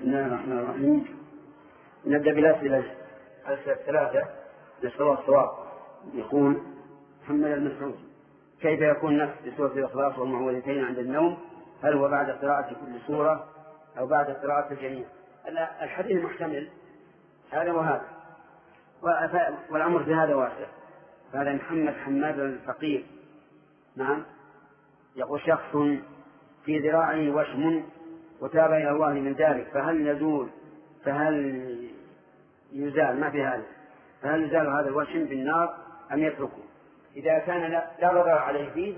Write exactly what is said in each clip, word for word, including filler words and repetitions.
بسم الله الرحمن الرحيم. نبدأ بالأسئلة الثلاثة للصواب الصواب. يقول محمد المسعود: كيف يكون نفس بسورة الإخلاص والمعوذتين عند النوم؟ هل هو بعد قراءة كل سورة أو بعد قراءة الجميع؟ الحديث محتمل هذا وهذا، والأمر في هذا واسع. هذا محمد حماد الفقير. نعم. يقول: شخص في ذراعه وشم وتاب إلى الله من ذلك، فهل يزول فهل يزال ما في هذا فهل يزال هذا الوشم بالنار أم يتركه؟ إذا كان لا ضرر عليه فيه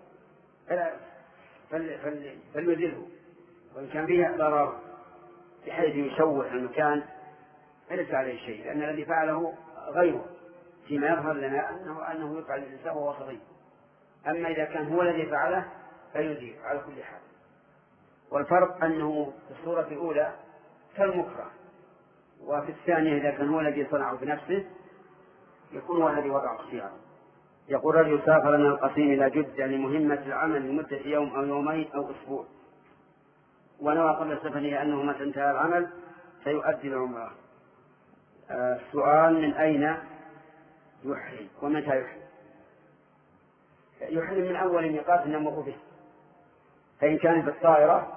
فليزله، وإن كان فيه ضرر بحيث يشوه المكان فليس عليه شيء، لأن الذي فعله غيره فيما يظهر لنا أنه أنه يفعل الإنسان وهو صغير. أما إذا كان هو الذي فعله فيزيل على كل حال. والفرق أنه في الصورة الأولى كالمكره، وفي الثانية إذا كان هو الذي صنعه بنفسه يكون هو الذي وضع الصيام. يقول: رجل سافر من القصيم إلى جدة لمهمة العمل لمدة يوم أو يومين أو أسبوع، ونوى قبل سفره أنه متى انتهى العمل سيؤدي العمرة. السؤال: من أين يحرم ومتى يحرم؟ يحرم من أول ميقات نمر به، فإن كان في الطائرة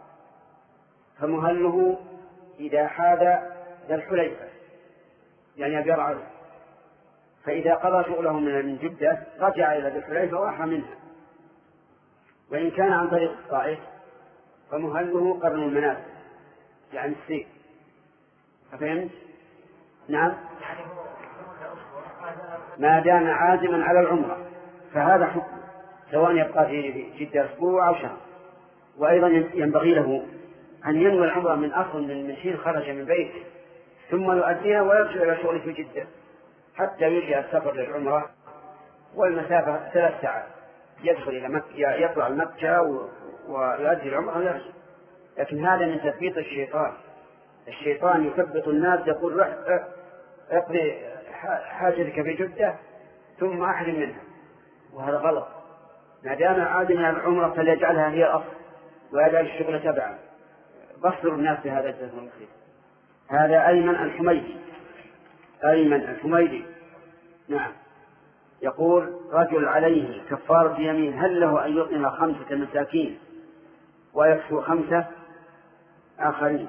فمهله إذا حاد ذا الحليفة يعني أبي رعد، فإذا قضى شغله من جدة رجع إلى ذي الحليفة وأحرم منها. وإن كان عن طريق الطائف فمهله قرن المنازل يعني السير. فهمت؟ نعم. ما دام عازما على العمرة فهذا حكم، سواء يبقى في جدة أسبوع أو شهر. وأيضا ينبغي له أن ينوي العمرة من أصل من حين خرج من بيته ثم يؤديها ويرجع إلى شغله في جدة حتى يجي السفر للعمرة، والمسافة ثلاث ساعات. يدخل إلى مكة، يطلع مكة ويؤدي العمرة ويرجع. لكن هذا من تثبيط الشيطان. الشيطان يثبط الناس، يقول: روح اقضي حاجتك في جدة ثم أحرم منها، وهذا غلط. ما دام عادنا على العمرة فليجعلها هي الأصل ويجعل الشغل تبعا. بصروا الناس بهذا الجزء المخيف. هذا أيمن الحميدي. أيمن الحميدي نعم. يقول: رجل عليه كفارة يمين، هل له أن يطعم خمسة مساكين ويكسو خمسة آخرين؟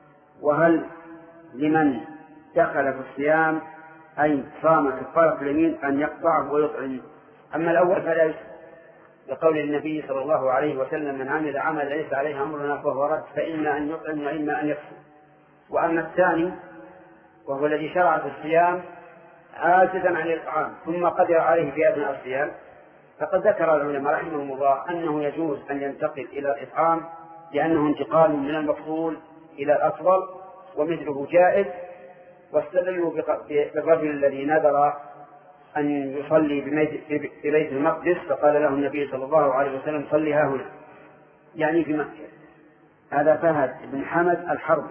وهل لمن دخل في الصيام أي صام كفارة اليمين أن يقطعه ويطعم؟ أما الأول فلا يسمى، لقول النبي صلى الله عليه وسلم: من عمل عمل ليس عليه أمرنا فهو رد، فإما أن يطعم وإما أن يكفر. وأما الثاني وهو الذي شرع في الصيام عاجزا عن الإطعام ثم قدر عليه في أثناء الصيام، فقد ذكر العلماء رحمهم الله أنه يجوز أن ينتقل إلى الإطعام لأنه انتقال من المفضول إلى الأفضل ومثله جائز. واستدلوا بالرجل الذي نذر أن يصلي في بيت المقدس فقال له النبي صلى الله عليه وسلم: صلي ها هنا، يعني في مكة. هذا فهد بن حمد الحرب.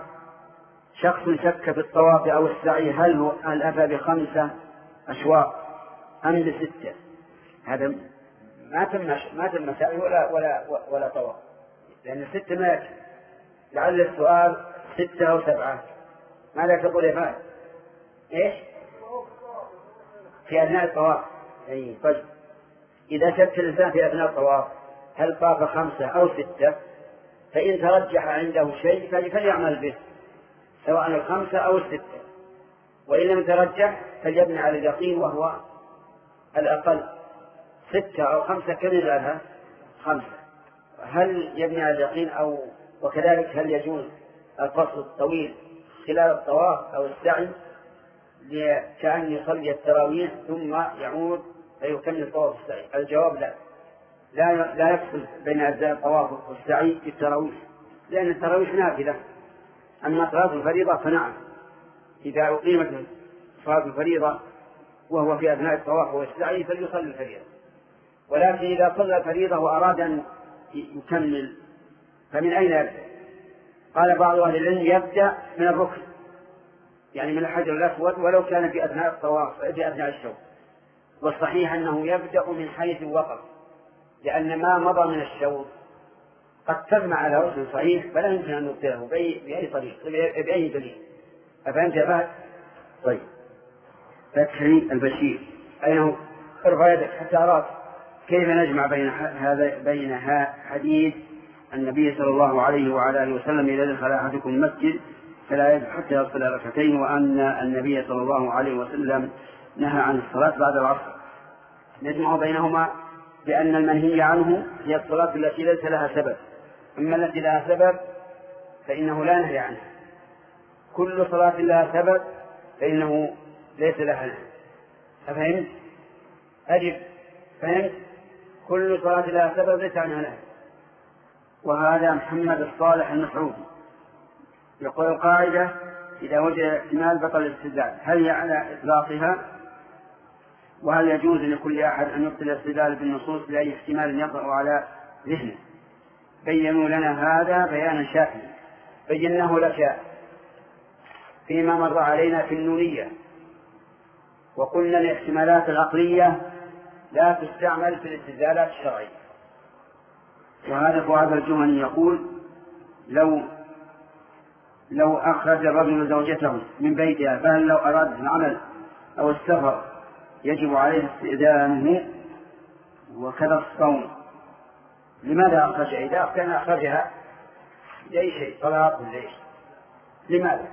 شخص شك في الطواف أو السعي، هل هو هل أتى بخمسة أشواط أم بستة؟ هذا ما تم ما تم سعي ولا ولا ولا طواف، لأن الستة ما يكفي. لعل السؤال ستة أو سبعة. ماذا تقول يا فهد؟ إيش؟ في أثناء الطواف. أي طيب، إذا شك الإنسان في أثناء الطواف هل طاف خمسة أو ستة، فإن ترجح عنده شيء فليعمل به، سواء الخمسة أو الستة. وإن لم ترجح فليبني على اليقين وهو الأقل. ستة أو خمسة كم يجعلها؟ خمسة. هل يبني على اليقين أو وكذلك هل يجوز الفصل الطويل خلال الطواف أو السعي كأن يصلي التراويح ثم يعود فيكمل الطواف والسعي؟ الجواب لا، لا, لا يفصل بين أجزاء الطواف والسعي في التراويح، لأن التراويح نافلة. أما صلاة الفريضة فنعم، إذا أقيمت صلاة الفريضة وهو في أثناء الطواف والسعي فليصلي الفريضة. ولكن إذا صلى الفريضة وأراد أن يكمل فمن أين يبدأ؟ قال بعض أهل العلم: يبدأ من الركن، يعني من الحجر الأسود، ولو كان في أثناء الطواف في أثناء الشوط. والصحيح أنه يبدأ من حيث وقف، لأن ما مضى من الشوط قد تجمع على وجه صحيح فلا يمكن أن نبطله بأي طريق بأي دليل. أفهمت يا بعد؟ طيب. فتحي البشير أين ارفع يدك حتى أراك. كيف نجمع بين هذا بين حديث النبي صلى الله عليه وعلى آله وسلم إذا دخل أحدكم المسجد فلا يدخل حتى يصلي ركعتين، وأن النبي صلى الله عليه وسلم نهى عن الصلاة بعد العصر؟ نجمع بينهما لأن المنهي عنه هي الصلاة التي ليس لها سبب، أما التي لها سبب فإنه لا نهي عنها. كل صلاة لها سبب فإنه ليس لها نهي. أفهمت؟ أجب. فهمت؟ كل صلاة لها سبب ليس عنها نهي. وهذا محمد الصالح المسعودي يقول القاعدة إذا وجد احتمال بطل الاستدلال. هل هي على إطلاقها؟ وهل يجوز لكل أحد أن يبطل الاستدلال بالنصوص لأي احتمال يطرأ على ذهنه؟ بينوا لنا هذا بيانا شافيا. بيناه لك فيما مر علينا في النونية، وقلنا الاحتمالات العقلية لا تستعمل في الاستدلالات الشرعية. وهذا فؤاد الجهني يقول لو لو أخرج الرجل زوجته من بيتها فهل لو أراد العمل أو السفر يجب عليه استئذانه؟ وكذا الصوم. لماذا أخرج؟ إذا كان أخرجها لأي شيء طلاق ولا إيش؟ لماذا؟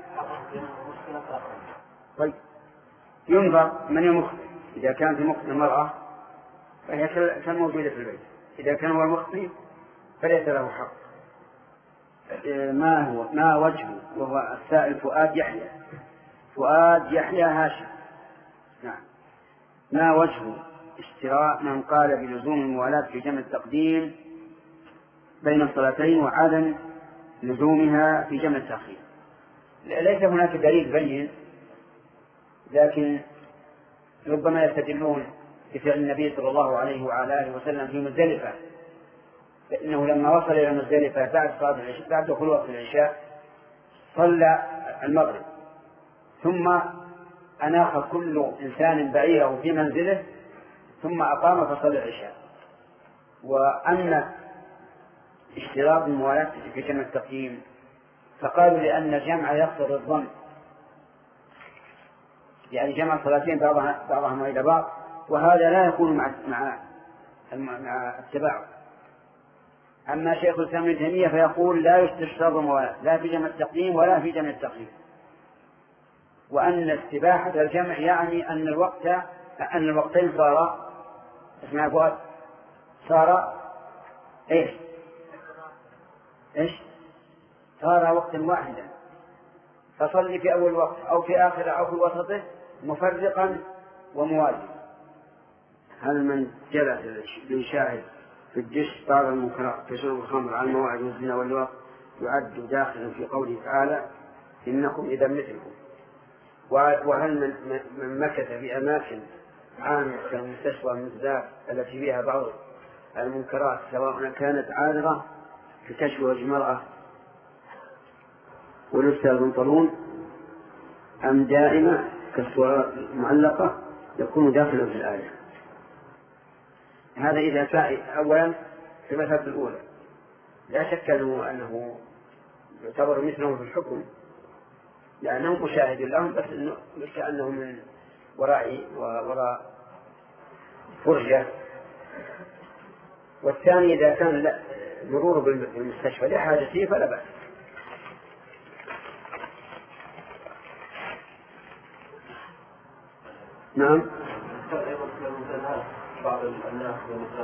طيب ينظر من يمخطئ. إذا كانت المخطئ المرأة فهي كالموجودة في البيت، إذا كان هو المخطئ فليس له حق. ما هو ما وجهه؟ وهو السائل فؤاد يحيى فؤاد يحيى هاشم. نعم. ما وجه اشتراء من قال بلزوم الموالاة في جمع التقديم بين الصلاتين وعدم لزومها في جمع التأخير؟ ليس هناك دليل بين، لكن ربما يستدلون بفعل النبي صلى الله عليه وعلى آله وسلم في مزدلفة، فإنه لما وصل إلى مزدلفة بعد صلاة العشاء بعد دخول وقت العشاء صلى المغرب، ثم أناخ كل إنسان بعيره في منزله ثم أقام فصلى العشاء. وأما اشتراط الموالاة في جمع التقييم فقالوا لأن الجمع يقتضي الظن، يعني جمع الصلاتين بعضها بعضهما إلى بعض، وهذا لا يكون مع مع مع التباعد. أما شيخ الإسلام ابن تيمية فيقول لا يشترط الموالاة لا في جمع التقديم ولا في جمع التأخير، وأن استباحة الجمع يعني أن الوقت أن الوقتين صار اسمع فؤاد صار إيش إيش صار وقتا واحدا، فصلي في أول وقت أو في آخر أو في وسطه مفرقا وموازي. هل من جلس ليشاهد في الدش بعض المنكرات كشرب الخمر على المواعظ والزنا واللواط يعد داخلا في قوله تعالى إنكم إذا مثلكم؟ وهل من, من مكث في أماكن عامة كالمستشفى والمزداد التي فيها بعض المنكرات سواء كانت عارضة ككشف وجه المرأة ولبسها البنطلون أم دائمة كالصور المعلقة يكون داخلا في الآية؟ هذا إذا كان أولا في المسألة الأولى لا شك أنه, أنه يعتبر مثلهم في الحكم لأنهم مشاهد لهم، بس إنه كأنه من وراء وراء فرجة. والثاني إذا كان لا مرور بالمستشفى لحاجته فلا بأس. نعم. بعض الناس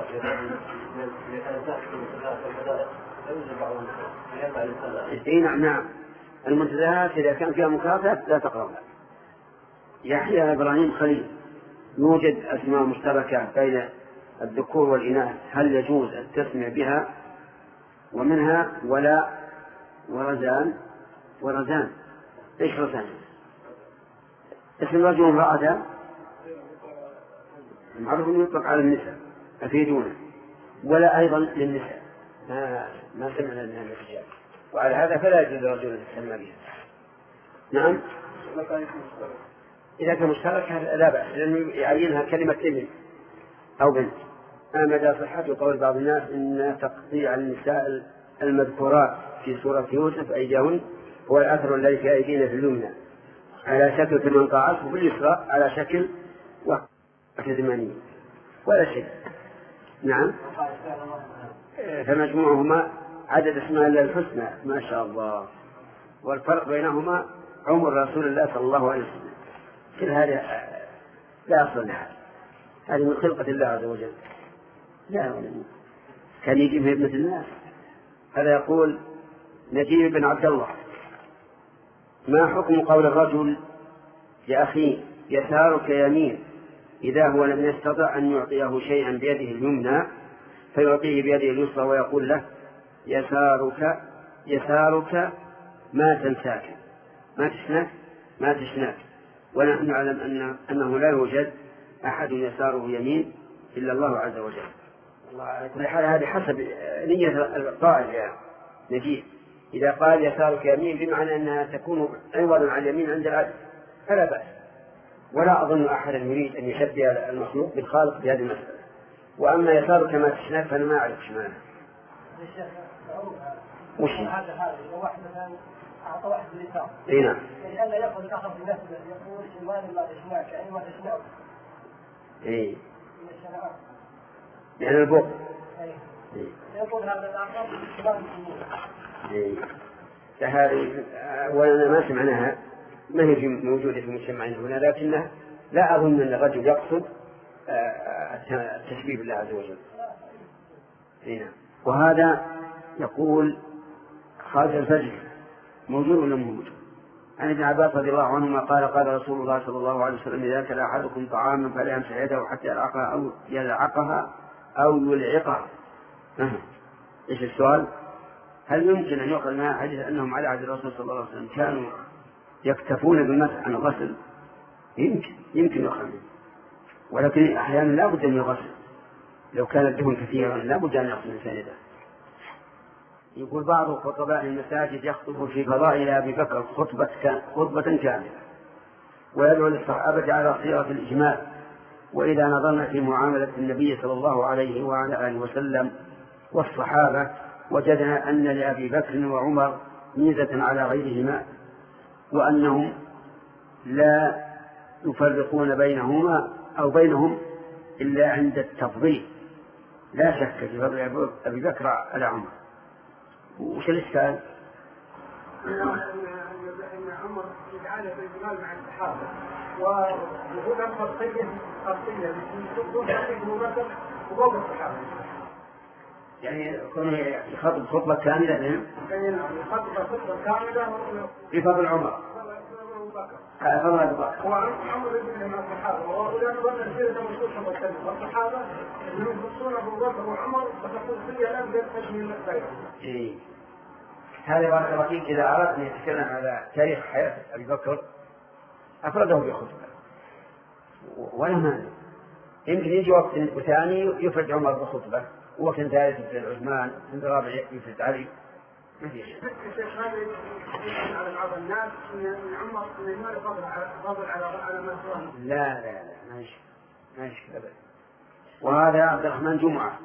نعم نعم المنتزهات إذا كان فيها مكافأة لا تقربها. يحيى إبراهيم خليل يوجد أسماء مشتركة بين الذكور والإناث، هل يجوز التسمية بها؟ ومنها ولا ورزان ورزان. إيش رزان؟ اسم رجل امرأة معروف أنه يطلق على النساء أفيدونه، ولا أيضا للنساء ما ما سمعنا منها الرجال، وعلى هذا فلا يجوز الرجل أن يسمى بها. نعم إذا كان مشترك لا بأس، لأنه يعينها كلمة ابن أو بنت. أما مدى صحة قول بعض الناس إن تقطيع النساء المذكورات في سورة يوسف أيديهن هو الأثر الذي في أيدينا في اليمنى على شكل ثمان طاعات وفي اليسرى على شكل واحد ثمانية ولا شيء. نعم. فمجموعهما عدد اسماء الله الحسنى ما شاء الله، والفرق بينهما عمر رسول الله صلى الله عليه وسلم. كل هذا لا أصل لها، هذه من خلقة الله عز وجل. لا ولا كان يجيب ابنة الناس. هذا يقول نجيب بن عبد الله: ما حكم قول الرجل لأخيه يسارك يمين إذا هو لم يستطع أن يعطيه شيئا بيده اليمنى فيعطيه بيده اليسرى ويقول له يسارك يسارك ما تنساك ما تشناك ما تشناك، ونحن نعلم أن أنه لا يوجد أحد يساره يمين إلا الله عز وجل. الله على كل حال هذه حسب نية القائل يا نجيب. إذا قال يسارك يمين بمعنى أنها تكون عوضا عن اليمين عند العبد فلا بأس، ولا أظن أحدا يريد أن يشبه المخلوق بالخالق بهذه المسألة. وأما يسارك ما تشناك فأنا ما أعرف شماله. وش هذا هذا لو واحد مثلا أعطى واحد باليسار. إيه نعم. يعني ألا يأخذ الآخر بنفسه يقول شمال ما تشناك أي ما تشناك. إيه. يعني البوق. إيه. يقول هذا الآخر شمال اليمين. إيه. هذه وأنا ما سمعناها، ما هي موجودة في مجتمعنا هنا، لكنها لا أظن أن الرجل يقصد التشبيه بالله عز وجل. هنا. وهذا يقول خارج الفجر موجود ولا موجود؟ عن ابن عباس رضي الله عنهما قال قال رسول الله صلى الله عليه وسلم: إذا أكل أحدكم طعاما فلا يمسح يده حتى يلعقها أو يلعقها أو يلعقها. أه. إيش السؤال؟ هل يمكن أن يؤخذ منها حديث أنهم على عهد الرسول صلى الله عليه وسلم كانوا يكتفون بالمسح عن الغسل؟ يمكن يمكن يؤخذ منه، ولكن أحيانا لا بد من الغسل. لو كان الدهن كثيرا لا بد أن يغسل الإنسان يده. يقول بعض خطباء المساجد يخطب في فضائل أبي بكر خطبة خطبة كاملة ويدعو للصحابة على صيغة الإجمال. وإذا نظرنا في معاملة النبي صلى الله عليه وعلى آله وسلم والصحابة وجدنا أن لأبي بكر وعمر ميزة على غيرهما، وأنهم لا يفرقون بينهما أو بينهم إلا عند التفضيل، لا شك في فضل أبي بكر على عمر. وش الإشكال؟ أن عمر يجعل بالجمال مع الصحابة ويقول أن خطية خطية يكون خطية أبو بكر وفوق الصحابة، يعني كونه يخطب خطبة كاملة لهم يخطب خطبة كاملة في فضل عمر على فضل أبو بكر. وعمر يجب مع الصحابة ولأنه ظن السيرة مشهورة بالكلمة والصحابة ينفصون أبو بكر وعمر فتقول فيها لم تجمل إيه. هذا بارك الله فيك. إذا أردت أن يتكلم على تاريخ حياة أبي بكر أفرده بخطبة ولا مانع. يمكن يجي وقت ثاني يفرد عمر بخطبة، ووقت ثالث يفرد عثمان، ووقت رابع يفرد علي. ما في شيء. الشيخ هذا على بعض الناس أن عمر ما يفضل على فضل على على من سواه. لا لا لا ماشي ماشي أبدا. وهذا عبد الرحمن جمعة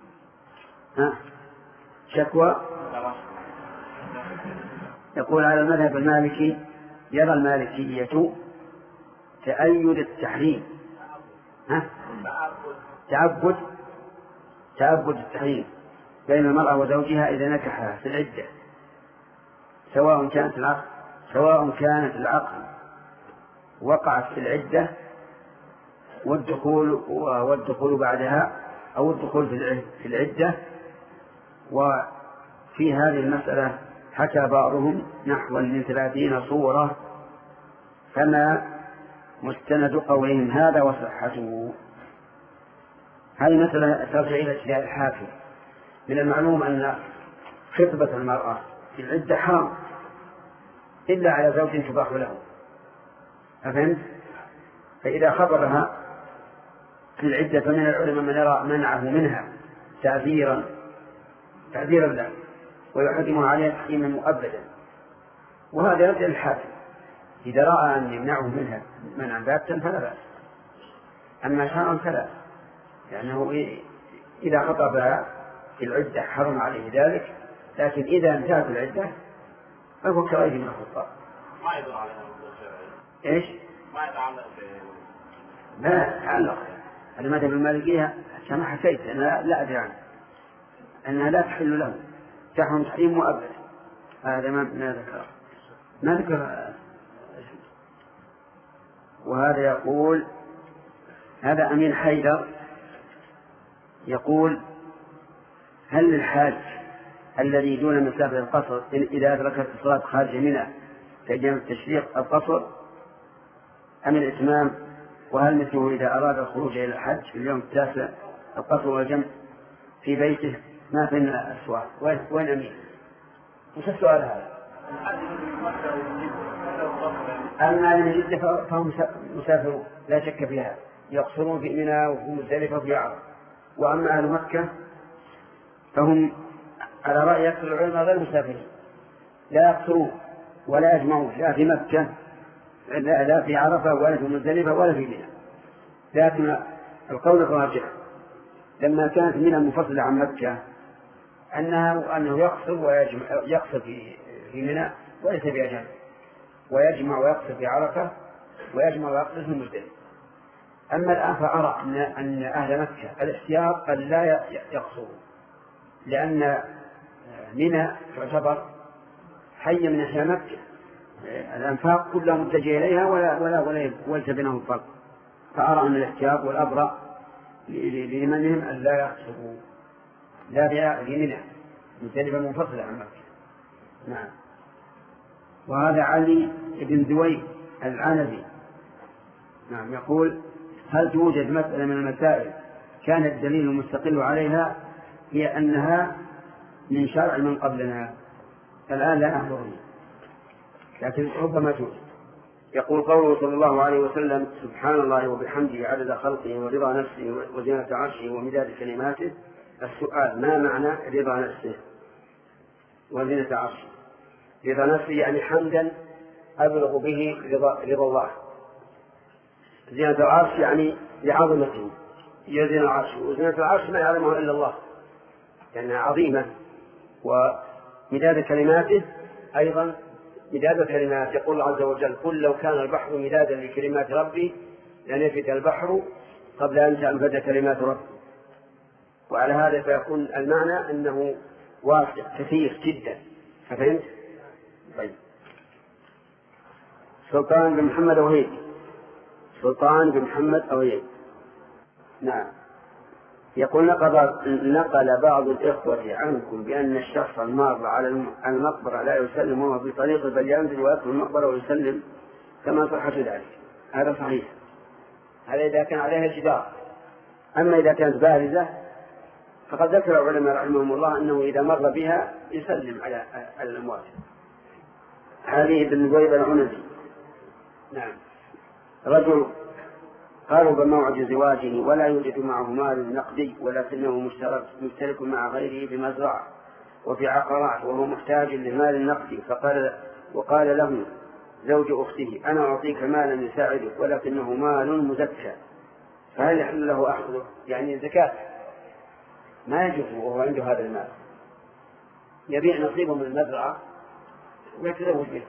ها شكوى يقول على المذهب المالكي يرى المالكية تأيد التحريم ها تعبد تعبد التحريم بين المرأة وزوجها إذا نكحها في العدة، سواء كانت العقد سواء كانت العقد وقعت في العدة والدخول والدخول بعدها أو الدخول في العدة. وفي هذه المسألة حكى بعضهم نحو من ثلاثين صورة، فما مستند قولهم هذا وصحته. هذه مسألة ترجع إلى اجتهاد الحاكم. من المعلوم أن خطبة المرأة في العدة حرام إلا على زوج تباح له، أفهمت؟ فإذا خطبها في العدة فمن العلماء من يرى منعه منها تعذيرا تعذيرا له ويحرمه عليه تحريما مؤبدا، وهذا يرجع للحاكم. إذا رأى أن يمنعه منها منعا باتا فلا بأس، أما شرعا فلا، لأنه إذا خطبها في العدة حرم عليه ذلك لكن إذا انتهت العدة فهو كغيره من الخطاب. ما يدل على إيش؟ ما يتعلق لا يتعلق. أنا مذهب المالكية كما حكيت أنا لا أدري عنه أنها لا تحل له، تحرم تحريم مؤبد. هذا ما ذكر ما ذكر. وهذا يقول هذا أمين حيدر يقول هل الحاج الذي دون مسافة القصر إذا أدركت الصلاة خارج منى كجمع التشريق القصر أم الإتمام؟ وهل مثله إذا أراد الخروج إلى الحج في اليوم التاسع القصر والجمع في بيته ما في السؤال؟ وين وين أمين؟ وش السؤال هذا؟ أما من جدة فهم مسافرون لا شك فيها يقصرون في منى وفي مزدلفة وفي عرفة. وأما أهل مكة فهم على رأي أكثر العلماء غير مسافرين لا يقصرون ولا يجمعون لا في مكة لا في عرفة ولا في مزدلفة ولا في منى. لكن القول الراجح لما كانت منى منفصلة عن مكة أنها أنه يقصر ويجمع يقصر في في منى وليس بأجمع، ويجمع ويقصر في عرفة ويجمع ويقصر في مزدلفة. أما الآن فأرى أن أن أهل مكة الاحتياط قد لا يقصروا، لأن منى تعتبر حي من أحياء مكة، الأنفاق كلها متجهة إليها ولا ولا ولا وليس بينهم الفرق. فأرى أن الاحتياط والأبرأ لمنهم أن لا يقصروا لا في منى مزدلفة منفصلة عن مكة. نعم. وهذا علي بن ذوي العنزي نعم يقول هل توجد مسألة من المسائل كان الدليل المستقل عليها هي أنها من شرع من قبلنا؟ الآن لا نحضرني لكن ربما توجد. يقول قوله صلى الله عليه وسلم سبحان الله وبحمده عدد خلقه ورضا نفسه وزنة عرشه ومداد كلماته. السؤال ما معنى رضا نفسه وزنة عرشه؟ رضا نفسه يعني حمدا أبلغ به رضا, رضا الله. زينة العرش يعني لعظمته يزن العرش، وزينة العرش ما يعلمه إلا الله لأنها يعني عظيمة. ومداد كلماته أيضا مداد كلمات يقول الله عز وجل قل لو كان البحر مدادا لكلمات ربي لنفد البحر قبل أن تنفد كلمات ربي. وعلى هذا فيكون المعنى أنه واسع كثير جدا. فهمت؟ طيب. سلطان بن محمد وهيب سلطان بن محمد أوهيب نعم يقول نقل, نقل بعض الإخوة عنكم بأن الشخص المار على المقبرة لا يسلم وهو في طريق بل ينزل ويدخل المقبرة ويسلم كما صحة ذلك. هذا صحيح، هذا إذا كان عليها جدار. أما إذا كانت بارزة فقد ذكر العلماء رحمهم الله أنه إذا مر بها يسلم على الأموات. هذه بن ذوي العنزي نعم رجل قارب موعد زواجه ولا يوجد معه مال نقدي ولكنه مشترك مشترك مع غيره بمزرعة وفي عقارات وهو محتاج لمال النقدي، فقال وقال له زوج أخته أنا أعطيك مالا يساعدك ولكنه مال مزكى، فهل يحل له أخذه؟ يعني زكاة ما يجوز وهو عنده هذا المال، يبيع نصيبه من المزرعة ويتزوج به.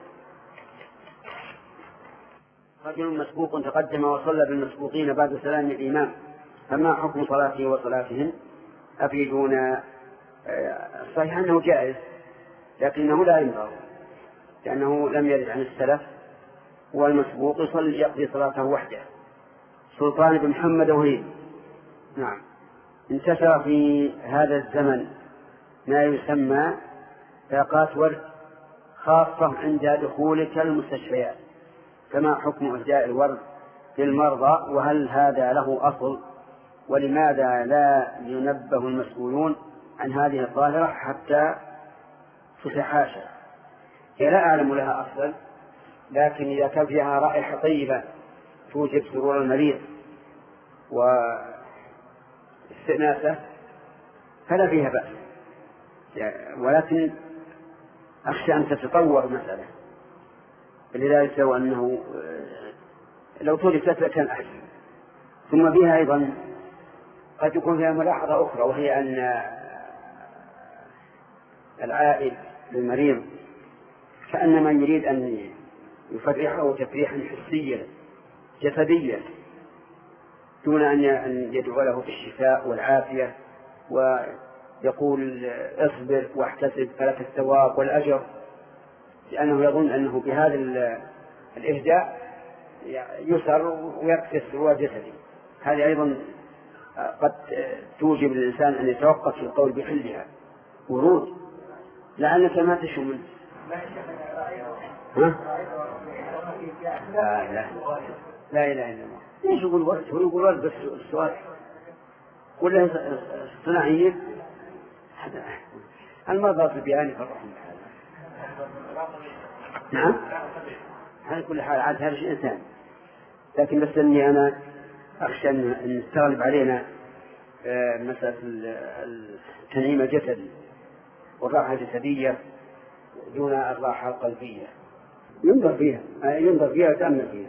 رجل مسبوق تقدم وصلى بالمسبوقين بعد سلام الإمام فما حكم صلاته وصلاتهم؟ أفيدونا. صحيح أنه جائز لكنه لا ينبغي لأنه لم يرد عن السلف، والمسبوق يصلي يقضي صلاته وحده. سلطان بن محمد وهيب نعم انتشر في هذا الزمن ما يسمى باقات ورد خاصة عند دخولك المستشفيات، كما حكم إهداء الورد للمرضى؟ وهل هذا له أصل؟ ولماذا لا ينبه المسؤولون عن هذه الظاهرة حتى تتحاشى؟ هي لا أعلم لها أصلا، لكن إذا كان فيها رائحة طيبة توجب سرور المريض واستئناسه فلا فيها بأس، ولكن أخشى أن تتطور مسألة، لذلك لو أنه لو تركت لكان أحسن. ثم بها أيضا قد يكون فيها ملاحظة أخرى، وهي أن العائد للمريض كأنما يريد أن يفرحه تفريحا حسيا جسديا دون أن يدعو له بالشفاء والعافية ويقول اصبر واحتسب فلك الثواب والأجر، لأنه يظن أنه بهذا الإهداء يسر ويكسر سرور جسدي. هذه أيضا قد توجب الإنسان أن يتوقف في القول بحلها ورود لعلك ما تشمل. ها؟ لا لا لا إله إلا الله. ليش يقول ورد؟ هو يقول ورد بس السؤال كلها صناعية. المرضى في بيان فرحهم. نعم على كل حال عاد هذا شيء إنسان، لكن بس أني أنا أخشى أن تغلب علينا مسألة التنعيم الجسدي والراحة الجسدية دون الراحة القلبية. ينظر فيها ينظر فيها وتأمل فيها.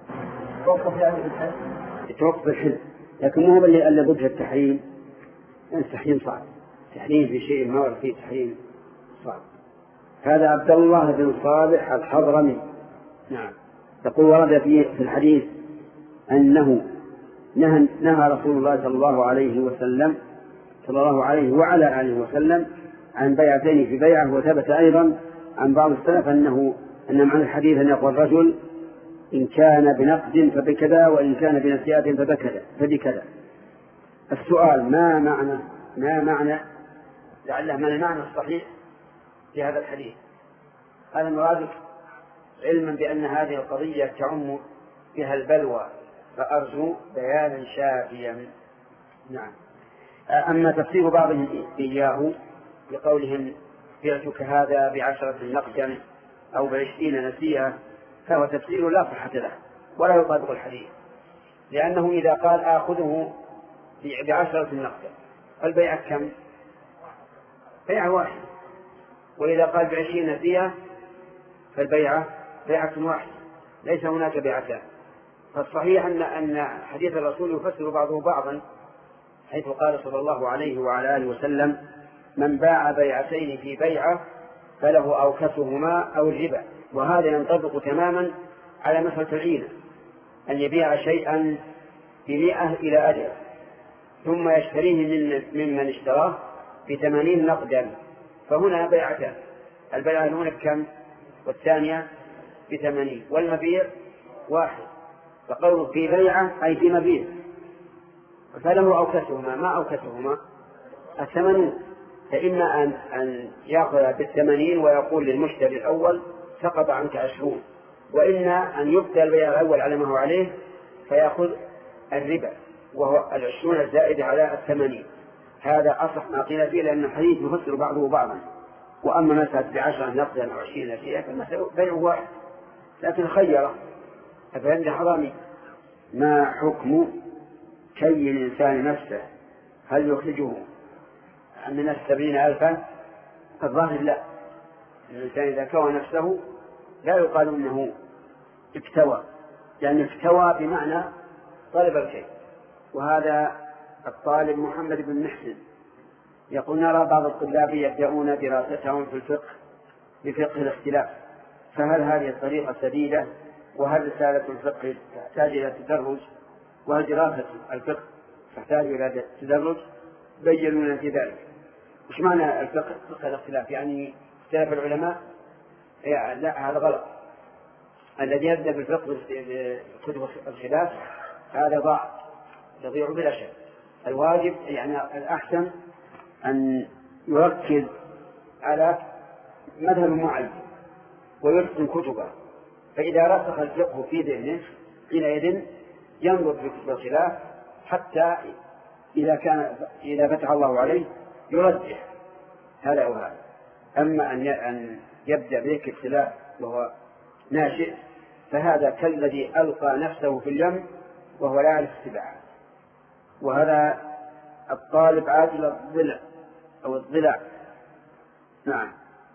يتوقف بالحلم، لكن مو هو اللي اللي ضد التحريم. التحريم صعب، تحريم في شيء ما ورد فيه تحريم صعب. هذا عبد الله بن صالح الحضرمي. نعم. تقول ورد في الحديث أنه نهى, نهى رسول الله صلى الله عليه وسلم صلى الله عليه وعلى آله وسلم عن بيعتين في بيعة. وثبت أيضا عن بعض السلف أنه أن معنى الحديث أن يقول الرجل إن كان بنقد فبكذا وإن كان بنسيئة فبكذا فبكذا. السؤال ما معنى ما معنى لعله من المعنى الصحيح في هذا الحديث؟ هذا مرادك علما بأن هذه القضية تعم بها البلوى، فأرجو بيانا شافيا. نعم. أما تفسير بعضهم إياه بقولهم بعتك هذا بعشرة نقدا أو بعشرين نسيئة فهو تفسير لا صحة له ولا يطابق الحديث، لأنه إذا قال آخذه بعشرة نقدا فالبيعة كم؟ بيعة واحدة، وإذا قال بعشرين نسيئة فالبيعة بيعة واحدة، ليس هناك بيعتان. فالصحيح أن أن حديث الرسول يفسر بعضه بعضا، حيث قال صلى الله عليه وعلى آله وسلم من باع بيعتين في بيعة فله أوكسهما أو الربا. وهذا ينطبق تماما على مسألة العينة، أن يبيع شيئا بمئة إلى أجل ثم يشتريه من ممن اشتراه بثمانين نقدا، فهنا بيعتان، البيعة الأولى بكم والثانية بثمانين والمبيع واحد، فقوله في بيعة أي في مبيع، فله أوكسهما. ما أوكسهما؟ الثمانين. فإما أن, أن يأخذ بالثمانين ويقول للمشتري الأول سقط عنك عشرون، وإما أن يبدأ البيع الأول على ما هو عليه فيأخذ الربا وهو العشرون الزائد على الثمانين. هذا أصح ما قيل فيه، لأن الحديث يفسر بعضه بعضا. وأما مسألة بعشرة نقدا أو عشرين نسيئة فالمسألة بيع واحد، لكن خيره. فعند حرامي ما حكم كي الإنسان نفسه؟ هل يخرجه من السبعين ألفا؟ الظاهر لا. الإنسان إذا كوى نفسه لا يقال إنه اكتوى، لأن اكتوى بمعنى طلب الكي. وهذا الطالب محمد بن محسن يقول نرى بعض الطلاب يبدأون دراستهم في الفقه بفقه الاختلاف، فهل هذه الطريقة سديدة؟ وهل رسالة الفقه تحتاج إلى تدرج؟ وهل دراسة الفقه تحتاج إلى تدرج؟ بيّنوا لنا في ذلك. وش معنى الفقه فقه الاختلاف؟ يعني اختلاف العلماء؟ يعني لا، هذا غلط. الذي يبدأ بالفقه بكتب الخلاف هذا ضاع، يضيع بلا شك. الواجب يعني الأحسن أن يركز على مذهب معين ويرسم كتبه، فإذا رسخ الفقه في ذهنه حينئذ ينظر في كتب الخلاف حتى إذا كان إذا فتح الله عليه يرجح هذا أو هذا. أما أن يبدأ بذكر الخلاف وهو ناشئ فهذا كالذي ألقى نفسه في اليم وهو لا يعرف السباحة. وهذا الطالب عاجل الضلع أو الضلع. نعم.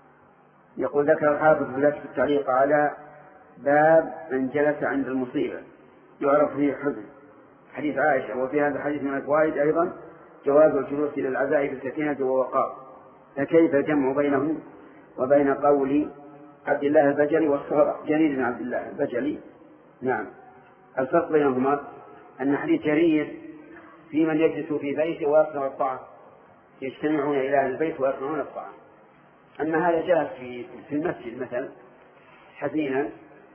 يقول ذكر الحافظ في التعليق على باب من جلس عند المصيبة يعرف فيه حزن حديث عائشة، وفي هذا الحديث من الفوائد أيضا جواز الجلوس إلى العزاء بالسكينة ووقار، فكيف الجمع بينهم وبين قول عبد الله البجلي والصغر جرير بن عبد الله البجلي؟ نعم، الفرق بينهما أن حديث جرير في من يجلس في بيته ويصنع الطعام، يجتمعون إلى أهل البيت ويصنعون الطعام. أما هذا جلس في في المسجد مثلا حزينا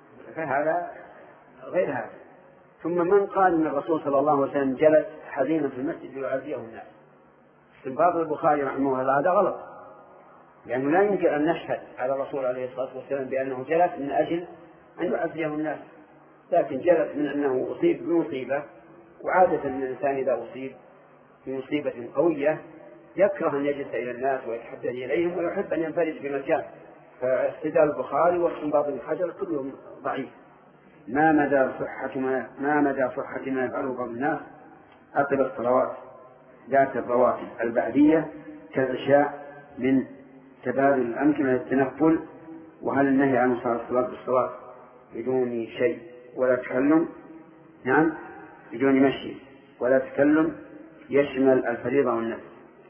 فهذا غير هذا. ثم من قال أن الرسول صلى الله عليه وسلم جلس حزينا في المسجد ليعزيه الناس؟ استنباط البخاري رحمه الله هذا غلط، لأنه لا يمكن أن نشهد على الرسول عليه الصلاة والسلام بأنه جلس من أجل أن يعزيه الناس، لكن جلس من أنه أصيب بمصيبة. وعادة الإنسان إذا أصيب بمصيبة قوية يكره أن يجلس إلى الناس ويتحدث إليهم ويحب أن ينفرد في مكان. فاستدلال البخاري واستنباط ابن حجر كلهم ضعيف. ما مدى صحة ما, ما مدى صحة ما يفعله بعض الناس عقب الصلوات ذات الرواتب البعدية كالعشاء من تبادل الأمكنة للتنقل؟ وهل النهي عن صلاة الصلاة بالصلاة بدون شيء ولا تكلم؟ نعم، بدون مشي ولا تكلم يشمل الفريضة والنفل.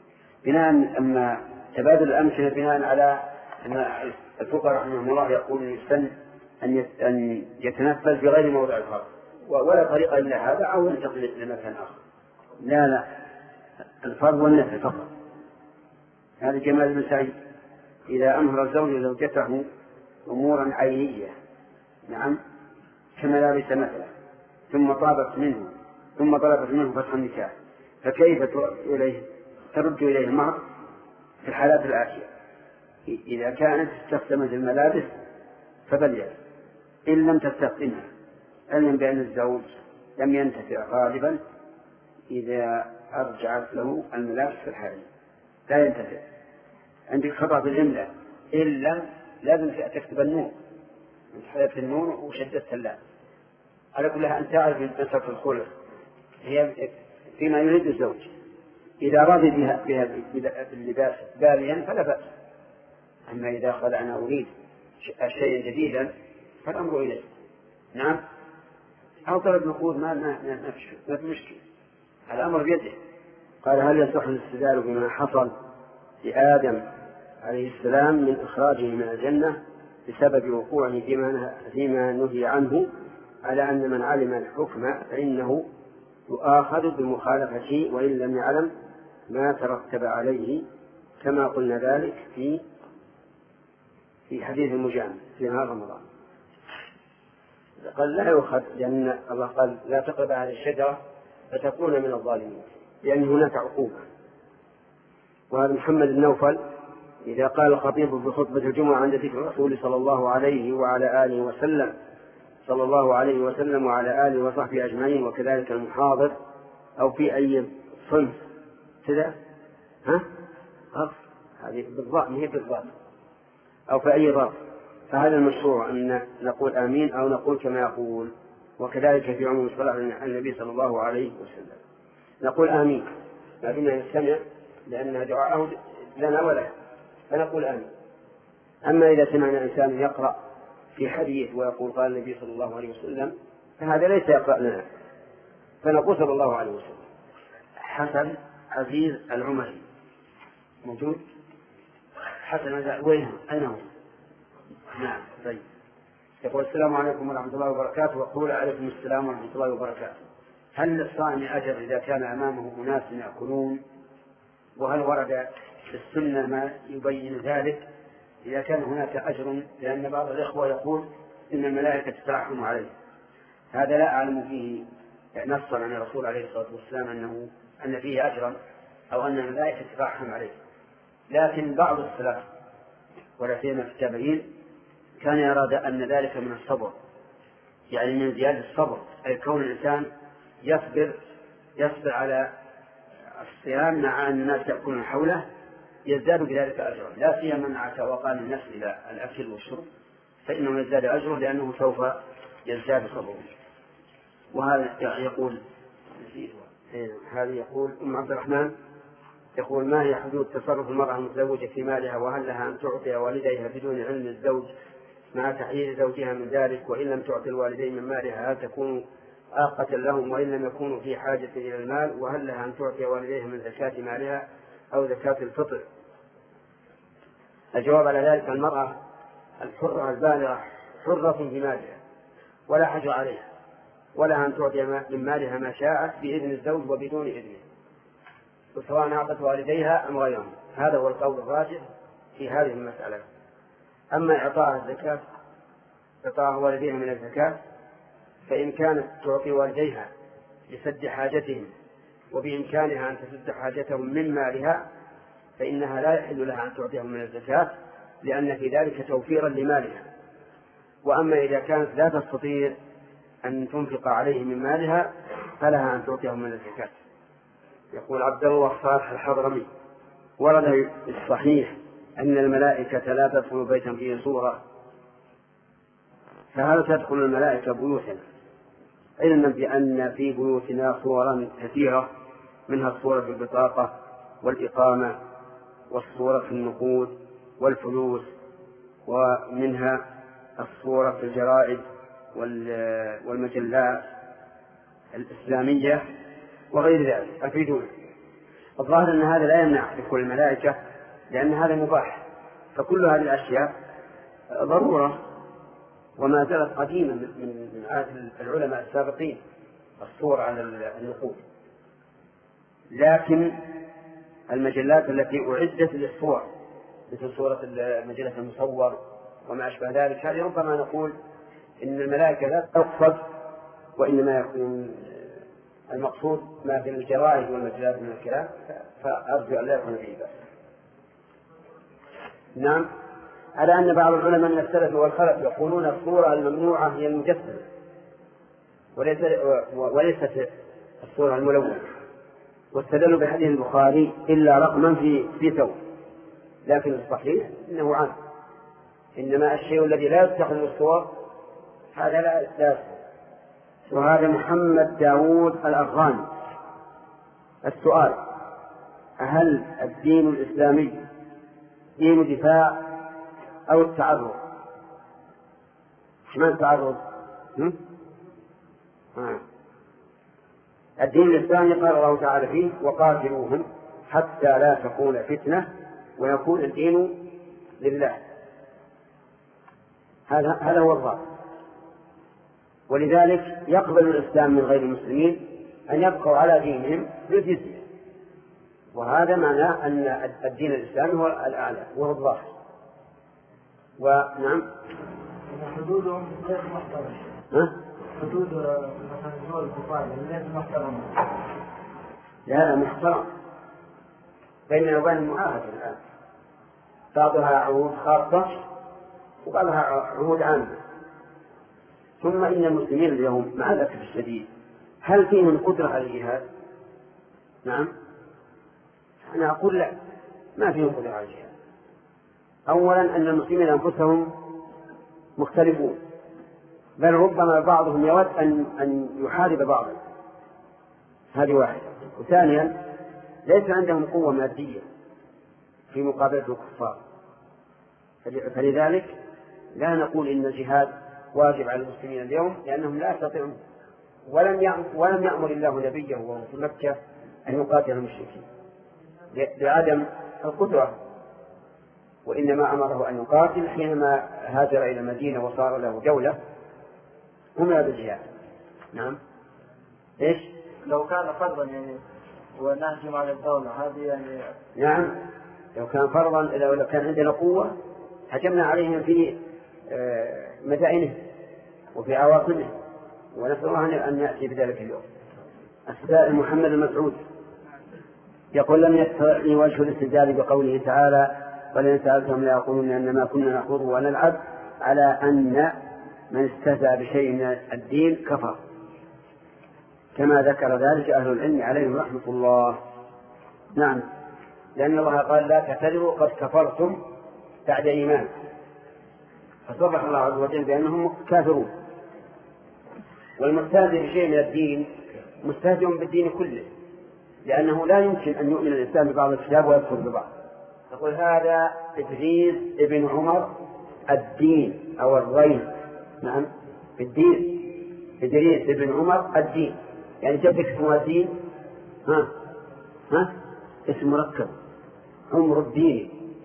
بناء أما تبادل الأمكنة بناء على أن الفقهاء رحمهم الله يقول يستن أن يتنفل بغير موضع الفرض ولا طريقة إلا هذا أو ينتقل لمكان آخر. لا لا، الفرض والنفل فقط. هذا جمال المساجد إذا أمر الزوج زوجته أمورا عينية، نعم، كملابس مثلا، ثم طابت منه ثم طلبت منه فتح النكاح، فكيف إليه ترد إليه المهر في الحالات الآتية؟ إذا كانت استخدمت الملابس فبلغ، إن لم تستخدمها علم بأن الزوج لم ينتفع غالبا إذا أرجعت له الملابس في الحالة لا ينتفع. عندك خطأ في الجملة، إلا لازم تكتب النون، حذفت النون وشددت اللام. على كل حال أن تعرف مسألة الخلق هي فيما يريد الزوج، إذا رضي بها بها باللباس باليا فلا بأس، أما إذا قال أنا أريد شيئا جديدا فالأمر إليه. نعم، أو طلب نقود ما ما ما في مشكلة، الأمر بيده. قال هل يصح الاستدلال بما حصل لآدم عليه السلام من إخراجه من الجنة بسبب وقوعه فيما فيما نهي عنه على أن من علم الحكم فإنه يؤاخذ بمخالفته وإن لم يعلم ما ترتب عليه، كما قلنا ذلك في في حديث المجامع في نهار رمضان. قال لا يؤخذ لأن الله قال لا تقرب هذه الشجرة فتكون من الظالمين، لأن هناك عقوبة. وهذا محمد النوفل إذا قال الخطيب بخطبة الجمعة عند ذكر الرسول صلى الله عليه وعلى آله وسلم صلى الله عليه وسلم وعلى آله وصحبه أجمعين، وكذلك المحاضر أو في أي صنف كذا، ها غرف هذه بالضبط هي بالضبط أو في أي ظرف، فهذا المشروع أن نقول آمين أو نقول كما يقول. وكذلك في عموم الصلاة على النبي صلى الله عليه وسلم نقول آمين ما دمنا نستمع لأن دعاءه لنا وله، فنقول آمين. أما إذا سمعنا إنسان يقرأ في حديث ويقول قال النبي صلى الله عليه وسلم فهذا ليس يقرأ لنا، فنقول صلى الله عليه وسلم. حسن عزيز العمري موجود؟ حسن وين أين هو؟ نعم طيب. يقول السلام عليكم ورحمة الله وبركاته. وقول عليكم السلام ورحمة الله وبركاته. هل للصائم أجر إذا كان أمامه أناس يأكلون؟ وهل ورد في السنة ما يبين ذلك إذا كان هناك أجر؟ لأن بعض الإخوة يقول إن الملائكة تترحم عليه، هذا لا أعلم فيه نصا عن الرسول عليه الصلاة والسلام أنه أن فيه أجرا أو أن الملائكة تترحم عليه، لكن بعض السلف ولا سيما في التابعين كان يراد أن ذلك من الصبر، يعني من زيادة الصبر، أي كون الإنسان يصبر يصبر على الصيام مع أن الناس يأكلون حوله يزداد بذلك أجرا، لا سيما مع توقان النفس إلى الأكل والشرب فإنه يزداد أجره لأنه سوف يزداد صبره. وهذا يقول هذا يقول أم عبد الرحمن يقول ما هي حدود تصرف المرأة المتزوجة في مالها، وهل لها أن تعطي والديها بدون علم الزوج مع تحيير زوجها من ذلك؟ وإن لم تعطي الوالدين من مالها هل تكون آقة لهم وإن لم يكونوا في حاجة إلى المال؟ وهل لها أن تعطي والديها من زكاة مالها أو زكاة الفطر؟ الجواب على ذلك: المرأة الحرة البالغة حرة في مالها ولا حجر عليها، ولا أن تعطي من مالها ما شاءت بإذن الزوج وبدون إذنه، وسواء أعطت والديها أم غيرهم. هذا هو القول الراجح في هذه المسألة. أما إعطاء الزكاة إعطاء والديها من الزكاة، فإن كانت تعطي والديها لسد حاجتهم وبإمكانها أن تسد حاجتهم من مالها، فإنها لا يحل لها أن تعطيهم من الزكاة، لأن في ذلك توفيرا لمالها. وأما إذا كانت لا تستطيع أن تنفق عليه من مالها فلها أن تعطيهم من الزكاة. يقول عبد الله صالح الحضرمي: ورد الصحيح أن الملائكة لا تدخل بيتا فيه صورة، فهل تدخل الملائكة بيوتنا؟ علما بأن في بيوتنا صورا كثيرة، منها الصورة في البطاقة والإقامة، والصورة في النقود والفلوس، ومنها الصورة في الجرائد والمجلات الإسلامية وغير ذلك. أفيدون. الظاهر أن هذا لا يمنع دخول الملائكة، لأن هذا مباح، فكل هذه الأشياء ضرورة وما زالت قديمة من عادة العلماء السابقين، الصور على النقود. لكن المجلات التي أعدت للصور مثل صورة مجلة المصور وما أشبه ذلك، هذه ربما نقول إن الملائكة لا تقصد، وإنما يكون المقصود ما في الجرائد والمجلات من الكلام، فأرجو أن لا يكون فيه بأس. نعم، على أن بعض العلماء من السلف والخلف يقولون الصورة الممنوعة هي المجسمة وليست الصورة الملونة، واستدلوا بحديث البخاري: إلا رقما في في ثوب. لكن الصحيح إنه عام، إنما الشيء الذي لا يتخذ الصور هذا لا يستاهل. وهذا محمد داود الأفغاني: السؤال: هل الدين الإسلامي دين دفاع أو التعرض؟ ما التعرض؟ آه. الدين الإسلامي قال الله تعالى فيه: وقاتلوهم حتى لا تكون فتنة ويكون الدين لله. هذا هذا هو الظاهر. ولذلك يقبل الإسلام من غير المسلمين أن يبقوا على دينهم بالجزية، وهذا معناه أن الدين الإسلامي هو الأعلى وهو الظاهر. ونعم، حدودهم غير محترمة. حدود مثلا دول الكفار غير محترمة. لا محترم، بيننا وبين المعاهدة الآن، بعضها عهود خاصة وبعضها عهود عامة. ثم إن المسلمين اليوم مع الأسف الشديد هل فيهم قدرة على الجهاد؟ نعم، أنا أقول لا، ما فيهم قدرة على الجهاد. أولا أن المسلمين أنفسهم مختلفون، بل ربما بعضهم يود أن أن يحارب بعضا، هذه واحدة. وثانيا ليس عندهم قوة مادية في مقابلة الكفار، فلذلك لا نقول إن الجهاد واجب على المسلمين اليوم، لأنهم لا يستطيعون، ولم ولم يأمر الله نبيه وهو في مكة أن يقاتل المشركين لعدم القدرة، وإنما أمره أن يقاتل حينما هاجر إلى المدينة وصار له دولة أمر بالجهاد. نعم. إيش؟ لو كان فرضا يعني ونهجم على الدولة هذه يعني. نعم، لو كان فرضا، لو كان عندنا قوة هجمنا عليهم في مدائنه وفي عواصمه، ونسأل الله أن يأتي بذلك اليوم. السائل محمد المسعود يقول: لم يتبعني وجه الاستدلال بقوله تعالى: ولئن سألتهم ليقولون إنما كنا نخوض ونلعب، على أن من استهزأ بشيء من الدين كفر، كما ذكر ذلك أهل العلم عليهم رحمة الله. نعم، لأن الله قال: لا تعتذروا قد كفرتم بعد إيمان، فصرح الله عز وجل بأنهم كافرون. والمستهزئ بشيء من الدين مستهزئ بالدين كله، لأنه لا يمكن أن يؤمن الإنسان ببعض الكتاب ويكفر ببعض. يقول: هذا إدريس ابن عمر الدين أو الغين. نعم، الدين إدريس ابن عمر الدين، يعني جبك اسمه الدين. ها ها اسم مركب، عمر الدين،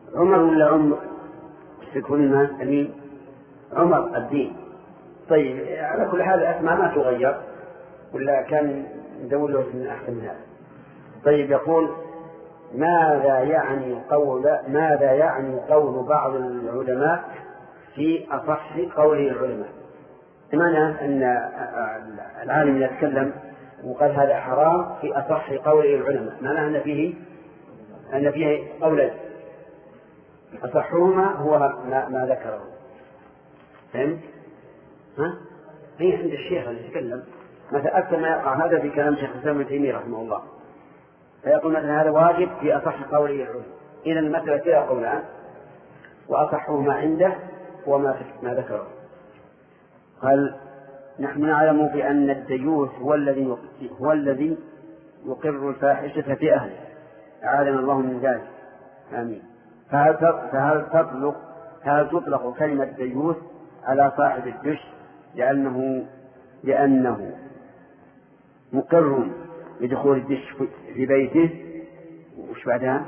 عمر ولا عمر تكون أمين عمر الدين. طيب على كل حال الأسماء ما تغير ولا كان ندور له من أحسن من هذا. طيب يقول ماذا يعني قول ماذا يعني قول بعض العلماء في أصح قوله العلماء؟ بمعنى أن العالم يتكلم وقال هذا حرام في أصح قوله العلماء، معناه أن فيه أن فيه قولين أصحهما هو ما, ما ذكره. فهمت؟ ها؟ هي عند الشيخ اللي يتكلم مثلا أكثر ما يقع هذا في كلام شيخ الإسلام ابن تيمية رحمه الله، فيقول مثلا هذا واجب في أصح قوله العلماء. إذا المسألة فيها قولان وأصحهما عنده وما ما ذكره. قال نحن نعلم بأن الديوث هو الذي هو الذي يقر الفاحشة في أهله، أعاذنا الله من ذلك، آمين. فهل فهل تطلق هل تطلق كلمة ديوث على صاحب الدش لأنه لأنه مقر بدخول الدش في بيته وش بعدها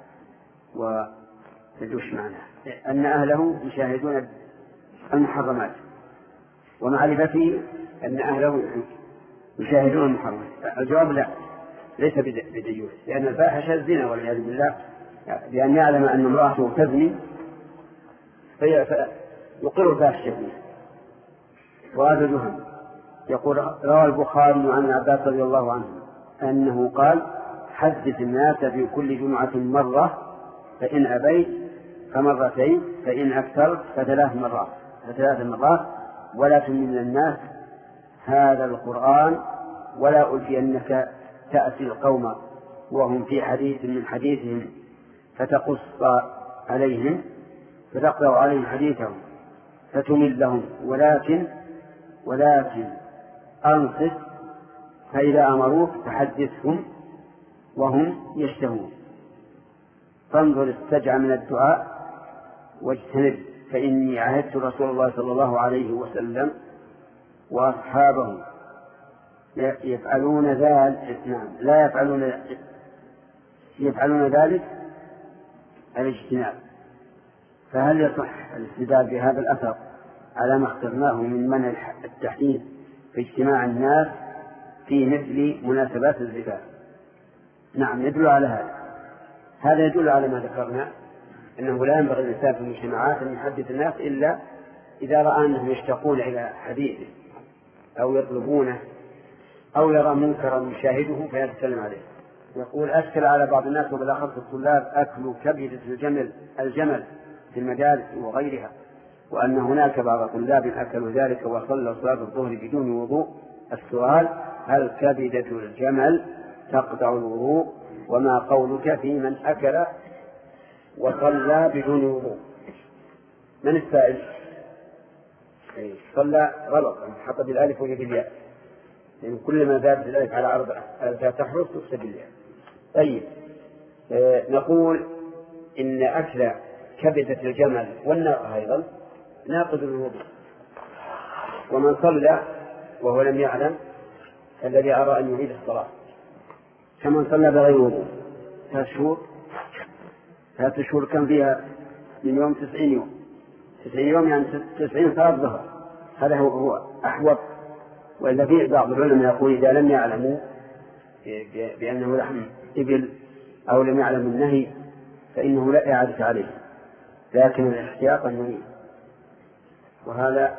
والدش معناه أن أهله يشاهدون المحرمات، ومعرفته أن أهله يشاهدون المحرمات؟ الجواب لا، ليس بديوث، لأن الفاحشة الزنا والعياذ بالله، بأن يعلم أن امرأته تزني فيقر الفاحشة فيه. وهذا جهل. يقول روى البخاري عن عباس رضي الله عنه أنه قال حدث الناس في كل جمعة مرة، فإن أبيت فمرتين، فإن أكثر فثلاث مرات فثلاث مرات ولا تمن الناس هذا القرآن ولا ألفينك تأتي القوم وهم في حديث من حديثهم فتقص عليهم فتقرأ عليهم حديثهم فتمل لهم، ولكن ولكن أنصت فإذا أمروك فحدثهم وهم يشتهون، فانظر استجع من الدعاء واجتنب، فإني عهدت رسول الله صلى الله عليه وسلم وأصحابه يفعلون ذلك نعم لا يفعلون يفعلون ذلك الاجتناب. فهل يصح الاستدلال بهذا الأثر على ما اخترناه من منع التحديث في اجتماع الناس في مثل مناسبات الزفاف؟ نعم يدل على هذا. هذا يدل على ما ذكرنا أنه لا ينبغي للإنسان في المجتمعات أن يحدث الناس إلا إذا رأى أنهم يشتاقون إلى حديثه أو يطلبونه أو يرى منكرا يشاهده فيتكلم عليه. يقول أشكل على بعض الناس وبالأخص الطلاب أكل كبدة الجمل الجمل في المدارس وغيرها، وأن هناك بعض طلاب أكلوا ذلك وصلوا صلاة الظهر بدون وضوء. السؤال: هل كبدة الجمل تقطع الوضوء؟ وما قولك في من أكل وصلى بدون وضوء؟ من السائل؟ صلى غلط، حط بالألف وجد الياء، لأن يعني كل ما زادت الألف على أربعة ثلاثة حروف تكتب الياء. طيب آه نقول إن أكل كبدة الجمل والناقة أيضا ناقض الوضوء، ومن صلى وهو لم يعلم الذي أرى أن يعيد الصلاة كمن صلى بغير وضوء ثلاث شهور ثلاث شهور كان فيها من يوم تسعين يوم تسعين يوم يعني تسعين صلاة ظهر، هذا هو, هو أحوط. وإلا في بعض العلماء يقول إذا لم يعلموا بأنه لحم إبل أو لم يعلم النهي فإنه لا إعادة عليه، لكن الاحتياط النهي. وهذا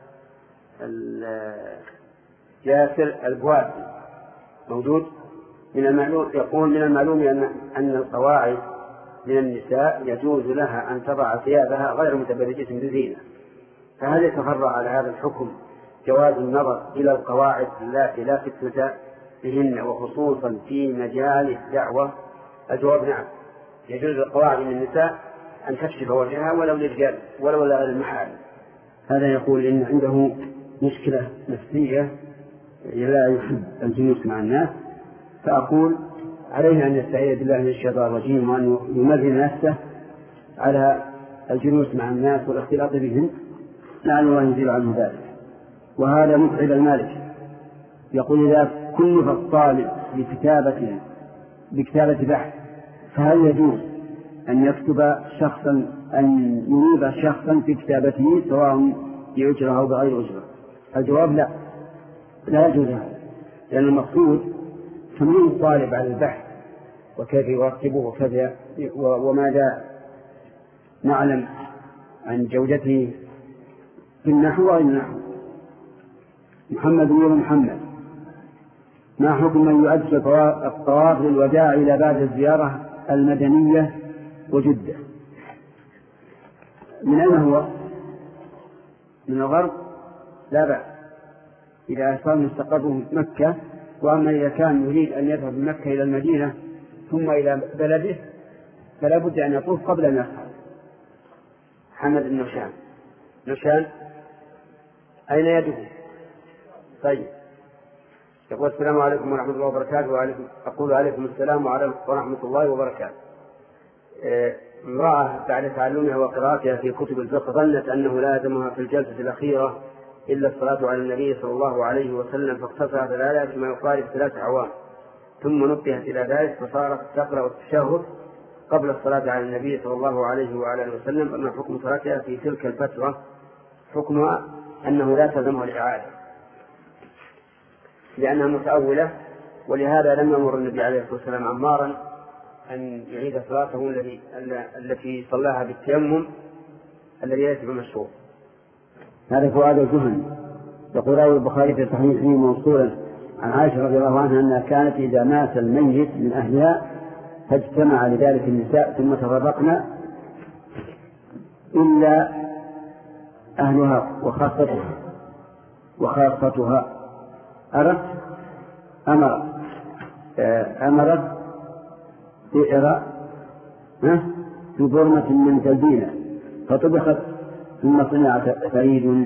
جاسر البواد موجود من المعلوم، يقول من المعلوم أن أن القواعد من النساء يجوز لها أن تضع ثيابها غير متبرجة بزينة، فهل يتفرع على هذا الحكم جواز النظر إلى القواعد التي لا فتنة بهن وخصوصا في مجال الدعوة؟ الجواب نعم، يجوز للقواعد من النساء أن تكشف وجهها ولو للرجال ولو لغير المحارم. هذا يقول إن عنده مشكلة نفسية لا يحب الجلوس مع الناس، فأقول عليه أن يستعيذ بالله من الشيطان الرجيم وأن يمرن نفسه على الجلوس مع الناس والاختلاط بهم لعل الله يزيل عنه ذلك. وهذا متعب المالك، يقول إذا كلف الطالب بكتابة بكتابة بحث فهل يجوز أن يكتب شخصا أن يريد شخصا في كتابته سواء بأجرة أو بغير أجرة؟ الجواب لا، لا يجوز هذا، لأن المقصود تمرين الطالب على البحث وكيف يرتبه وكيف وماذا نعلم عن جودته في النحو وغير النحو. محمد بن محمد: ما حكم من يؤدي الطواف للوداع إلى بعد الزيارة المدنية وجدة؟ من أين هو؟ من الغرب لا بأس إذا صار مستقره مكة، وأما إذا كان يريد أن يذهب من مكة إلى المدينة ثم إلى بلده فلا بد أن يطوف قبل أن يصعد. حمد بن نوشان: نوشان أين يده؟ طيب. يقول: السلام عليكم ورحمة الله وبركاته. وعليكم أقول عليكم السلام ورحمة الله وبركاته. امرأة بعد تعلمها وقراءتها في كتب الفقه ظنت أنه لازمها في الجلسة الأخيرة إلا الصلاة على النبي صلى الله عليه وسلم، فاقتصرت على ذلك ما يقارب ثلاث أعوام، ثم نبهت إلى ذلك فصارت تقرأ التشهد قبل الصلاة على النبي صلى الله عليه وعلى آله وسلم. أما حكم صلاتها في تلك الفترة حكمها أنه لا تلزمها الإعادة لأنها متأولة، ولهذا لم يأمر النبي عليه الصلاة والسلام عمارا أن يعيد صلاته الذي التي صلاها بالتيمم الذي ليس بمشروع. هذا فؤاد الجهني. يقول رواه البخاري في صحيحه موصولا عن عائشة رضي الله عنها أنها كانت إذا مات الميت من أهلها فاجتمع لذلك النساء ثم تفرقن إلا أهلها وخاصتها وخاصتها أرت أمر أمرت بئر في برمة من تلبينة فطبخت ثم صنعت فريد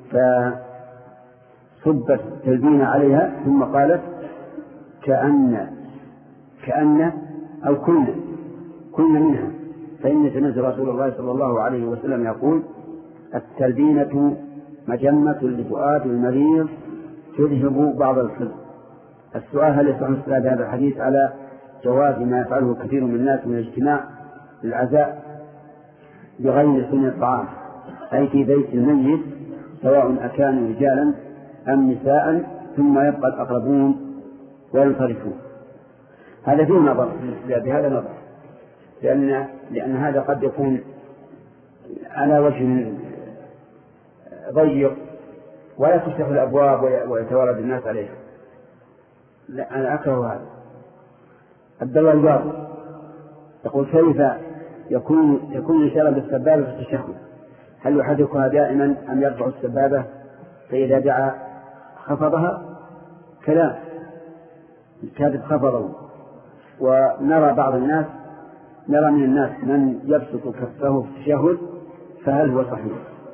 فصبت تلبينة عليها ثم قالت كأن كأن أو كن كن منها، فإن سمعت رسول الله صلى الله عليه وسلم يقول: التلبينة مجمة لفؤاد المريض تذهب بعض الحزن. السؤال: هل يصح استناد هذا الحديث على جواز ما يفعله كثير من الناس من الاجتماع للعزاء بغير سن الطعام، أي في بيت الميت سواء أكانوا رجالا أم نساء ثم يبقى الأقربون وينصرفون؟ هذا فيه نظر بهذا نظر، لأن لأن هذا قد يكون على وجه ضيق ولا تفتح الأبواب ويتوارد الناس عليها. لا، أنا أكره هذا. الدوالجار يقول: كيف يكون يكون الإشارة بالسبابة في التشهد؟ هل يحركها دائما أم يرفع السبابة فإذا دعا خفضها؟ كلام كاتب خفضه. ونرى بعض الناس نرى من الناس من يبسط كفه في التشهد، فهل هو صحيح؟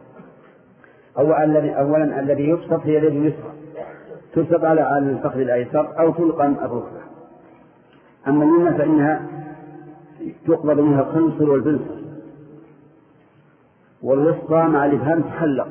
أولا الذي يبسط هي اليد اليسرى تبسط على الفخذ الأيسر أو تلقم الركبة. أما اليمنى فإنها تقبض منها الخنصر والبنصر، والوسطى مع الإبهام تحلق.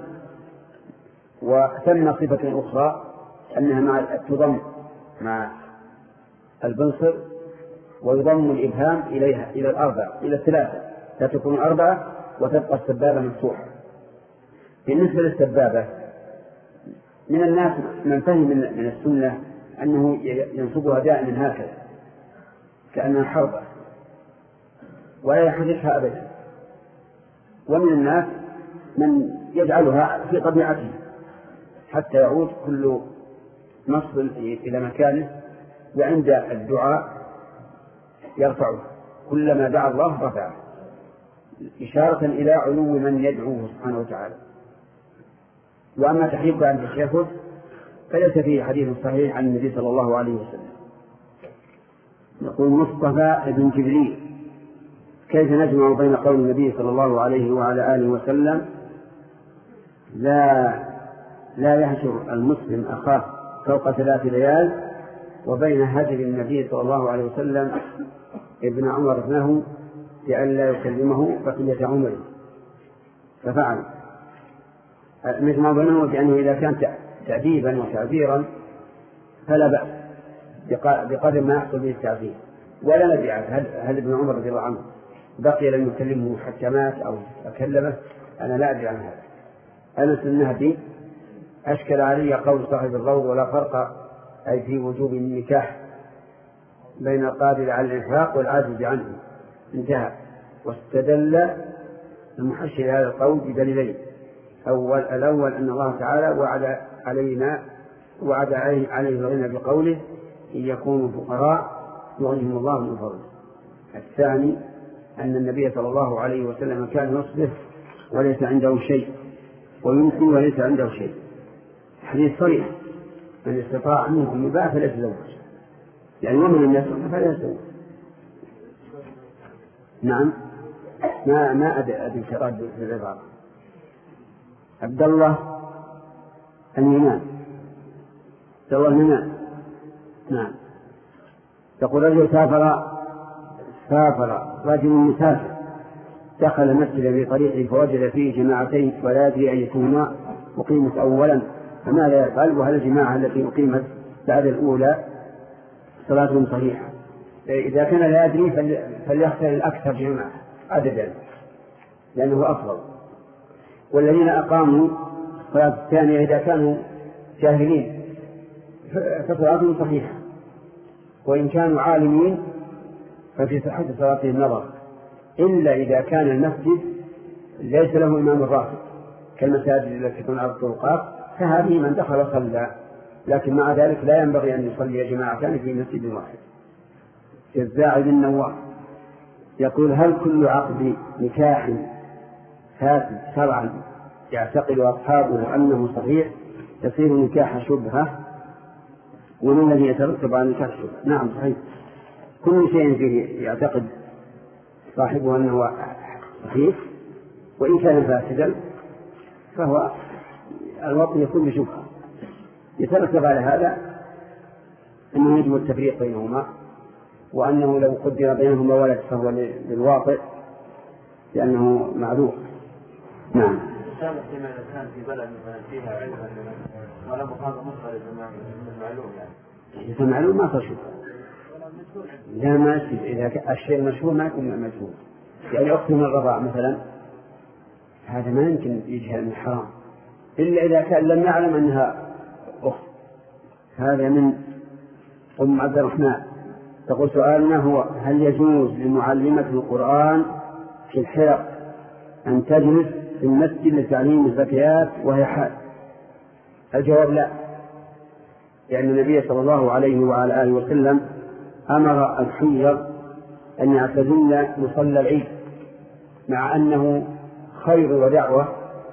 وثم صفة أخرى أنها مع تضم مع البنصر ويضم الإبهام إليها إلى الأربع إلى الثلاثة، لا تكون أربعة وتبقى السبابة مفتوحة. بالنسبة للسبابة من الناس من فهم من السنة أنه ينصبها دائما هكذا كأنها حربة ولا يحركها أبدا، ومن الناس من يجعلها في طبيعته حتى يعود كل نصب إلى مكانه، وعند الدعاء يرفعه، كلما دعا الله رفعه إشارة إلى علو من يدعوه سبحانه وتعالى. وأما تحريك عن التشهد فليس فيه حديث صحيح عن النبي صلى الله عليه وسلم. يقول مصطفى بن جبريل: كيف نجمع بين قول النبي صلى الله عليه وعلى آله وسلم لا لا يهجر المسلم أخاه فوق ثلاث ليال، وبين هجر النبي صلى الله عليه وسلم ابن عمر ابنه لئلا يكلمه بقية عمره ففعل؟ نجمع بينه بأنه إذا كان تأديبا وتعذيرا فلا بأس بقدر ما يحصل به التعذير، ولا ندري هل ابن عمر رضي الله عنه بقي لم يكلمه حتى مات أو أكلمه، أنا لا أدري عن هذا. أنس النهدي أشكل علي قول صاحب الروض ولا فرق أي في وجوب النكاح بين القادر على الإنفاق والعاجز عنه، انتهى. واستدل المحشي هذا القول بدليلين. أول الأول أن الله تعالى وعد علينا وعد عليه علينا بقوله إن يكونوا فقراء يغنيهم الله من فضله. الثاني أن النبي صلى الله عليه وسلم كان يصبح وليس عنده شيء ويمكن وليس عنده شيء. حديث صريح: من استطاع منكم الباء فليتزوج، يعني ومن الناس فليتزوج. نعم، ما ما أدري شراد في العبارة. عبد الله اليمان عبد الله اليمان نعم. تقول رجل سافر سافر رجل مسافر دخل مسجدا في طريقه فوجد فيه جماعتين ولا يدري أيتهما أقيمت أولا، فماذا يفعل؟ وهل الجماعة التي أقيمت بعد الأولى صلاتهم صحيحة؟ إذا كان لا يدري فليختار الأكثر جماعة عددا لأنه أفضل. والذين أقاموا الصلاة الثانية إذا كانوا جاهلين فصلاتهم صحيحة، وإن كانوا عالمين ففي صحة صلاتهم نظر، إلا إذا كان المسجد ليس له إمام راتب كالمساجد التي تكون على الطرقات، فهذه من دخل صلى، لكن مع ذلك لا ينبغي أن يصلي جماعتان في مسجد واحد. جزاء بن نواف يقول: هل كل عقد نكاح فاسد شرعا يعتقد أصحابه أنه صحيح يصير نكاح شبهة؟ ومن الذي يترتب على نكاح شبهة؟ نعم صحيح، كل شيء فيه يعتقد صاحبه أنه صحيح وإن كان فاسدا فهو الوطن يكون بشبهة. يترتب على هذا أنه يجب التفريق بينهما، وأنه لو قدر بينهما ولد فهو للواطئ لأنه معذور. نعم. كان فيما كان في بلد فيها علم ولا مخاطب مصدر المعلوم يعني. إذا معلوم ما تصير. لا ما يصير، إذا الشيء المشهور ما يكون مشهور. يعني أخت من الرضاع مثلا هذا ما يمكن يجهل من حرام إلا إذا كان لم يعلم أنها أخت. هذا من أم عبد الرحمن تقول: سؤالنا هو: هل يجوز لمعلمة القرآن في الحلق أن تجلس في المسجد لتعليم الزكيات وهي حال؟ الجواب لا، لأن النبي صلى الله عليه وعلى آله وسلم أمر الحيض أن يعتزلن مصلى العيد، مع أنه خير ودعوة،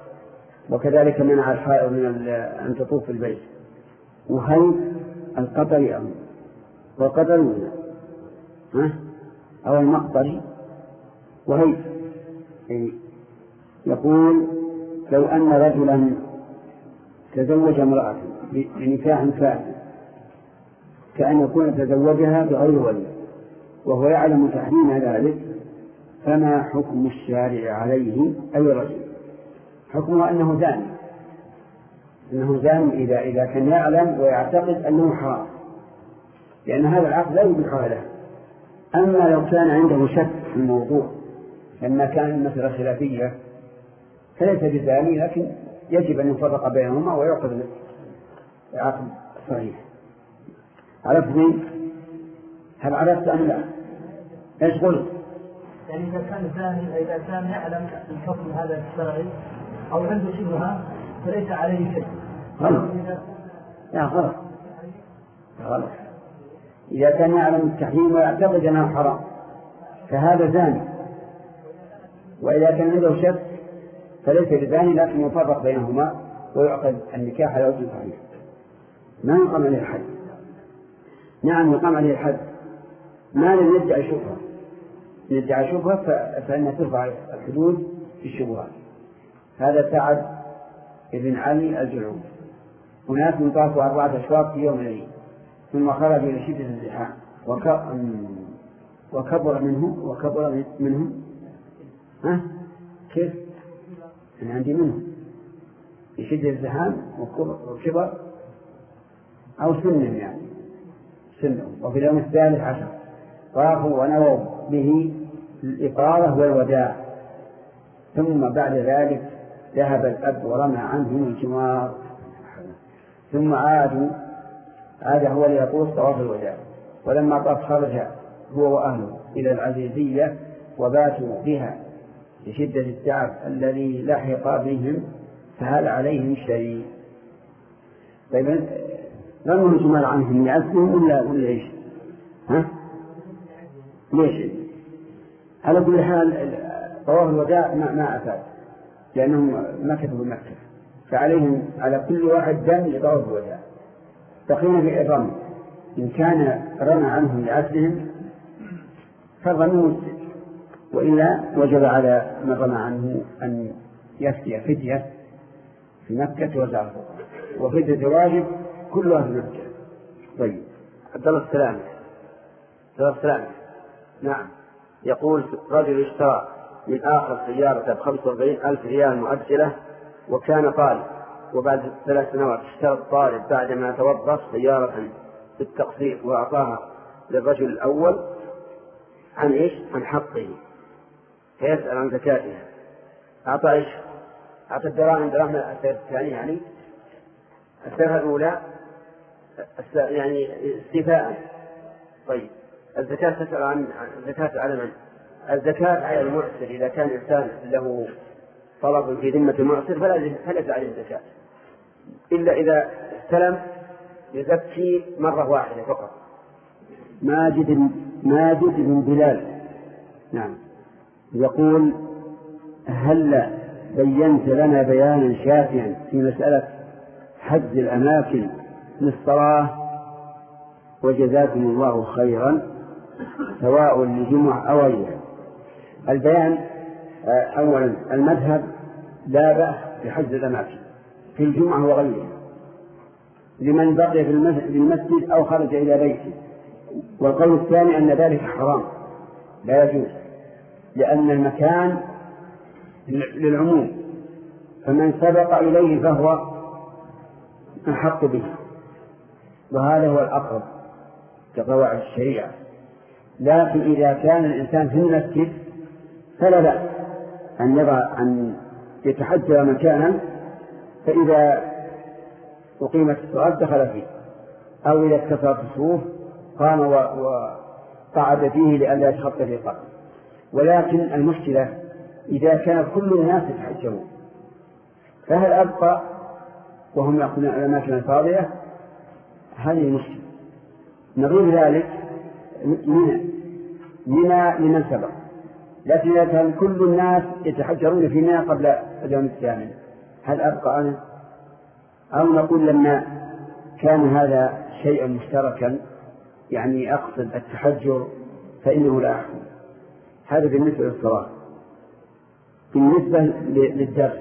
وكذلك منع الحائض من أن تطوف في البيت. وهل القطري أو والقطري أو المقطري وهي يقول: لو أن رجلا تزوج امرأة بنكاح فاسد كأن يكون تزوجها بغير ولي وهو يعلم تحريم ذلك، فما حكم الشارع عليه أي رجل؟ حكمه أنه زاني، أنه زاني إذا إذا كان يعلم ويعتقد أنه حرام، لأن هذا العقد لا يبيح له. أما لو كان عنده شك في الموضوع لما كان المسألة خلافية فليس بزاني، لكن يجب أن يفرق بينهما ويعقد عقد صحيح. عرفتني؟ هل عرفت أم لا؟ إيش قلت؟ يعني إذا كان زاني إذا كان يعلم الحكم هذا الشرعي أو عنده شبهة فليس عليه شيء. غلط. لا غلط. غلط. إذا كان يعلم التحريم ويعتقد أنه حرام فهذا زاني، وإذا كان عنده شك فليس بزاني، لكن يفرق بينهما ويعقد النكاح على وجه صحيح. ما يقام عليه الحد. نعم يقام عليه الحد ما لم يدعي شبهة. يدعي شبهة فإنها ترفع الحدود في الشبهات. هذا سعد ابن علي الجعود. هناك طافوا أربعة أشواط في يوم العيد ثم خرجوا لشدة الزحام وكبر منه وكبر منهم ها كيف؟ أنا عندي منهم لشدة الزحام وكبر أو سنهم يعني سنهم. وفي اليوم الثالث عشر طافوا ونووا به الإفاضة والوداع، ثم بعد ذلك ذهب الأب ورمى عنهم الجمار، ثم عادوا عاد هو ليطوف طواف الوداع. ولما طاف خرج هو وأهله إلى العزيزية وباتوا بها لشدة التعب الذي لحق بهم، فهل عليهم شيء؟ طيب رموا الجمال عنهم لعزهم ولا ولا ايش؟ ها؟ ليش؟ على كل حال طواف الوداع ما ما أفاد، لأنهم مكثوا بمكة، فعليهم على كل واحد دم لطواف الوداع. بقينا في الرمي، إن كان رمى عنهم لعزهم فالرمي مسلم، وإلا وجب على من رمى عنه أن يفتي فدية في مكة وزعه، وفدية واجب كلها في مكة. طيب عبد الله السلام عبد الله السلام نعم، يقول رجل اشترى من آخر سيارة بخمسة وأربعين ألف ريال مؤجلة وكان طالب، وبعد ثلاث سنوات اشترى الطالب بعدما توظف سيارة بالتقسيط وأعطاها للرجل الأول عن إيش؟ عن حقه، فيسأل عن زكاتها. أعطى إيش؟ أعطى الدراهم دراهم السيارة الثانية، يعني السيارة الأولى يعني استيفاء. طيب الزكاة تسأل عن الزكاة على من؟ الزكاة على المعسر، إذا كان إنسان له طلب في ذمة المعسر فليس عليه الزكاة، إلا إذا استلم يزكي مرة واحدة فقط. ماجد ماجد بن بلال نعم يقول: هل بينت لنا بيانا شافعا في مسألة حجز الأماكن للصلاة، وجزاكم الله خيرا، سواء لجمعة أو غيرها. البيان أولا المذهب لا بأس بحجز الأماكن في الجمعة وغيرها لمن بقي في المسجد أو خرج إلى بيته. والقول الثاني أن ذلك حرام لا يجوز، لأن المكان للعموم، فمن سبق إليه فهو أحق به، وهذا هو الأقرب كقواعد الشريعة. لكن إذا كان الإنسان في المسجد فلا بأس أن يضع أن يتحجر مكانا، فإذا أقيمت الصلاة دخل فيه، أو إذا اتكسرت الصفوف قام وقعد فيه لئلا يتخطى في القبر. ولكن المشكلة إذا كان كل الناس يتحجرون فهل أبقى وهم يأخذون الأماكن الفاضية؟ هذه مشكلة. نظير ذلك منى منى لمن سبق، لكن إذا كان كل الناس يتحجرون في منى قبل اليوم الثامن هل أبقى أنا؟ أو نقول لما كان هذا شيئا مشتركا، يعني أقصد التحجر، فإنه لا أحكم. هذا بالنسبة للصلاة. بالنسبة للدرس،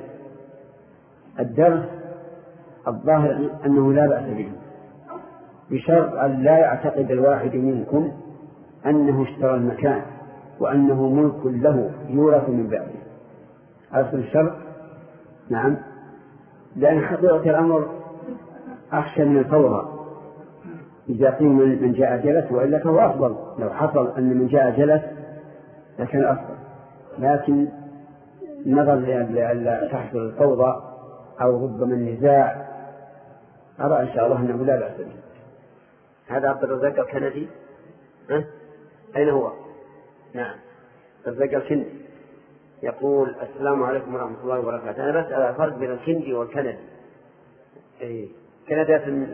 الدرس الظاهر أنه لا بأس به، بشرط أن لا يعتقد الواحد منكم أنه اشترى المكان وأنه ملك له يورث من بعده. أصل الشرط نعم، لأن حقيقة الأمر أخشى من الفوضى إذا قيل من جاء جلس، وإلا فهو أفضل لو حصل أن من جاء جلس لكن أفضل. لكن نظر لألا تحصل الفوضى أو ربما النزاع، أرى إن شاء الله أنه لا بأس به. هذا عبد الرزاق الكندي، أه؟ أين هو؟ نعم الرزاق الكندي يقول: السلام عليكم ورحمة الله وبركاته. أنا بسأل الفرق بين الكندي والكندي. إيه كندا في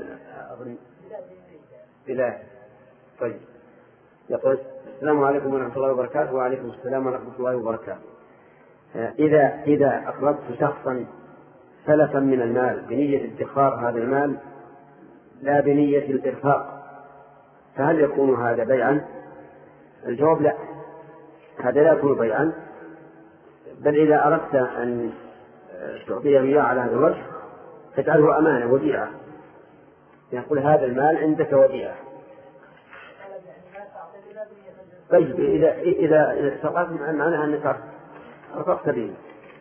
بلاد. طيب يقول: السلام عليكم ورحمة الله وبركاته. وعليكم السلام ورحمة الله وبركاته. إذا إذا أقرضت شخصا سلفا من المال بنية ادخار هذا المال لا بنية الإرفاق، فهل يكون هذا بيعا؟ الجواب لا، هذا لا يكون بيعا، بل إذا أردت أن تعطيه إياه على هذا الوجه تجعله أمانة وديعة، يقول هذا المال عندك وديعة. طيب إذا إذا استطعت معناها أنك أرفقت به.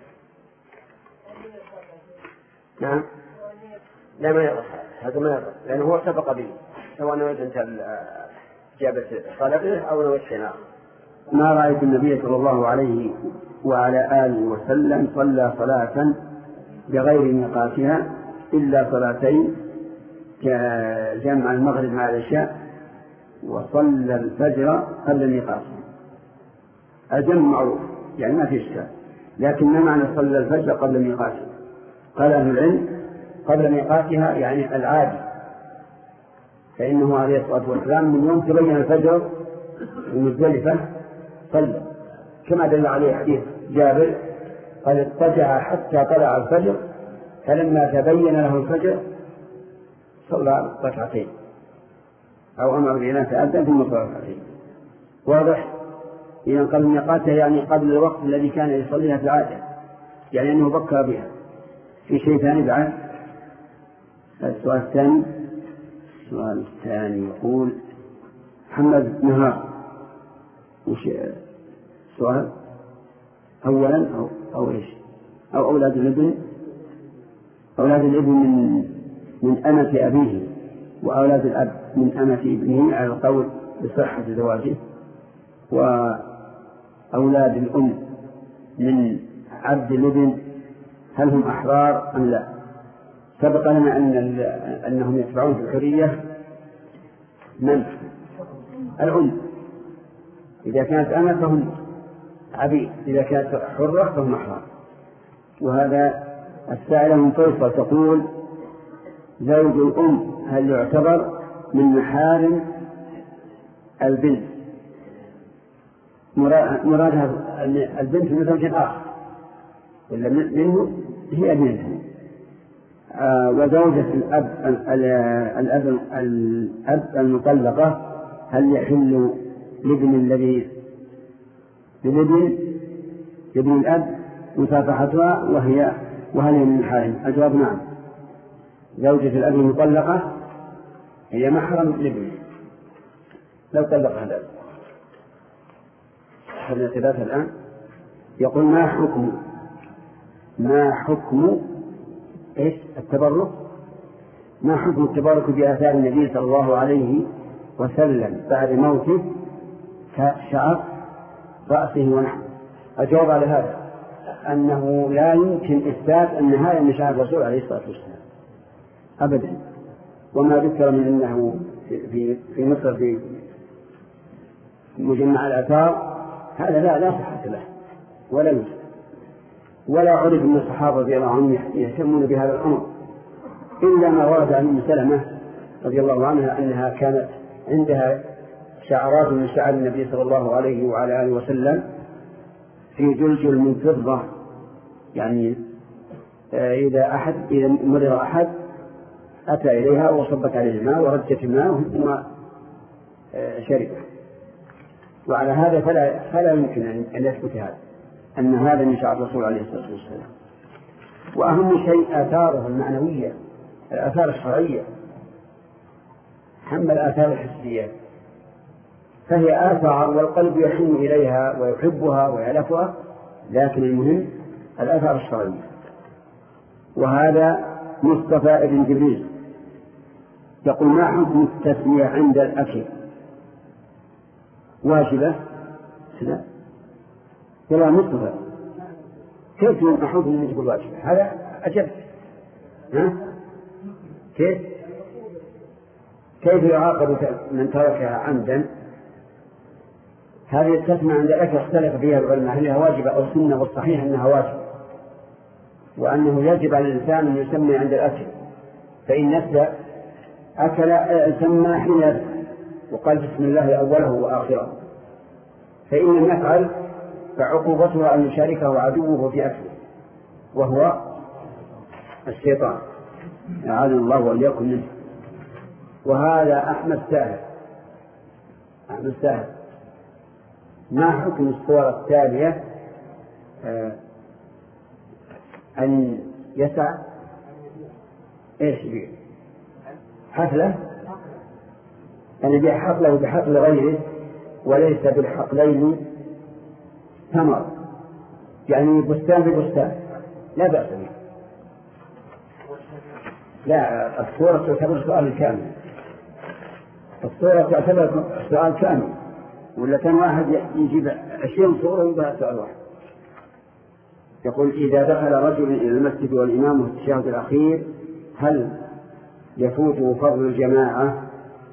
نعم لا ما يرفع، هذا ما يرفع، لأنه هو سبق به، سواء نويت أنت إجابة طلبه أو نويت شيء آخر. ما رأيت النبي صلى الله عليه وعلى آله وسلم صلى صلاة بغير ميقاتها إلا صلاتين كجمع المغرب مع العشاء وصلى الفجر قبل ميقاتها. الجمع معروف يعني ما في إشكال، لكن ما معنى صلى الفجر قبل ميقاتها؟ قال أهل العلم قبل ميقاتها يعني العادي، فإنه عليه الصلاة والسلام من يوم تبين الفجر المزدلفة صلى، كما دل عليه حديث جابر قال اضطجع حتى طلع الفجر فلما تبين له الفجر صلى ركعتين أو أمر بنا فأذن ثم صلى ركعتين. واضح؟ إذا قبل ميقاتها يعني قبل الوقت الذي كان يصليها في العادة، يعني أنه بكر بها. في شيء ثاني بعد؟ السؤال الثاني السؤال الثاني يقول محمد نهار وش سؤال أولا أو, أو إيش أو أولاد الابن أولاد الابن من من أمة أبيه وأولاد الأب من أمة ابنه على القول بصحة زواجه، وأولاد الأم من عبد الابن هل هم أحرار أم لا؟ سبق لنا أن أنهم يتبعون في الحرية من الأم، إذا كانت أمة فهم عبيد، إذا كانت حرة فهم أحرار. وهذا السائلة من فيصل تقول زوج الأم هل يعتبر من محارم البنت؟ مرادها البنت من زوج آخر ولا منه هي بنته. آه وزوجة الأب الأب الأب المطلقة هل يحل لابن الذي لابن لابن الأب مصافحتها وهي وهل هي من محارم؟ الجواب نعم، زوجة الأب المطلقة هي محرم لابنه لو طلقها الأب. هذا الثلاث الآن يقول ما حكم ما حكم إيش التبرك؟ ما حكم التبرك بآثار النبي صلى الله عليه وسلم بعد موته كشعر رأسه ونحوه؟ الجواب على هذا أنه لا يمكن إثبات أن هذا من شعر الرسول عليه الصلاة والسلام أبدا. وما ذكر من أنه في في مصر في مجمع الآثار هذا لا لا صحة له ولا يمكن، ولا عرف من الصحابة رضي الله عنهم يهتمون بهذا الأمر، إلا ما ورد عن أم سلمة رضي الله عنها أنها كانت عندها شعرات من شعر النبي صلى الله عليه وعلى آله وسلم في جلجل من فضة، يعني إذا أحد إذا مرض أحد أتى إليها وصبت عليه الماء ورجت الماء ثم شربه. وعلى هذا فلا فلا يمكن أن يثبت هذا أن هذا من شعر الرسول عليه الصلاة والسلام. وأهم شيء آثاره المعنوية، الآثار الشرعية، أما الآثار الحسية فهي آثار والقلب يحن إليها ويحبها ويألفها، لكن المهم الآثار الشرعية. وهذا مصطفى ابن جبريل يقول ما حكم التسمية عند الأكل؟ واجبة؟ لا. يلا مصطفى كيف يحكم من يجب الواجبة؟ هذا أجبت. ها؟ كيف؟ كيف يعاقب من تركها عمدا؟ هذه التسمية عند الأكل اختلف فيها العلماء هل هي واجبة أو سنة، والصحيح أنها واجبة، وأنه يجب على الإنسان أن يسمي عند الأكل، فإن نسى أكل سمى حين يذكر وقال بسم الله أوله وآخره، فإن لم يفعل فعقوبته أن يشاركه عدوه في أكله وهو الشيطان، أعاذنا الله وإياكم منه. وهذا أحمد ساهر أحمد ساهر ما حكم الصورة التالية؟ آه أن يسع إيش بيه حفلة أن يبيع حفله بحفل غيره وليس بالحقلين ثمر، يعني بستان ببستان لا بأس به. لا، الصورة تعتبر سؤال كامل، الصورة تعتبر سؤال كامل ولا كان واحد يجيب عشرين صورة ويبقى سؤال واحد. يقول إذا دخل رجل إلى المسجد والإمام في التشهد الأخير هل يفوته فضل الجماعة؟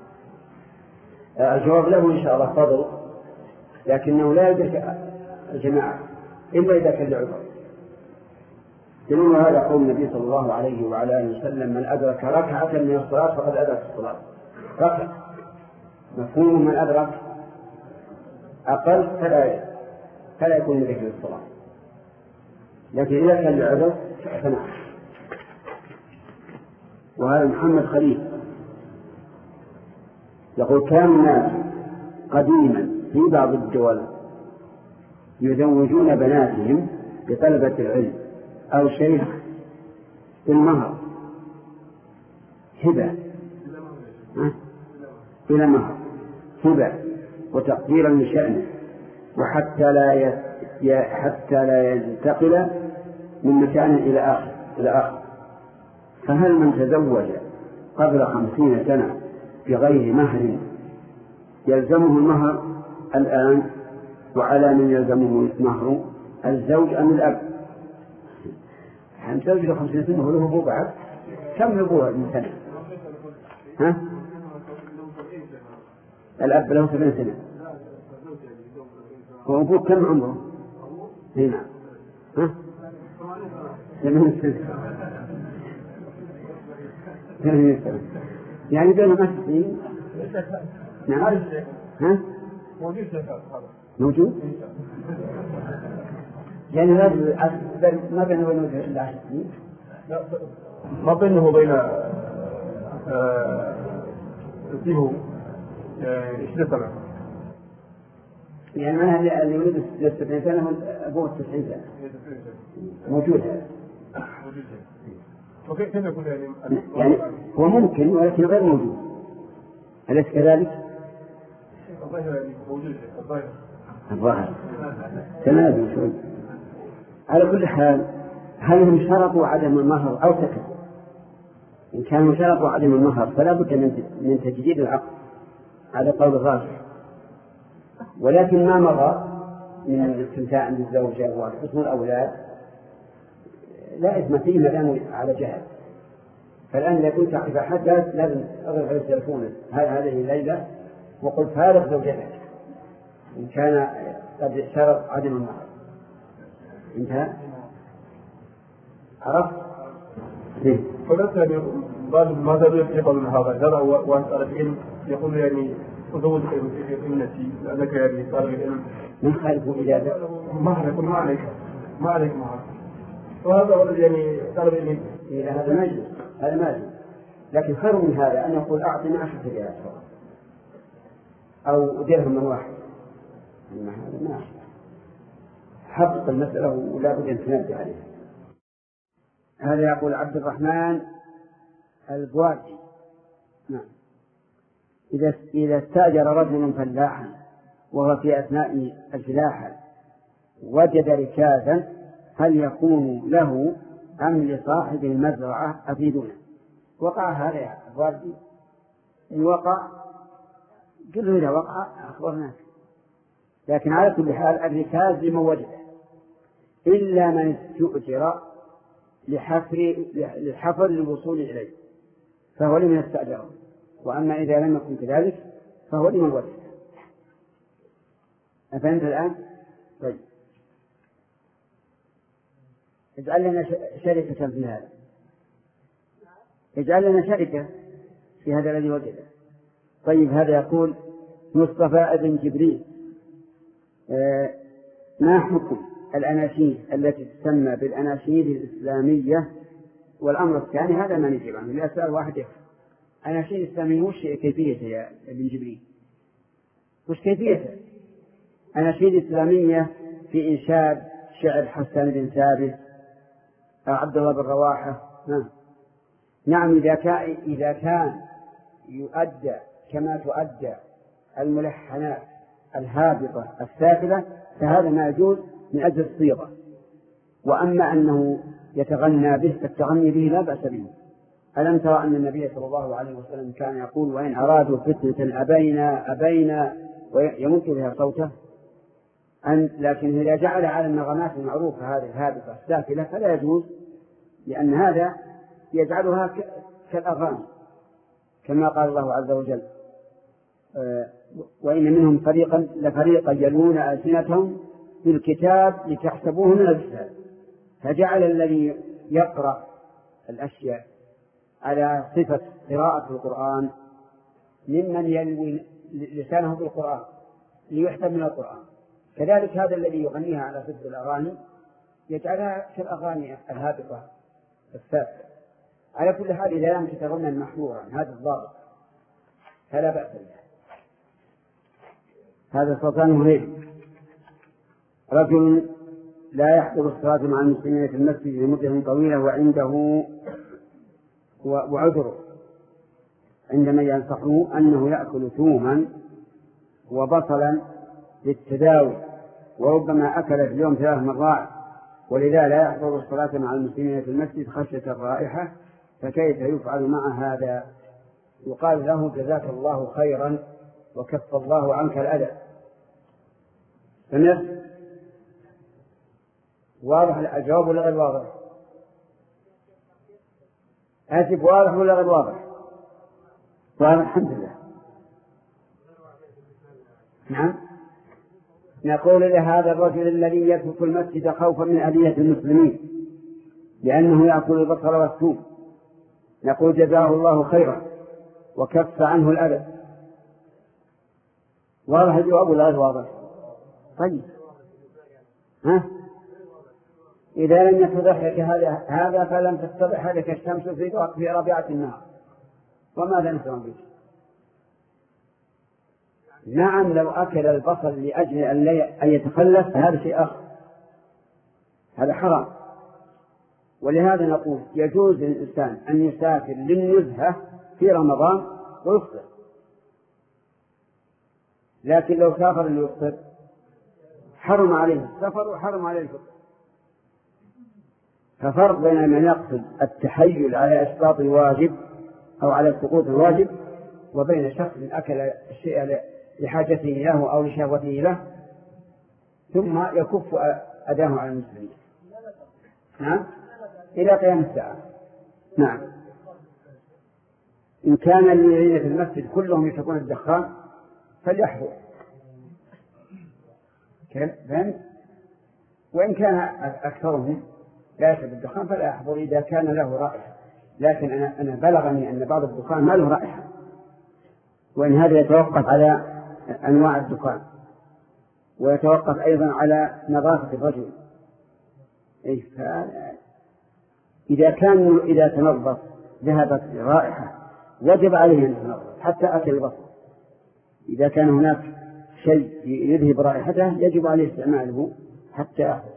الجواب له إن شاء الله فضل، لكنه لا يدرك الجماعة إلا إذا كان لعذر. دليل هذا قول النبي صلى الله عليه وعلى آله وسلم من أدرك ركعة من الصلاة فقد أدرك الصلاة. ركعة مفهوم من أدرك أقل فلا فلا يكون ذكر الصلاة، لكن إذا كان لعذر فنعم. وهذا محمد خليل يقول كان الناس قديما في بعض الدول يزوجون بناتهم بطلبة العلم أو شيخ بالمهر هبة إلى مهر هبة وتقديرا لشأنه، وحتى لا ي... حتى لا ينتقل من مكان إلى آخر إلى آخر. فهل من تزوج قبل خمسين سنة بغير مهر يلزمه المهر الآن، وعلى من يلزمه المهر الزوج أم الأب؟ متزوج له خمسين سنة وله أبوه بعد كم أبوه من سنة؟ ها؟ الأب له سبعين سنة وأبوه كم عمره؟ هنا ها؟ سبعين سنة يعني بين مسجدين. نعم. ها؟ موجود؟ يعني هذا ما بينه وبين إلا عشر سنين؟ ما بينه وبين فيه عشرين سنة. يعني ما اللي يولد السبعين سنة أبوه التسعين سنة موجود. وكيف يكون يعني؟ يعني هو ممكن ولكن غير موجود، أليس كذلك؟ الظاهر موجود. الظاهر الظاهر تنازل شوي. على كل حال هل هم شرطوا عدم المهر أو سكتوا؟ إن كانوا شرطوا عدم المهر فلا بد من تجديد العقد على قول الراجح، ولكن ما مضى من الاستمتاع بالزوجة وحسن الأولاد لا إثم فيه ما دام على جهل. فالآن إذا كنت تعرف أحد لازم أضرب على تليفونه هذه الليلة وقل فارق زوجتك إن كان قد شرط عدم المهر. انتهى؟ عرفت؟ فلست يعني بعض ماذا يقول من هذا؟ هذا وأنت العلم يقول يعني أزوج ابنتي لأنك يعني طالب العلم من خالفه إجازة مهر يقول ما عليك ما عليك مهر، وهذا هو يعني طالب العلم. هذا ما يجوز، هذا ما يجوز. لكن خير من هذا أن يقول أعطني عشرة ريالات أو درهم من واحد. هذا ما حقق المسألة ولا بد أن تنبه عليها. هذا يقول عبد الرحمن البوادي نعم إذا إذا استأجر رجل فلاحا وهو في أثناء الفلاحة وجد ركازا هل يكون له أم لصاحب المزرعة؟ أفيدونا. وقع هذا يا البوادي إن وقع قل له إذا وقع أخبرناك، لكن على كل حال الركاز لمن وجده إلا من استؤجر لحفر للحفر للوصول إليه فهو لمن استأجره، وأما إذا لم يكن كذلك فهو لمن وجده. أفهمت الآن؟ طيب اجعل لنا شركة في هذا، اجعل لنا شركة في هذا الذي وجده. طيب هذا يقول مصطفى بن جبريل آه ما حكم الأناشيد التي تسمى بالأناشيد الإسلامية؟ والأمر الثاني هذا ما نجيب عنه لأسأل واحد يفهم. أناشيد الإسلامية وش كيفيتها يا ابن جبريل؟ وش كيفيتها؟ أناشيد إسلامية في إنشاد شعر حسان بن ثابت أو عبد الله بن رواحة. نعم إذا كان إذا كان يؤدى كما تؤدى الملحنات الهابطة السافلة فهذا ما يجوز من أجل الصيغة. وأما أنه يتغنى به فالتغني به لا بأس به. ألم ترى أن النبي صلى الله عليه وسلم كان يقول وإن أرادوا فتنة أبينا أبينا ويمد بها صوته أن لكن إذا جعل على النغمات المعروفة هذه الهادفة السافلة فلا يجوز، لأن هذا يجعلها كالأغاني كما قال الله عز وجل وإن منهم فريقا لفريقا يلون ألسنتهم بالكتاب لتحسبوه من الكتاب، فجعل الذي يقرأ الأشياء على صفة قراءة القرآن ممن يلوي لسانه بالقرآن ليحسب من القرآن، كذلك هذا الذي يغنيها على صفة الأغاني يجعلها كالأغاني الهادفة السافلة. على كل حال إذا لم تتغنى محظورا هذا الضابط فلا بأس به. هذا سلطان مهيب رجل لا يحضر الصلاة مع المسلمين في المسجد لمدة طويلة وعنده وعذره عندما ينصحوه أنه يأكل ثوما وبصلا للتداوي وربما أكل في اليوم ثلاث مرات، ولذا لا يحضر الصلاة مع المسلمين في المسجد خشية الرائحة، فكيف يفعل مع هذا؟ يقال له جزاك الله خيرا وكف الله عنك الأذى. سمعت؟ واضح الجواب ولا غير واضح؟ آسف، واضح ولا غير واضح؟ واضح الحمد لله. نعم، نقول لهذا الرجل الذي يترك المسجد خوفا من أذية المسلمين لأنه يأكل البصل والثوم نقول جزاه الله خيرا وكف عنه الأذى. واضح الجواب ولا غير واضح؟ طيب، ها؟ إذا لم يتضح لك هذا هذا فلم تتضح لك الشمس في ربيعة النهار، وماذا نفعل به؟ نعم، لو أكل البصل لأجل أن يتخلف هذا شيء آخر، هذا حرام. ولهذا نقول يجوز للإنسان أن يسافر للنزهة في رمضان ويفطر، لكن لو سافر ليفطر حرم عليه السفر وحرم عليه الفطر. ففرق بين من يقصد التحيل على إسقاط الواجب أو على سقوط الواجب وبين شخص أكل الشيء لحاجته له أو لشهوته له ثم يكف أداه على المسلمين. نعم، إلى قيام الساعة. نعم، إن كان الذين في المسجد كلهم يشربون الدخان فليحضر، وإن كان أكثرهم لا يشرب الدخان فلا يحضر إذا كان له رائحة. لكن أنا أنا بلغني أن بعض الدخان ما له رائحة، وإن هذا يتوقف على أنواع الدخان ويتوقف أيضا على نظافة الرجل. إيه، إذا كان إذا تنظف ذهبت رائحة وجب عليه أن يتنظف حتى أكل البصر. إذا كان هناك شيء يذهب رائحته يجب عليه استعماله حتى أخذ.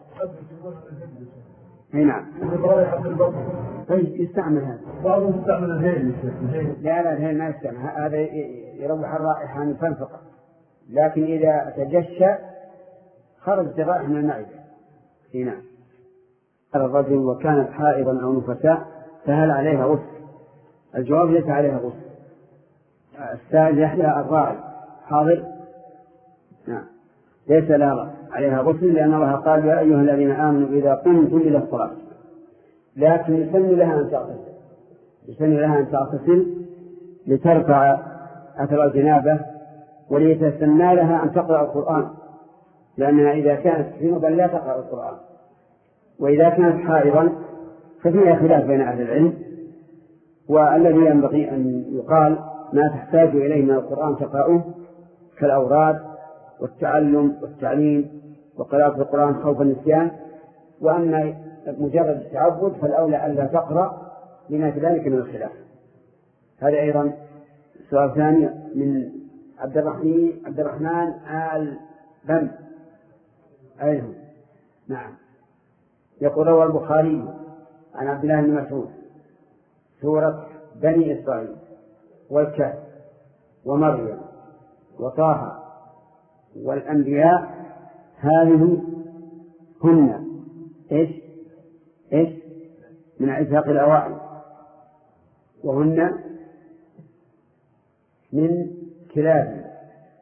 نعم، طيب يستعمل هذا. بعضهم يستعمل الهيل. لا لا الهيل ما يستعمل، هذا يروح الرائحة عن الفنفقة، لكن إذا تجشى خرج الرائحة من المعدة. نعم. الرجل وكانت حائضا أو نفساء فهل عليها غسل؟ الجواب ليس عليها غسل. السائل يحيى الراعي حاضر. نعم، ليس لها عليها غسل، لأن الله قال يا أيها الذين آمنوا إذا قمتم إلى الصلاة، لكن يسن لها أن تغتسل، يسن لها أن تغتسل لترفع أثر الجنابة، وليتسنى لها أن تقرأ القرآن، لأنها إذا كانت جنوبا لا تقرأ القرآن. وإذا كانت حائضا ففيها خلاف بين أهل العلم، والذي ينبغي أن يقال ما تحتاج إليه من القرآن تقرأه كالأوراد والتعلم والتعليم وقراءة القرآن خوف النسيان. وأما مجرد التعبد فالأولى ألا تقرأ لما في ذلك من الخلاف. هذا أيضا سؤال ثاني من عبد الرحمن عبد الرحمن آل بن أيضا. نعم، يقول روى البخاري عن عبد الله بن مسعود سورة بني إسرائيل والكهف ومريم وطه والأنبياء هذه هن إيش إيش من عتاق الأوائل، وهن من كلاب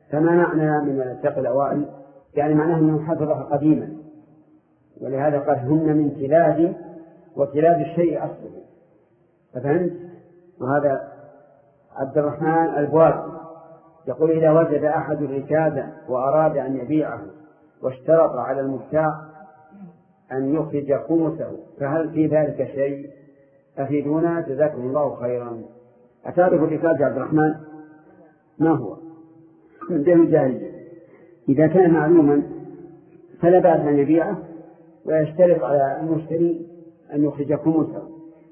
فما معنى من الفقه الأوائل؟ يعني معناه أنه حفظها قديما، ولهذا قال هن من كلاب، وكلاب الشيء أصله. ففهمت؟ وهذا عبد الرحمن البواري يقول إذا وجد أحد ركازا وأراد أن يبيعه واشترط على المبتاع أن يخرج خمسه فهل في ذلك شيء؟ أفيدونا جزاكم الله خيرا. أتعرف الركاز يا عبد الرحمن؟ ما هو؟ من دين الجاهلية. إذا كان معلوما فلا بأس أن يبيعه ويشترط على المشتري أن يخرج خمسه،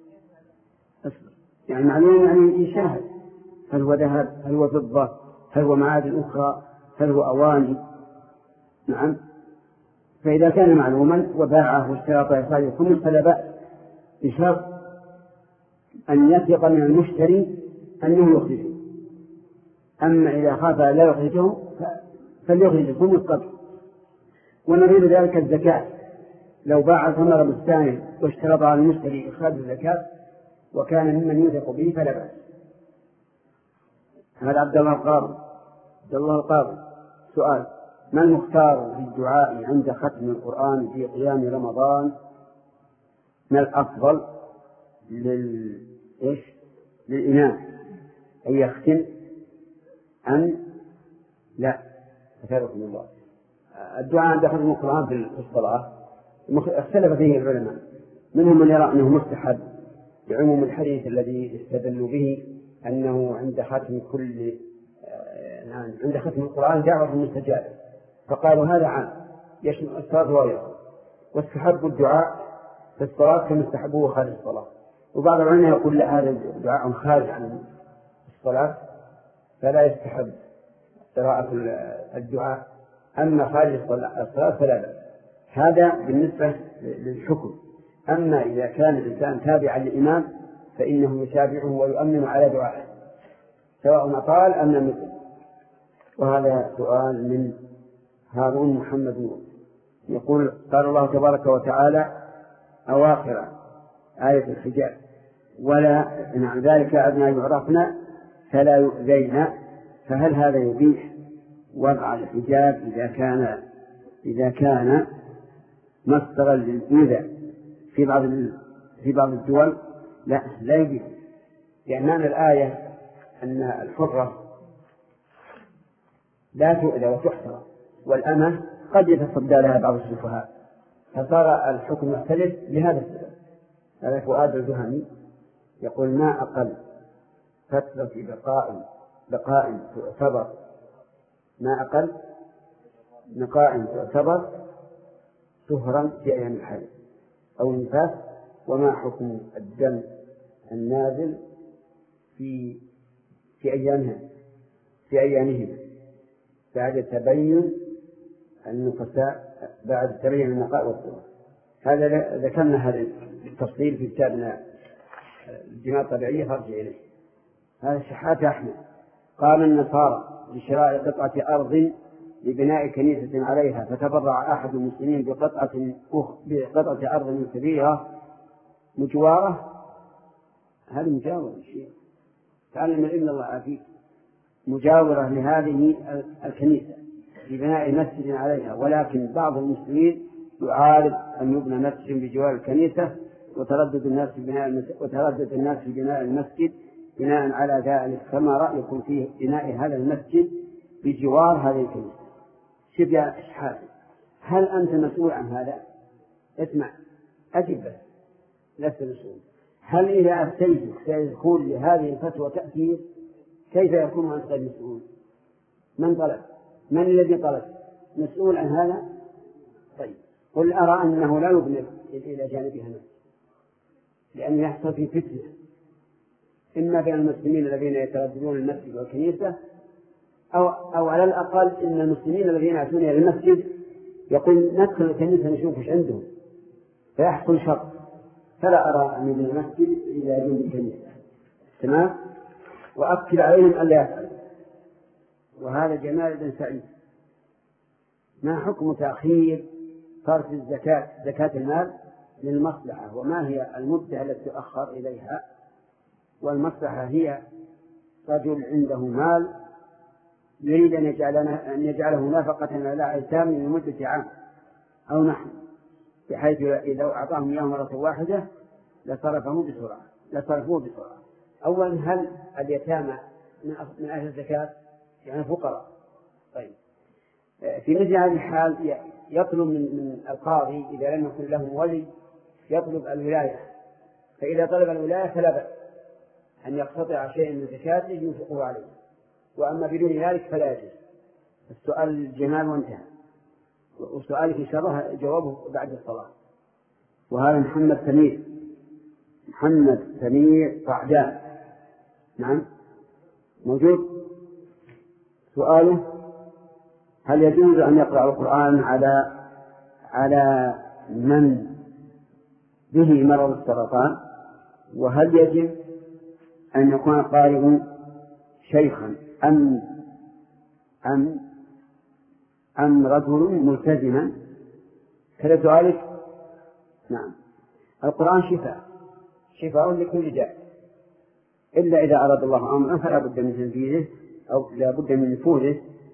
يعني معلوم يعني يشاهد هل هو ذهب، هل هو فضة، هل هو معادن أخرى، هل هو أواني. نعم. فإذا كان معلوما وباعه واشترط إخراج الخمس فلا بأس، بشرط أن يثق من المشتري أنه يخرجه. أما إذا خاف لا يخرجه فليخرج الخمس قبل. ونريد ذلك الزكاة، لو باع ثمر بستانه واشترط على المشتري إخراج الزكاة وكان ممن يوثق به فلا بأس. هذا عبد الله القاضي. عبد الله القاضي سؤال: ما المختار في الدعاء عند ختم القرآن في قيام رمضان؟ ما الأفضل لل... إيش؟ للإمام أن يختم أم لا؟ أثابكم الله. الدعاء عند ختم القرآن في الصلاة اختلف فيه العلماء، منهم من يرى أنه مستحب لعموم الحديث الذي استدلوا به أنه عند ختم كل يعني عند ختم القرآن دعوة مستجابة، فقالوا هذا عام يشمل الصلاة وغيرها، واستحب الدعاء في الصلاة كما استحبوه خارج الصلاة. وبعض العلماء يقول لا، هذا دعاء خارج عن الصلاة فلا يستحب قراءة الدعاء، أما خارج الصلاة فلا بأس. هذا بالنسبة للحكم. أما إذا كان الإنسان تابعا للإمام فإنه يتابعه ويؤمن على دعائه سواء أطال أم لم يطل. وهذا سؤال من هارون محمد نور يقول: قال الله تبارك وتعالى أواخر آية الحجاب: ولا عن ذلك أدنى يعرفنا فلا يؤذينا، فهل هذا يبيح وضع الحجاب إذا كان إذا كان مصدرا للإيذاء في بعض في بعض الدول؟ لا، لا يجوز، لأن معنى الآية أن الحرة لا تؤذى وتحصر، والأمة قد يتصدى لها بعض السفهاء، فصار الحكم مختلف لهذا السبب. هذا فؤاد الجهني يقول: ما أقل فترة بقاء بقاء تعتبر ما أقل بقاء تعتبر سهرا في أيام الحيض أو النفاس، وما حكم الدم النازل في في أيامها في أيامهما بعد تبين النفساء بعد تبين النقاء والطهر. هذا ذكرنا هذا التفصيل في كتابنا الجماعة الطبيعية، فارجع إليه. هذا شحات أحمد: قام النصارى بشراء قطعة أرض لبناء كنيسة عليها، فتبرع أحد المسلمين بقطعة بقطعة أرض كبيرة مجوارة. هذه مجاورة شيء تعلم الإبن الله عافيك، مجاورة لهذه الكنيسة لبناء مسجد عليها، ولكن بعض المسلمين يعارض أن يبنى مسجد بجوار الكنيسة وتردد الناس في بناء المسجد وتردد الناس في بناء المسجد بناء على ذلك، كما رأي يكون فيه بناء هذا المسجد بجوار هذه الكنيسة. شوف يا إشحاد، هل أنت مسؤول عن هذا؟ اسمع أجب بس، لست مسؤول. هل إذا أفتيت سيكون لهذه الفتوى تأثير؟ كيف يكون أنت مسؤول؟ من طلب؟ من الذي طلب؟ مسؤول عن هذا؟ طيب قل أرى أنه لا يبنى إلى جانبها مسجد، لأن يحصل في فتنة إما بين المسلمين الذين يترددون المسجد والكنيسة، أو, أو على الأقل إن المسلمين الذين يأتون إلى المسجد يقول ندخل الكنيسة نشوف ايش عندهم، فيحصل شر. فلا أرى أن يبنى المسجد إلى جنب الكنيسة، تمام؟ وأكد عليهم ألا يفعل. وهذا جمال بن سعيد: ما حكم تأخير صرف الزكاة زكاة المال للمصلحة، وما هي المدة التي تؤخر إليها؟ والمصلحة هي رجل عنده مال يريد أن يجعلنا أن يجعله نفقة على أيتام لمدة عام أو نحو، بحيث إذا أعطاهم إياه مرة واحدة لصرفه بسرعة لصرفوه بسرعة. أولا، هل اليتامى من أهل الزكاة؟ يعني فقراء. طيب، في مثل هذه الحال يطلب من من القاضي إذا لم يكن له ولي يطلب الولاية، فإذا طلب الولاية فلا بأس أن يقتطع شيئا من زكاته ينفقه عليه، وأما بدون ذلك فلا يجوز. السؤال الجمال وانتهى، وسؤالك إن شاء الله جوابه بعد الصلاة. وهذا محمد سمير محمد سمير قعدان، نعم موجود. سؤاله: هل يجوز أن يقرأ القرآن على على من به مرض السرطان؟ وهل يجب أن يكون القارئ شيخا أم أم أم رجل ملتزما؟ كذا سؤالك. نعم، القرآن شفاء شفاء لكل داء، إلا إذا أراد الله أمرا فلا بد من تنفيذه أو لا بد من نفوذه.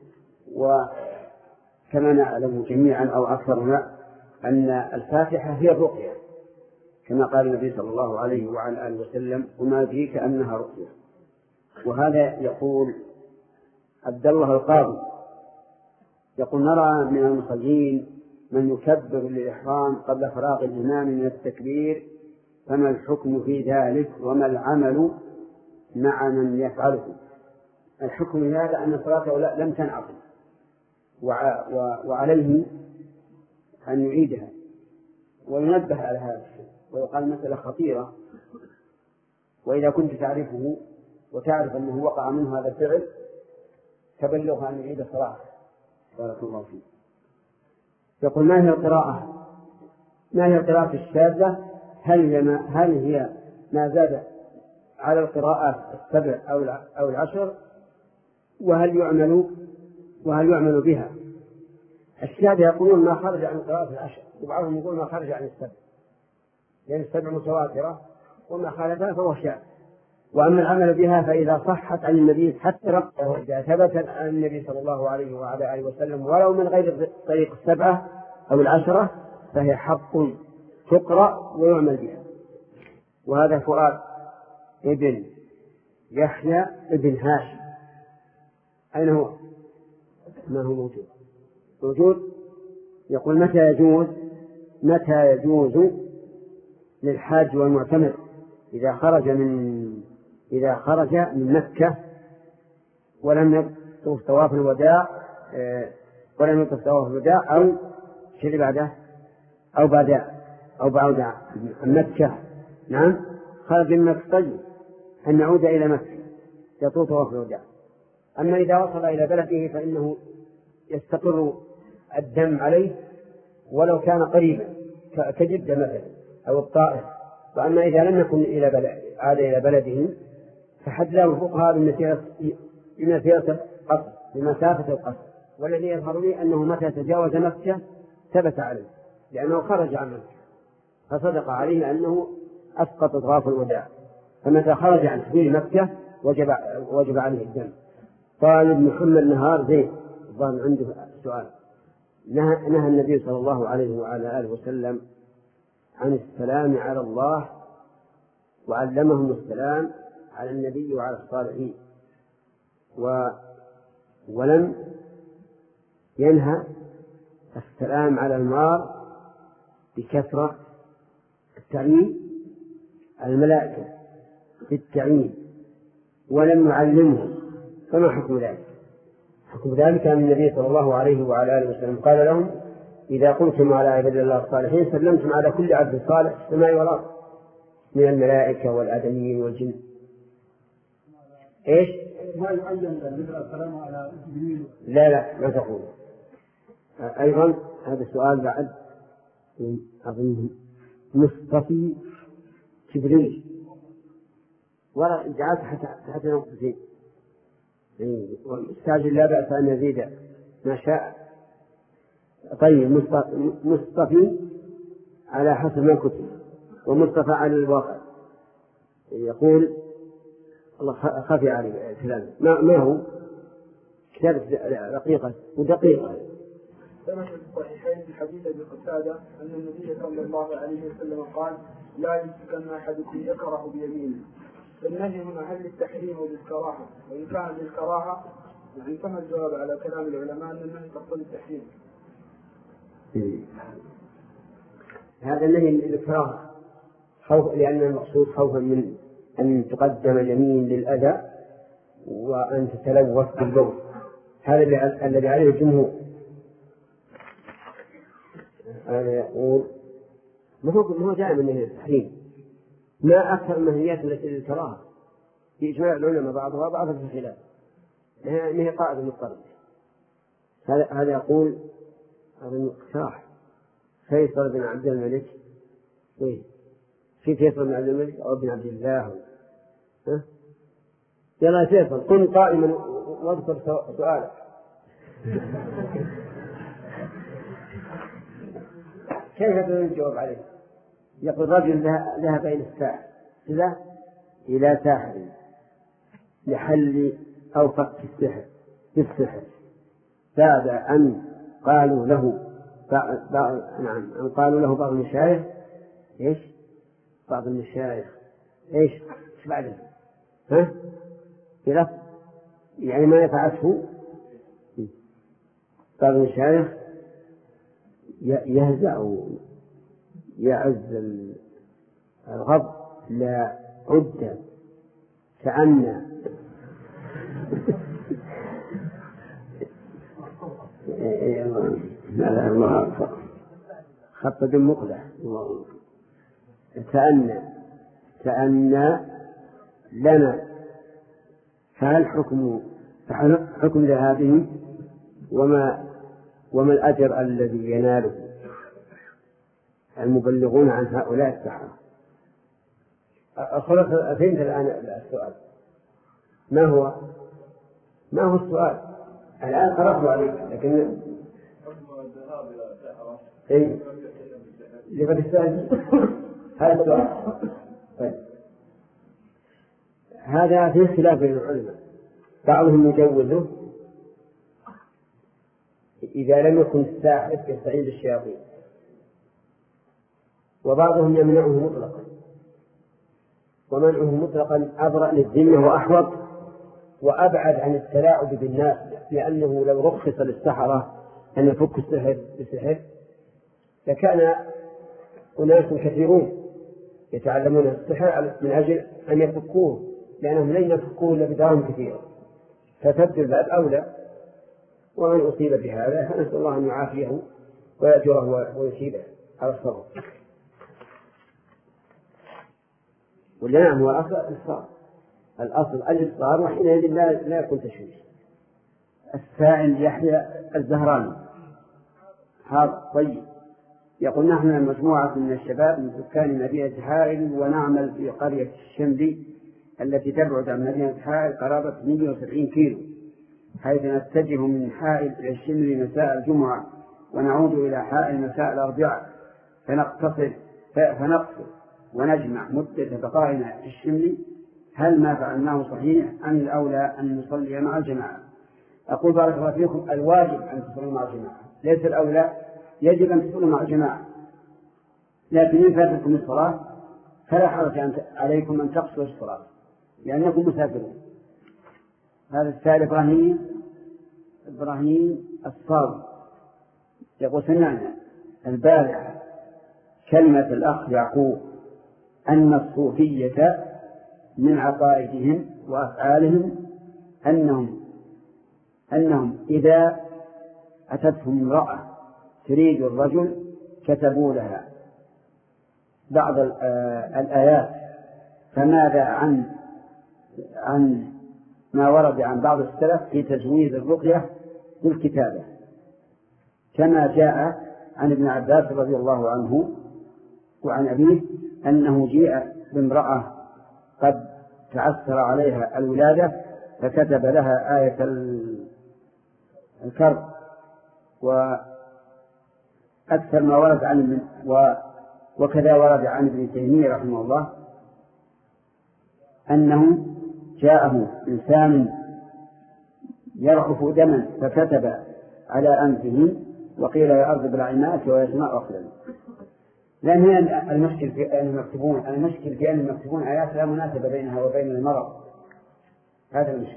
وكما نعلم جميعا أو أكثرنا أن الفاتحة هي الرقية، كما قال النبي صلى الله عليه وعلى آله وسلم: وما أدريك أنها رقية. وهذا يقول عبد الله القاضي، يقول: نرى من المصلين من يكبر للإحرام قبل فراغ الإمام من التكبير، فما الحكم في ذلك وما العمل مع من يفعله؟ الحكم هذا أن صلاته لم تنعقد وعليه أن يعيدها وينبه على هذا الشيء، ويقال مسألة خطيرة، وإذا كنت تعرفه وتعرف أنه وقع منه هذا الفعل تبلغ أن يعيد الصلاة. بارك الله فيك. يقول: ما هي القراءة ما هي القراءة الشاذة؟ هل هي ما, هل هي ما زاد على القراءات السبع أو العشر؟ وهل يعمل وهل يعمل بها؟ الشاذة يقولون ما خرج عن قراءة العشر، وبعضهم يقول ما خرج عن السبع، لأن السبع متواترة وما خالفها فهو شاذ. وأما العمل بها فإذا صحت عن النبي حتى إذا ثبت عن النبي صلى الله عليه وعلى آله وسلم ولو من غير طريق السبعة أو العشرة فهي حق تقرأ ويعمل بها. وهذا فؤاد ابن يحيى ابن هاشم. أين هو؟ ما هو موجود موجود يقول: متى يجوز متى يجوز للحاج والمعتمر إذا خرج من إذا خرج من مكة ولم يطوف طواف الوداع ولم يطوف طواف الوداع أو شيء بعده أو بعد أو بعد مكة؟ نعم، خرج من مكة. طيب، أن نعود إلى مكة يطوف طواف الوداع. أما إذا وصل إلى بلده فإنه يستقر الدم عليه ولو كان قريبا كجدة مثلا أو الطائف. وأما إذا لم يكن إلى بلد عاد إلى بلده فحد له الفقهاء بمسيرة القصر بمسافة القصر. والذي يظهر لي أنه متى تجاوز مكة ثبت عليه لأنه خرج عن مكة، فصدق عليه أنه أسقط طواف الوداع. فمتى خرج عن حدود مكة وجب وجب عليه الدم. طالب محمد نهار زيد الظاهر عنده سؤال: نهى, نهى النبي صلى الله عليه وعلى آله وسلم عن السلام على الله، وعلمهم السلام على النبي وعلى الصالحين، و ولم ينهى السلام على المار بكثرة التعيين على الملائكة بالتعيين، ولم يعلمهم. فما حكم ذلك؟ حكم ذلك أن النبي صلى الله عليه وعلى آله وسلم قال لهم: إذا قلتم على عباد الله الصالحين سلمتم على كل عبد صالح في السماء والأرض من الملائكة والآدميين والجن. إيش؟ ما يعين السلام على جبريل؟ لا لا ما تقول. أيضا هذا السؤال بعد أظن مصطفي جبريل ولا جعلت حتى حتى نقطتين. والمستعجل لا بأس أن يزيد ما شاء. طيب، مصطفي على حسب ما كتب، ومصطفى على الواقع. يقول الله خفي عليه كلامه. ما, ما هو كتابة رقيقة ودقيقة. ثبت في الصحيحين في حديث ابي قتاده ان النبي صلى الله عليه وسلم قال: لا يمسكن احدكم يكره بيمينه. فالنهي هنا هل للتحريم او للكراهه؟ وان كان للكراهه يعني كما الجواب على كلام العلماء ان النهي تقتضي التحريم. هذا النهي للكراهه خوف، لان المقصود خوفا من ان تقدم اليمين للاذى وان تتلوث بالبول. هذا الذي عليه الجمهور. هذا يقول ما هو ما هو دائما نهي التحريم، ما أكثر المنهيات التي للكراهة في إجماع العلماء بعضها بعضها في الخلاف، نهي قاعدة مضطرد. هذا هذا يقول هذا اقتراح فيصل بن عبد الملك، إيه في فيصل بن عبد الملك أو بن عبد الله، ها يلا فيصل قم قائما واذكر سؤالك. كيف تجاوب عليه؟ يقول رجل ذهب إلى الساحر إلى إلى ساحر لحل أو فك السحر بالسحر، بعد أن قالوا له بعض نعم أن قالوا له بعض المشايخ إيش؟ بعض المشايخ إيش؟ إيش بعده؟ ها؟ كذا يعني ما يفعله بعض المشايخ يهزأ أو يعز الغضب لا عد كأن خط دم مقلع كأن كأن لنا. فهل حكم فهل حكم ذهابه وما وما الأجر الذي يناله المبلغون عن هؤلاء السحرة؟ خلاص فهمت الآن السؤال. ما هو ما هو السؤال الآن قرأت عليك لكن إيه لقد السؤال هذا السؤال. طيب هذا فيه خلاف بين العلماء، بعضهم يجوزه إذا لم يكن الساحر يستعين بالشياطين، وبعضهم يمنعه مطلقا، ومنعه مطلقا أبرأ للذمة وأحوط وأبعد عن التلاعب بالناس، لأنه لو رخص للسحرة أن يفك السحر بسحر لكان أناس كثيرون يتعلمون السحر من أجل أن يفكوه، لأنهم لن يفكوه إلا بدراهم كثيرة، فتبدو الباب أولى. ومن أصيب بهذا فنسأل الله أن يعافيه ويأجره ويشيبه على الصبر. ولنعم هو الأصل الإصرار، الأصل الإصرار، وحينئذ لا لا يكون تشويش. السائل يحيى الزهراني هذا طيب يقول: نحن مجموعة من الشباب من سكان مدينة حائل ونعمل في قرية الشمبي التي تبعد عن مدينة حائل قرابة مئة وسبعين كيلو، حيث نتجه من حائل إلى الشمبي مساء الجمعة ونعود إلى حائل مساء الأربعاء، فنقتصر فنقصر ونجمع مدة بقائنا في الشمبي. هل ما فعلناه صحيح أم الأولى أن نصلي مع الجماعة؟ أقول بارك الله فيكم: الواجب أن تصلوا مع الجماعة، ليس الأولى. يجب أن تصلوا مع الجماعة، لكن إن فاتتكم الصلاة فلا حرج عليكم أن تقصروا الصلاة لأنكم مسافرون. هذا السائل إبراهيم إبراهيم الصاوي يقول: سمعنا البارحة كلمة الأخ يعقوب أن الصوفية من عقائدهم وأفعالهم أنهم أنهم إذا أتتهم امرأة تريد الرجل كتبوا لها بعض الآيات، فماذا عن عن ما ورد عن بعض السلف في تجويز الرقية بالكتابة، كما جاء عن ابن عباس رضي الله عنه وعن أبيه أنه جاء بامرأة قد تعثر عليها الولادة فكتب لها آية الكرب. وأكثر ما ورد عن وكذا ورد عن ابن تيمية رحمه الله أنه جاءه إنسان يرعف دما فكتب على أنفه وقيل يا أرض ابلعي ماءك ويا سماء أقلل. لأن هنا المشكل في أنهم يكتبون المشكل في أنهم يكتبون آيات لا مناسبة بينها وبين المرض. هذا المشكل.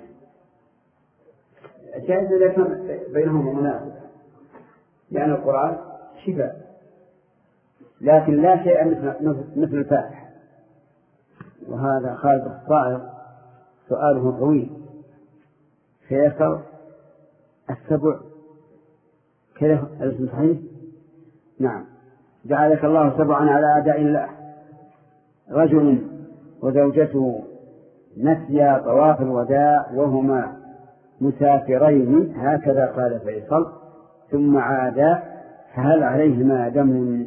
الشاهد لا يكون بينهما مناسبة لأن القرآن شفاء لكن لا شيء مثل مثل الفاتحة. وهذا خالد الصائغ سؤاله طويل فيذكر السبع كذا الاسم صحيح؟ نعم. جعلك الله سبعا على أعداء الله. رجل وزوجته نسيا طواف الوداع وهما مسافرين هكذا قال فيصل ثم عادا فهل عليهما دم؟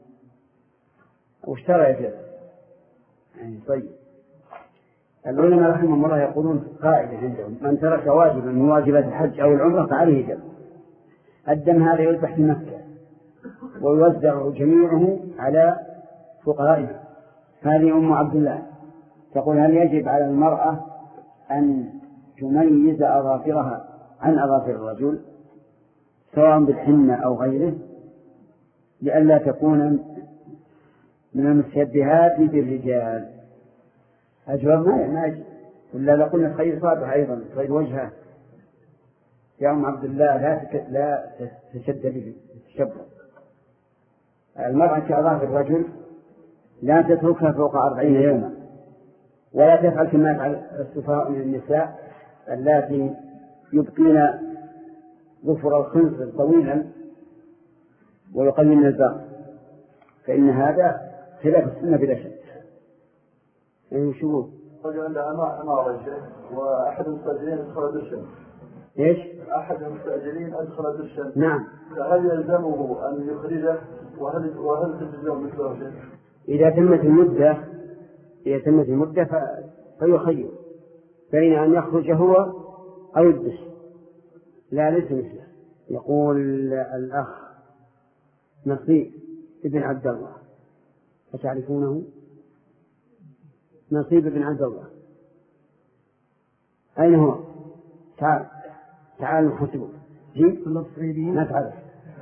وش ترى يا شيخ؟ يعني طيب العلماء رحمهم الله يقولون قاعدة عندهم من ترك واجبا من واجبات الحج أو العمرة فعليه دم. الدم هذا يذبح في مكة ويوزع جميعه على فقرائها. هذه أم عبد الله تقول هل يجب على المرأة أن تميز أظافرها عن أظافر الرجل سواء بالحنة أو غيره لئلا تكون من المشبهات بالرجال؟ الجواب ما يجب ولا لقلنا تخيل صابها أيضا تخيل وجهها يا أم عبد الله لا لا تشد به التشبه. المرأة كأظافر الرجل لا تتركها فوق أربعين يوما ولا تفعل كما يفعل السفهاء من النساء اللاتي يبقين ظفر الخنصر طويلا ويقللن الباء فإن هذا خلاف السنة بلا شك. أي شو؟ رجل عنده أمارة وأحد المستأجرين أدخل دشا. إيش؟ أحد المستأجرين أدخل دشا. نعم. فهل يلزمه أن يخرجه وهل وهل تلزم مثله شيء؟ إذا تمت المدة إذا تمت المدة ف... فيخير بين أن يخرج هو أو يدش لا ليس مثله. يقول الأخ نصيب ابن عبد الله أتعرفونه؟ نصيب ابن عبد الله أين هو؟ تعال تعال نحسبه جيب ما تعرف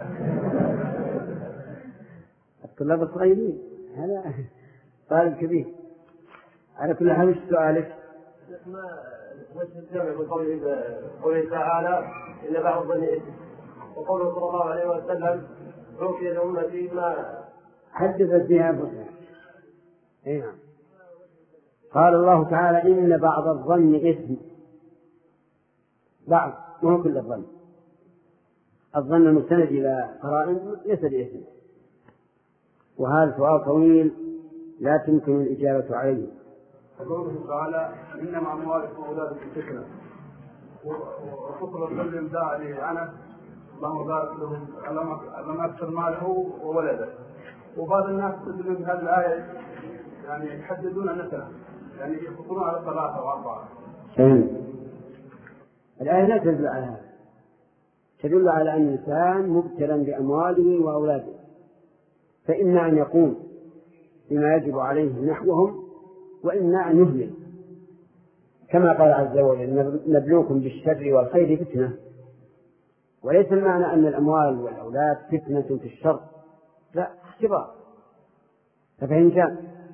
الطلاب الصغيرين هذا طالب كبير. على كل حال سؤالك ما وجه الجمع بقوله قوله تعالى إن بعض بني إثم وقوله صلى الله عليه وسلم عوفي لأمتي ما حدثت بها أنفسها. أي نعم. قال الله تعالى إن بعض الظن إثم بعض مو كل الظن. الظن المستند إلى قرائن ليس بإثم. وهذا سؤال طويل لا تمكن الإجابة عليه. قوله تعالى إنما أموالكم وأولادكم فتنة وفصل الظلم داعي عليه عنه اللهم بارك لهم لما أكثر ماله وولده. وبعض الناس يستدلون بهذه الآية يعني يحددون نسله يعني يخطرون على ثلاثة وأربعة. الآية لا تدل على هذا تدل على أن الإنسان مبتلى بأمواله وأولاده فإما أن يقوم بما يجب عليه نحوهم وإما أن يهمل كما قال عز وجل نبلوكم بالشر والخير فتنة. وليس المعنى أن الأموال والأولاد فتنة في الشر لا اختبار. ففهم كان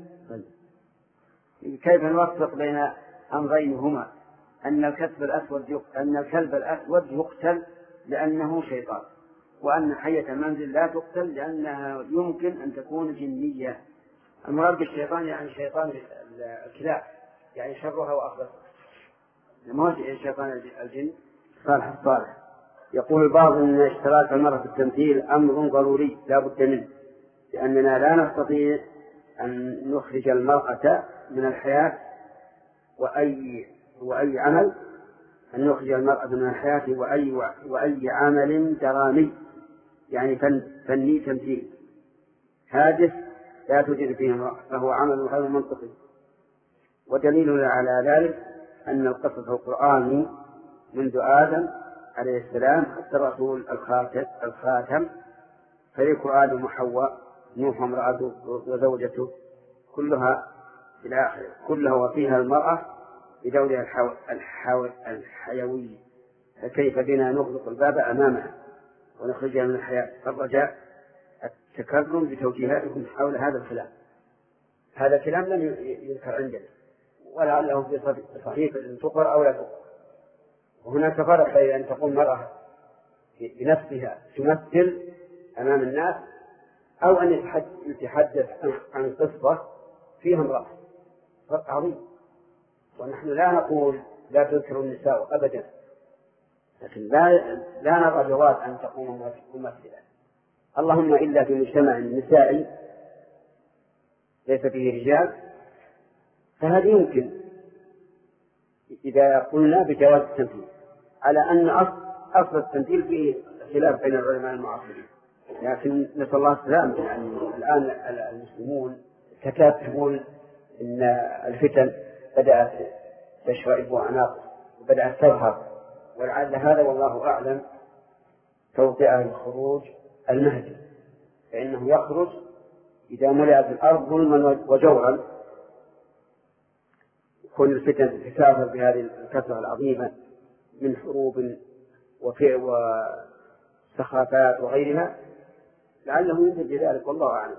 كيف نوفق بين أمرين هما أن الكلب الأسود أن الكلب الأسود يقتل لأنه شيطان وأن حية المنزل لا تقتل لأنها يمكن أن تكون جنية. المراد بالشيطان يعني شيطان الكلاب يعني شرها وأخبثها ما هو شيطان الجن صالح الصالح. يقول البعض أن اشتراك المرأة في التمثيل أمر ضروري لا بد منه لأننا لا نستطيع أن نخرج المرأة من الحياة وأي وأي عمل أن نخرج المرأة من الحياة وأي وأي عمل درامي يعني فن فني تمثيل هادف لا توجد فيه امرأة فهو عمل غير منطقي. ودليلنا على ذلك أن القصص القرآني منذ آدم عليه السلام حتى الرسول الخاتم الخاتم فريق آدم وحواء نوح وامرأته وزوجته كلها إلى آخره كلها وفيها المرأة بدورها الحو... الحو... الحيوي فكيف بنا نغلق الباب أمامها ونخرجها من الحياة؟ فالرجاء التكرم بتوجيهاتكم حول هذا الكلام. هذا الكلام لم يذكر عندنا ولعله في صحيفة تقرأ أو لا تقرأ. وهناك فرق بين أن تقوم مرأة بنفسها تمثل أمام الناس أو أن يتحدث عن قصة فيها امرأة، فرق عظيم. ونحن لا نقول لا تذكر النساء أبدا، لكن لا, لا نرى جواز أن تقوم ممثلة، اللهم إلا في مجتمع نسائي ليس فيه رجال، فهذا يمكن إذا قلنا بجواز التمثيل، على أن أصل التمثيل فيه خلاف بين العلماء المعاصرين. لكن نسأل الله السلامة. يعني الآن المسلمون تكاد تقول إن الفتن بدأت تشرئب أعناقه وبدأت تظهر، ولعل هذا والله أعلم توقيع الخروج المهدي، فإنه يخرج إذا ملأت الأرض ظلما وجورا، يكون الفتن تتكاثر بهذه الكثرة العظيمة من حروب وسخافات وغيرها، لعله يوجد ذلك والله أعلم.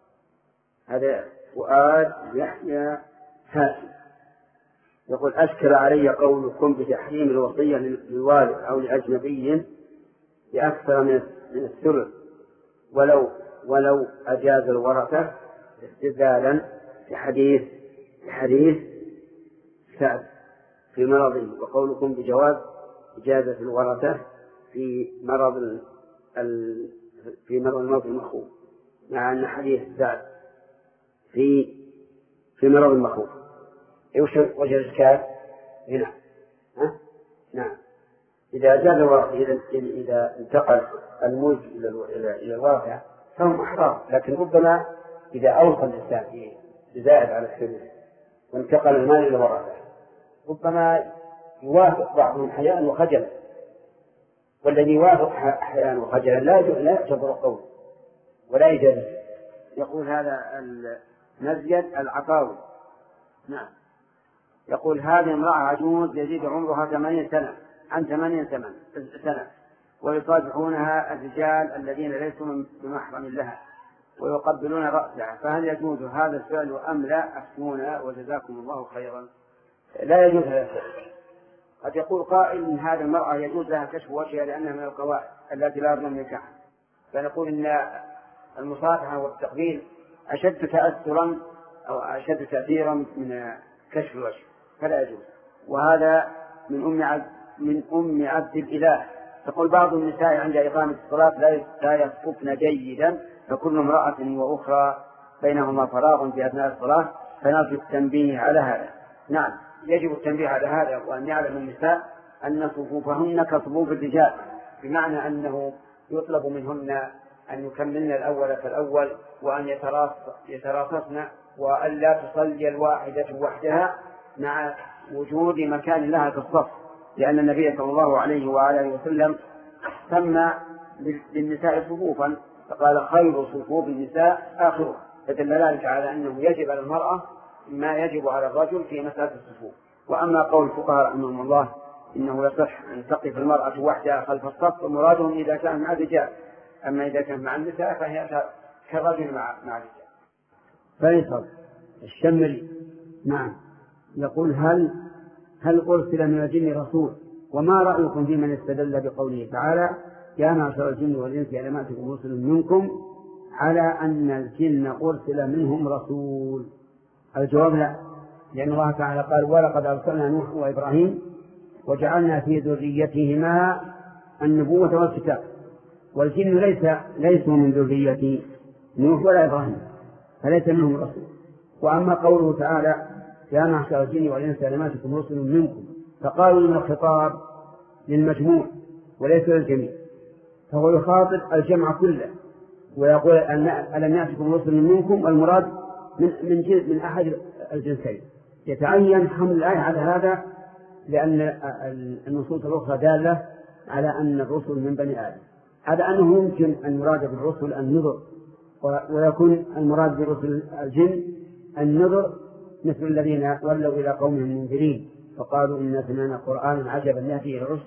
هذا فؤاد يحيى هاشم يقول: أشكل علي قولكم بتحريم الوصية للوالد أو لأجنبي بأكثر من الثلث ولو ولو أجاز الورثة استدلالا بحديث بحديث سعد في مرضه، وقولكم بجواز إجازة الورثة في مرض ال في مرض الموت المخوف، مع أن حديث سعد في في مرض المخوف. إيش وجه الإشكال هنا؟ ها؟ نعم، إذا أجاز الورثة، إذا إذا انتقل الملك إلى إلى إلى الورثة فهم أحرار، لكن ربما إذا أوصى الإنسان بزائد على الثلث وانتقل المال إلى الورثة ربما يوافق بعضهم حياء وخجلا، والذي يوافق حياء وخجلا لا لا يعتبر قول ولا يجوز. يقول هذا المزيد العطاوي، نعم، يقول: هذه امرأة عجوز يزيد عمرها ثمانين سنة عن ثمانين سنة ويصافحونها الرجال الذين ليسوا بمحرم لها ويقبلون رأسها، فهل يجوز هذا الفعل أم لا؟ أفتونا وجزاكم الله خيرا. لا يجوز هذا الفعل. قد يقول قائل إن هذه المرأة يجوز لها كشف وجهها لأنها من القواعد التي لا يضمن نكاحها، فنقول إن المصافحة والتقبيل أشد تأثرا أو أشد تأثيرا من كشف الوجه، فلا يجوز. وهذا من أم عبد من أم عبد الإله. تقول بعض النساء عند إقامة الصلاة لا يصففن جيدا، فكل امرأة وأخرى بينهما فراغ في أثناء الصلاة، فنرجو التنبيه على هذا. نعم، يجب التنبيه على هذا، وأن يعلم النساء أن صفوفهن كصفوف الرجال، بمعنى أنه يطلب منهن أن يكملن الأول فالأول، وأن يتراصصن، وأن لا تصلي الواحدة وحدها مع وجود مكان لها في الصف، لأن النبي صلى الله عليه وآله وسلم سمى للنساء صفوفا فقال: خير صفوف النساء آخرها، فدل ذلك على أنه يجب على المرأة ما يجب على الرجل في مسألة الصفوف. وأما قول الفقهاء رحمهم الله إنه يصح أن تقف المرأة وحدها خلف الصف، ومرادهم إذا كان مع الرجال، أما إذا كان مع النساء فهي كالرجل مع مع الرجال. فيصل الشمري نعم يقول: هل هل أرسل من الجن رسول؟ وما رأيكم في من استدل بقوله تعالى: يا معشر الجن والإنس ألم يأتكم رسل منكم، على أن الجن أرسل منهم رسول؟ الجواب لا، لأن الله تعالى قال: ولقد أرسلنا نوح وإبراهيم وجعلنا في ذريتهما النبوة والكتاب، والجن ليس ليسوا من ذرية نوح ولا إبراهيم، فليس منهم رسول. وأما قوله تعالى: يا معشر الجن والإنس ألم يأتكم رسل منكم، فقالوا إن الخطاب للمجموع وليس للجميع، فهو يخاطب الجمع كله، ويقول: ألم يأتكم رسل منكم، المراد من من جنس من أحد الجنسين. يتعين حمل الآية على هذا، لأن النصوص الأخرى دالة على أن الرسل من بني آدم، هذا أنه يمكن أن يراد بالرسل النذر، ويكون المراد برسل الجن النذر، مثل الذين ولوا إلى قومهم منذرين فقالوا إنا سمعنا قرآنا عجبا يهدي إلى الرشد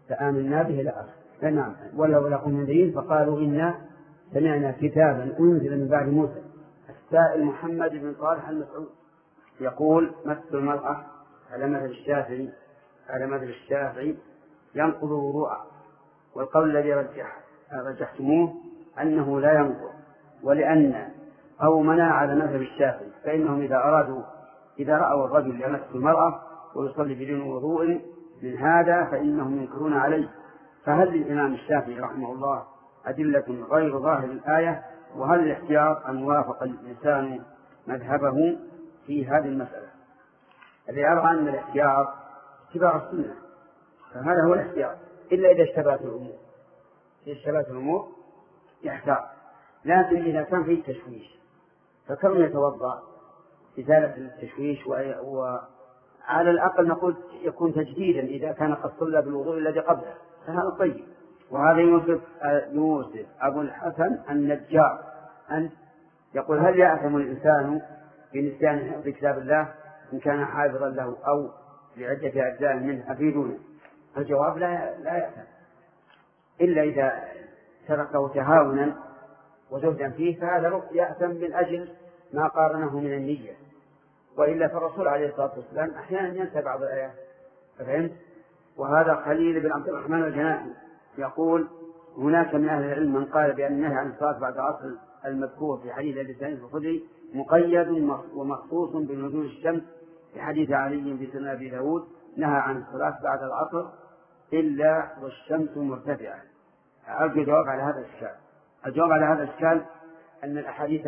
فآمنا به إلى آخره. نعم. ولو لقوا منذرين فقالوا إنا سمعنا كتابا أنزل من بعد موسى. السائل محمد بن صالح المسعود يقول مس المرأة على مذهب الشافعي على مذهب الشافعي ينقض وضوءها، والقول الذي رجح رجحتموه أنه لا ينقض، ولأن قومنا على مذهب الشافعي فإنهم إذا أرادوا إذا رأوا الرجل يمس المرأة ويصلي بدون وضوء من هذا فإنهم ينكرون عليه. فهل للإمام الشافعي رحمه الله أدلة غير ظاهر الآية؟ وهل الاحتياط أن وافق الإنسان مذهبه في هذه المسألة؟ الذي يرى أن الاحتياط اتباع السنة، فهذا هو الاحتياط، إلا إذا اشتبهت الأمور إذا اشتبهت الأمور يحتاط. لكن إذا كان فيه تشويش فكم يتوضأ إزالة التشويش، وعلى الأقل نقول يكون تجديدا إذا كان قد صلى بالوضوء الذي قبله، فهذا طيب. وهذا يوسف يوسف أبو الحسن النجار أن يقول هل يأثم الإنسان بنسيان حفظ كتاب الله إن كان حافظا له أو لعدة أجزاء منه؟ أفيدونه. الجواب لا لا يأثم إلا إذا تركه تهاونا وزهدا فيه، فهذا يأثم من أجل ما قارنه من النية، وإلا فالرسول عليه الصلاة والسلام أحيانا ينسى بعض الآيات، فهمت؟ وهذا خليل بن عبد الرحمن الجناحي يقول هناك من أهل العلم من قال بأن النهي عن الصلاة بعد العصر المذكور في حديث أبي سعيد الخدري مقيد ومخصوص بنزول الشمس في حديث علي في سنن أبي داود نهى عن الصلاة بعد العصر إلا والشمس مرتفعة. أرجو الجواب على هذا الإشكال. الجواب على هذا الإشكال أن الأحاديث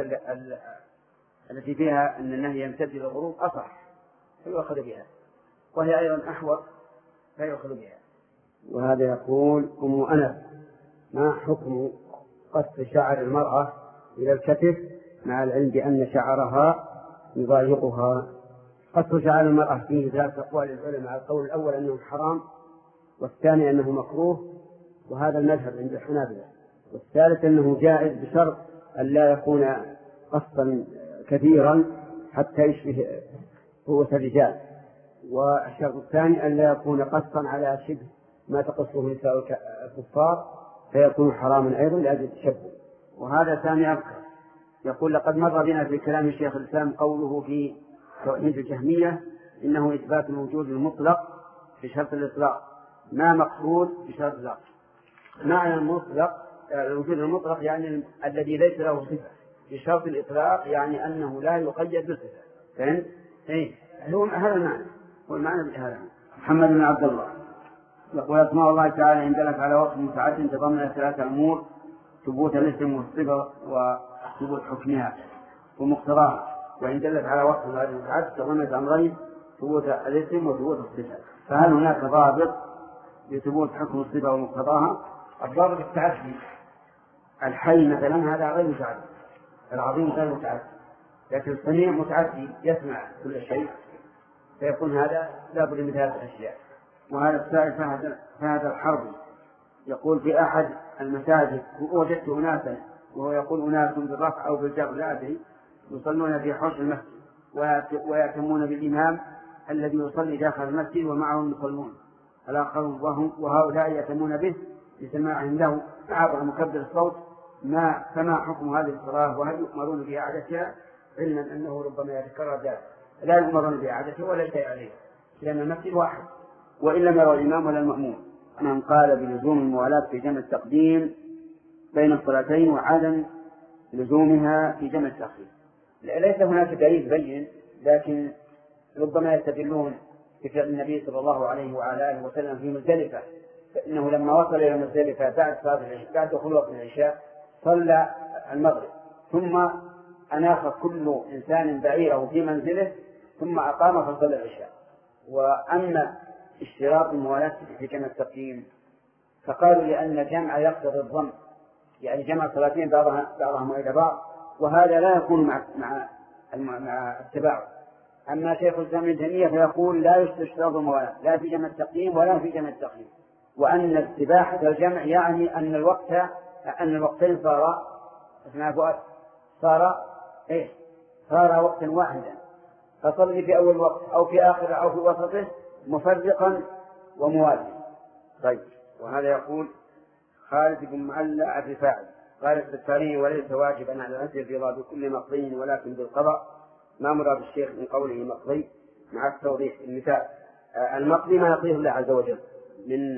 التي فيها أن النهي يمتد إلى الغروب أصح فيؤخذ بها، وهي أيضا أحوط لا يؤخذ بها. وهذا يقول أم أنس ما حكم قص شعر المرأة إلى الكتف مع العلم بأن شعرها يضايقها؟ قص شعر المرأة فيه ثلاث أقوال للعلماء، القول الأول أنه حرام، والثاني أنه مكروه وهذا المذهب عند الحنابلة، والثالث أنه جائز بشرط أن لا يكون قصا كثيرا حتى يشبه قوة الرجال، والشرط الثاني أن لا يكون قصا على شبه ما تقصه نساء الكفار فيكون حراما أيضا لأجل التشبه. وهذا ثاني أبكر يقول لقد مر بنا في كلام الشيخ الإسلام قوله في توحيد الجهمية إنه إثبات الوجود المطلق بشرط الإطلاق، ما مقصود بشرط الإطلاق؟ معنى المطلق الوجود المطلق يعني الذي ليس له صفة، بشرط الإطلاق يعني أنه لا يقيد بصفة. فهمت؟ إيه هو هذا المعنى، هو المعنى بهذا. محمد بن عبد الله يقول أسماء الله تعالى إن دلت على وصف متعد تضمن ثلاثة أمور: ثبوت الاسم والصفة وثبوت حكمها ومقتضاها، وإن دلت على وصف هذه المتعد تضمنت أمرين: ثبوت الاسم وثبوت الصفة. فهل هناك ضابط لثبوت حكم الصفة ومقتضاها؟ الضابط التعدي. الحي مثلا هذا غير متعدي، العظيم غير متعدي، لكن السميع متعدي يسمع كل شيء، فيكون هذا لا بد من ثلاث أشياء. وهذا السائل فهذا, فهذا الحرب يقول في أحد المساجد وجدت أناسا، وهو يقول أناس بالرفع أو بالجر لا أدري، يصلون في حوش المسجد ويأتمون بالإمام الذي يصلي داخل المسجد ومعهم يصلون الآخرون، وهم وهؤلاء يأتمون به لسماعهم له أعظم مكبر الصوت. ما فما حكم هذه الصلاة وهل يؤمرون بإعادتها؟ علما أنه ربما يتكرر ذلك، لا يؤمرون بإعادتها ولا شيء عليه لأن المسجد واحد، وإن لم يرى الإمام ولا المأموم. من قال بلزوم الموالاة في جمع التقديم بين الصلاتين وعدم لزومها في جمع التأخير، ليس هناك دليل بين، لكن ربما يستدلون بفعل النبي صلى الله عليه وعلى آله وسلم في مزدلفة، فإنه لما وصل إلى مزدلفة بعد صلاة العشاء بعد دخول وقت العشاء صلى المغرب، ثم أناخ كل إنسان بعيره في منزله ثم أقام فصلى العشاء. وأما اشتراط الموالاة في جمع التقديم فقالوا لأن الجمع يقتضي الضم، يعني جمع صلاتين بعضها بعضهم إلى بعض، وهذا لا يكون مع مع مع التباعد. أما شيخ الإسلام ابن تيمية فيقول لا يشترط الموالاة لا في جمع التقديم ولا في جمع التأخير، وأن استباحة الجمع يعني أن الوقت أن الوقتين صار اسمها صار إيه صار وقتا واحدا، فصلي في أول وقت أو في آخر أو في وسطه مفرقا وموازي. طيب وهذا يقول خالد بن معلى الرفاعي قال السفاري وليس واجبا على العبد الرضا بكل مقضي ولكن بالقضاء. ما مراد الشيخ من قوله مقضي مع التوضيح؟ المثال المقضي ما يقضيه الله عز وجل من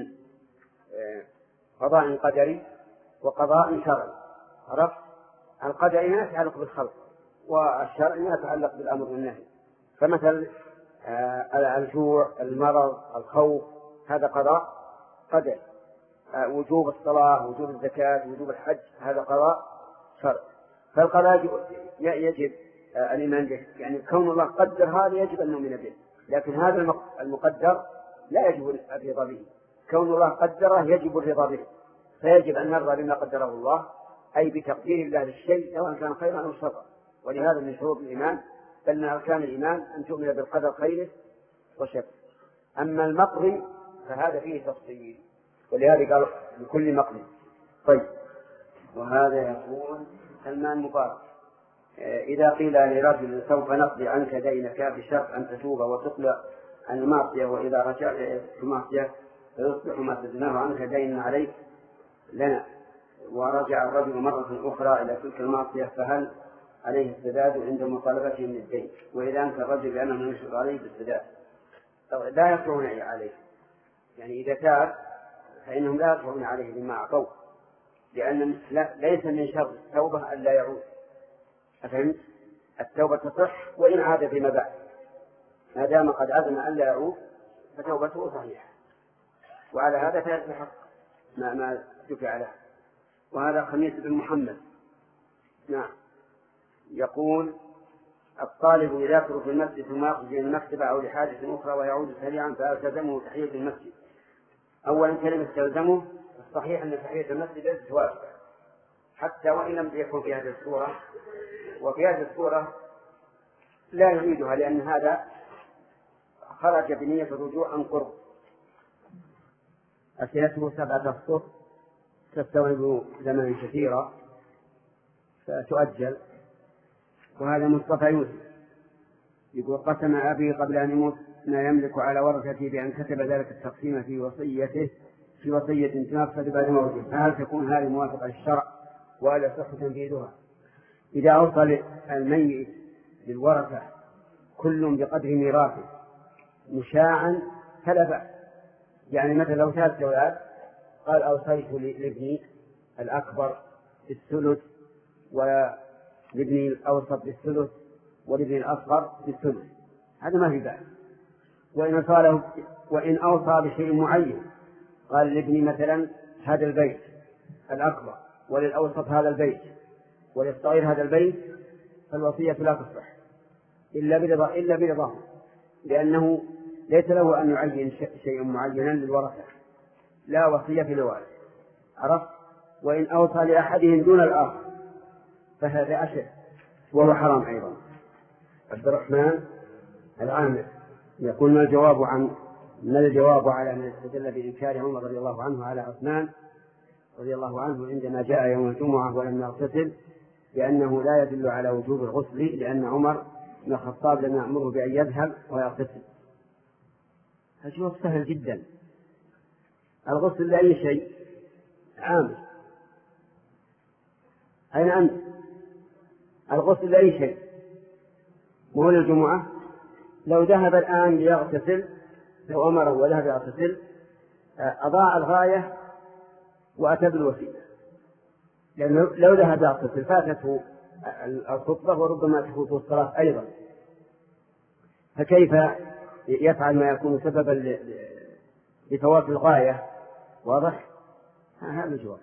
قضاء قدري وقضاء شرعي. عرفت؟ القدري ما يتعلق بالخلق والشرعي ما يتعلق بالأمر والنهي. فمثل الجوع المرض الخوف هذا قضاء قدري. وجوب الصلاة وجوب الزكاة وجوب الحج هذا قضاء شرعي. فالقضاء يجب الإيمان به، يعني كون الله قدر هذا يجب أن نؤمن به، لكن هذا المقدر لا يجب الرضا به. كون الله قدره يجب الرضا به، فيجب أن نرضى بما قدره الله، أي بتقدير الله للشيء سواء كان خيرا أو شرا. ولهذا من شروط الإيمان بل من أركان الإيمان أن تؤمن بالقدر خيره وشره. أما المقضي فهذا فيه تفصيل، ولهذا قال لكل مقضي. طيب، وهذا يقول سلمان مبارك إذا قيل لرجل سوف نقضي عنك دينك بشرط أن تتوب وتقلع عن المعصية، وإذا رجعت إلى المعصية فيصبح ما سدناه عنك دين عليك لنا، ورجع الرجل مرة أخرى إلى تلك المعصية، فهل عليه السداد عند مطالبته من الدين؟ وإذا أنت الرجل بأنه يشرط عليه بالسداد لا يشرعون عليه، يعني إذا تاب فإنهم لا يشرعون عليه بما أعطوه، لأن ليس من شرط التوبة أن لا يعود. أفهمت؟ التوبة تصح وإن عاد فيما بعد، ما دام قد عزم أن لا يعود فتوبته صحيحة، وعلى هذا فيستحق ما ما دفع له. وهذا خميس بن محمد نعم يقول الطالب إذا يترك في المسجد ثم يخرج إلى المكتبة أو لحاجة أخرى ويعود سريعا فألزمه تحية المسجد. أولا كلمة تلزمه الصحيح أن تحية المسجد ليست واجبة حتى وإن لم يكن في هذه الصورة، وفي هذه الصورة لا يريدها لأن هذا خرج بنية الرجوع عن قرب. أسئلته سبعة أسطر تستوعب زمنا كثيرا فتؤجل. وهذا مصطفى يوسف يقول قسم أبي قبل أن يموت ما يملك على ورثته بأن كتب ذلك التقسيم في وصيته في وصية تنفذ بعد موته، فهل تكون هذه موافقة للشرع وهل يصح تنفيذها؟ إذا أوصى الميت للورثة كل بقدر ميراثه مشاعا فلا بأس. يعني مثلا لو ثلاث أولاد قال أوصيت لابني الأكبر بالثلث ولابني الأوسط بالثلث ولابني الأصغر بالثلث، هذا ما في بأس. وإن أوصى وإن أوصى بشيء معين قال لابني مثلا هذا البيت الأكبر وللأوسط هذا البيت وللصغير هذا البيت، فالوصية لا تصح إلا برضا إلا برضاه، لأنه ليس له أن يعين شيء معينا للورثة، لا وصية في الوارث. عرفت؟ وإن أوصى لأحدهم دون الآخر فهذا أشد وهو حرام أيضا. عبد الرحمن العامر يقول ما الجواب عن ما الجواب على من استدل بإنكار عمر رضي الله عنه على عثمان رضي الله عنه عندما جاء يوم الجمعة ولم يغتسل لأنه لا يدل على وجوب الغسل، لأن عمر بن الخطاب لم يأمره بأن يذهب ويغتسل. الجواب سهل جدا، الغسل لأي شيء عام. أين أنت؟ الغسل لأي شيء مو للجمعة. لو ذهب الآن ليغتسل لو أمره وذهب يغتسل أضاع الغاية وأتى بالوسيلة، لأنه لو ذهب يغتسل فاتته الخطبة وربما تفوته الصلاة أيضا، فكيف يفعل ما يكون سببا لفوات الغاية؟ واضح؟ هذا الجواب.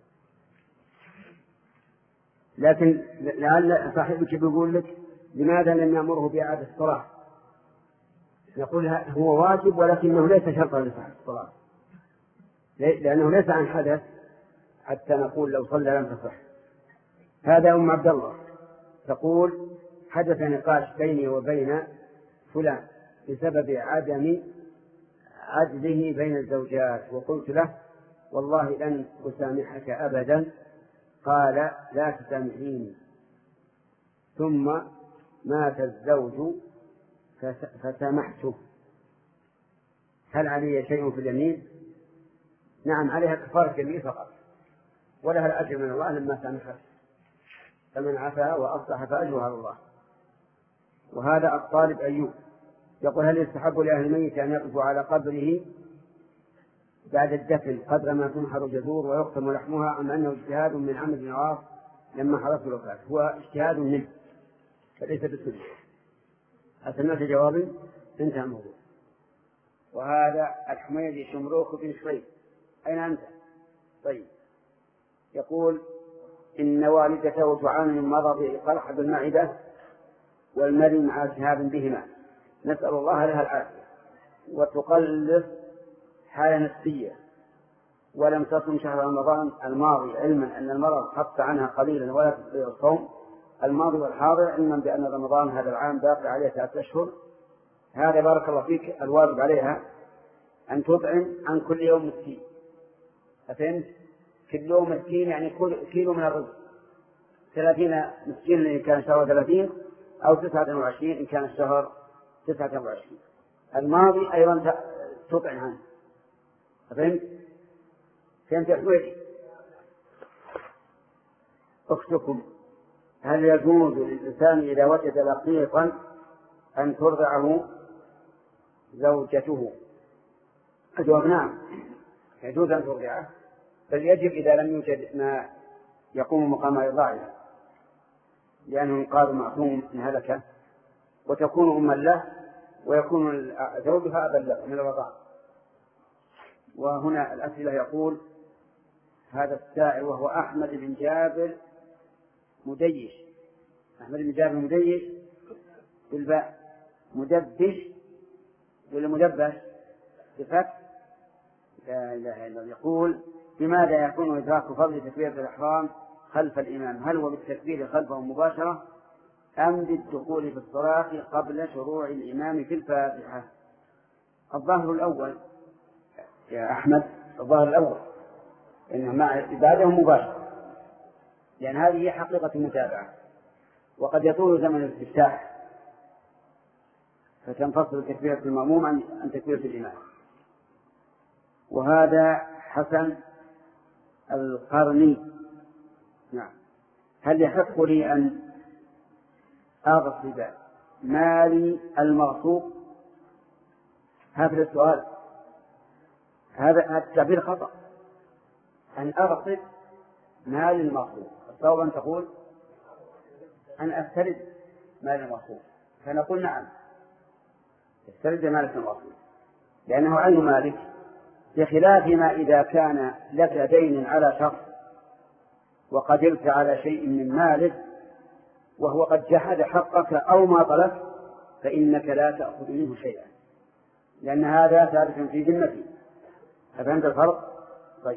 لكن لعل صاحبك بيقول لك لماذا لم يأمره بإعادة الصلاة؟ نقول هو واجب ولكنه ليس شرطا لصحة الصلاة، لأنه ليس عن حدث حتى نقول لو صلى لم تصح. هذا أم عبد الله تقول حدث نقاش بيني وبين فلان بسبب عدم عدله بين الزوجات، وقلت له والله لن أسامحك أبدا، قال لا تسامحيني، ثم مات الزوج فسامحته، هل علي شيء في اليمين؟ نعم عليها كفارة يمين فقط، ولها الأجر من الله لما سامحت، فمن عفا وأصلح فأجره على الله. وهذا الطالب أيوب يقول: هل يستحب لأهل الميت أن يقفوا على قبره بعد الدفن قدر ما تنحر الجذور ويقسم لحمها، أم أنه اجتهاد من عمرو بن العاص لما حضرت الوفاة؟ هو اجتهاد منه فليس بالسنة. أسمعت جوابي انتهى الموضوع. وهذا الحميدي شمروخ بن شوي، أين أنت؟ طيب. يقول: إن والدته تعاني من مرض قرح بالمعدة والمري مع التهاب بهما، نسأل الله لها العافية، وتقلص حالة نفسية، ولم تصم شهر رمضان الماضي، علما أن المرض خف عنها قليلا ولا تستطيع الصوم الماضي والحاضر، علما بأن رمضان هذا العام باقي عليه ثلاثة أشهر. هذا بارك الله فيك الواجب عليها أن تطعم عن كل يوم مسكين. أفهمت؟ كل يوم مسكين يعني كل كيلو من الرزق، ثلاثين مسكين إن كان الشهر ثلاثين، أو تسعة وعشرين إن كان الشهر تسعة وعشرين. الماضي أيضا تطعم عنه. أفهمت؟ فهمت يا حويري؟ أختكم: هل يجوز للإنسان إذا وجد لقيطا أن ترضعه زوجته؟ الجواب نعم، يجوز أن ترضعه، بل يجب إذا لم يوجد ما يقوم مقام رضاعها، لأنه ينقاذ معصوم من هلكة، وتكون أما له ويكون زوجها أبا له من الرضاع. وهنا الأسئلة. يقول هذا السائل وهو أحمد بن جابر مديش، أحمد بن جابر مديش بالباء، مدبش ولا مدبش بفتح، لا إله إلا الله. يقول: بماذا يكون إدراك فضل تكبيرة الإحرام خلف الإمام؟ هل هو بالتكبير خلفه مباشرة أم بالدخول في الصلاة قبل شروع الإمام في الفاتحة؟ الظاهر الأول يا أحمد، الظاهر الأول إنه مع بعده مباشرة، لأن هذه هي حقيقة المتابعة، وقد يطول زمن الاستفتاح فتنفصل تكبيرة المأموم عن تكبيرة الإمام. وهذا حسن القرني: نعم، هل يحق لي أن أغصب مالي المغصوب؟ هذا السؤال، هذا التعبير خطأ. أن أغصب مال المغصوب، الصواب أن تقول أن أسترد مال المغصوب، فنقول نعم استرد مالك المغصوب لأنه عين مالك، بخلاف ما إذا كان لك دين على شخص وقدرت على شيء من مالك وهو قد جحد حقك أو ما طلبت، فإنك لا تأخذ منه شيئا، لأن هذا ثابت في ذمتي. أفهمت الفرق؟ طيب.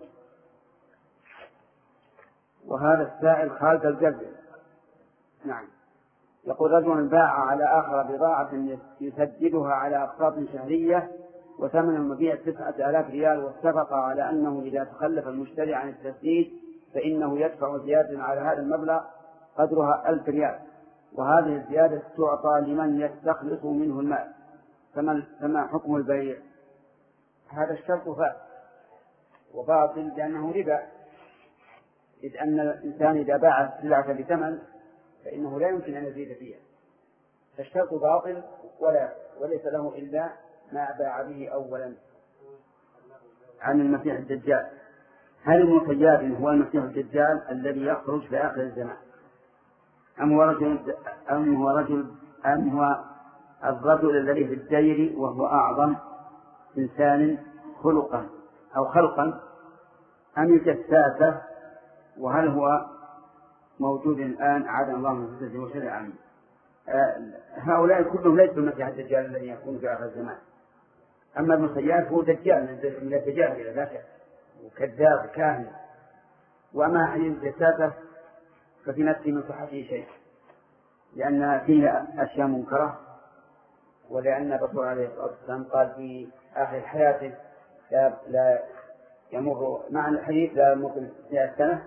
وهذا السائل خالد الجبل، نعم، يقول: رجل باع على آخر بضاعة يسددها على أقساط شهرية وثمن المبيع تسعة آلاف ريال، واتفق على أنه إذا تخلف المشتري عن التسديد فإنه يدفع زيادة على هذا المبلغ قدرها ألف ريال، وهذه الزيادة تعطى لمن يستخلص منه المال، فما حكم البيع؟ هذا الشرط فاسد وباطل لأنه ربا، إذ أن الإنسان إذا باع السلعة بثمن فإنه لا يمكن أن يزيد فيها، فالشرط باطل ولا وليس له إلا ما باع به أولا. عن المسيح الدجال: هل ابن خياط هو المسيح الدجال الذي يخرج في آخر الزمان، أم هو رجل أم هو رجل أم هو الرجل الذي في الدير وهو أعظم إنسان خلقا أو خلقا، أم الجساسة، وهل هو موجود الآن عاد الله من فتنه وشرع عنه؟ آه هؤلاء كلهم ليسوا المسيح الدجال الذي يكون في آخر الزمان. أما ابن خياط هو دجال من الدجال إلى ذاك وكذاب كاهن. وأما حديث الجساسة ففي نفسه من صحته شيء، لأن فيه أشياء منكرة، ولأن الرسول عليه الصلاة والسلام قال في آخر حياته لا, لا يمر مع الحديث لا يمر مئة سنة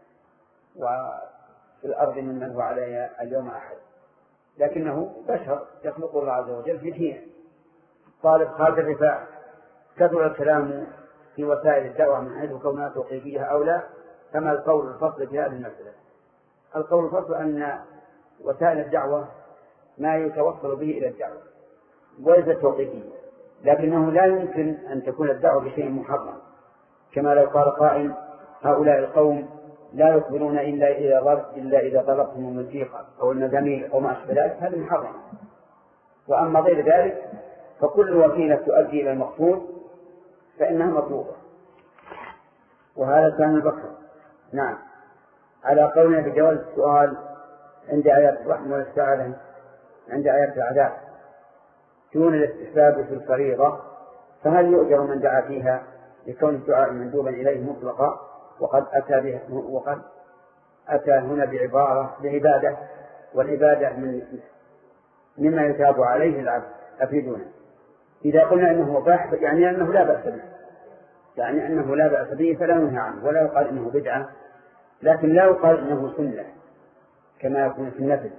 وفي الأرض ممن هو عليها اليوم أحد، لكنه بشر يخلق الله عز وجل في دينه. طالب خالد الرفاع: كثر الكلام في وسائل الدعوة من حيث كونها توقيفية أو لا، كما القول الفصل في هذه المسألة. القول الفصل أن وسائل الدعوة ما يتوصل به إلى الدعوة وليس توقيفية، لكنه لا يمكن أن تكون الدعوة بشيء محرم، كما لو قال قائل هؤلاء القوم لا يقبلون إلا إذا ضرب إلا إذا ضربتهم الموسيقى أو المزامير أو ما أشبه ذلك، هذا محرم. وأما غير ذلك فكل وسيلة تؤدي إلى المقصود فإنها مطلوبة، وهذا كان البكر. نعم، على قولنا بجواز السؤال عند آيات الرحمة والاستعاذة عند آيات العذاب دون الاستحباب في الفريضة، فهل يؤجر من دعا فيها لكون الدعاء مندوبا إليه مطلقا وقد أتى به وقد أتى هنا بعبارة بعبادة، والعبادة من مما يتاب عليه العبد؟ أفيدونا. إذا قلنا إنه مباح يعني أنه لا بأس به، يعني أنه لا بأس به فلا ننهى عنه ولا يقال إنه بدعة، لكن لا يقال إنه سنة كما يكون في النفل.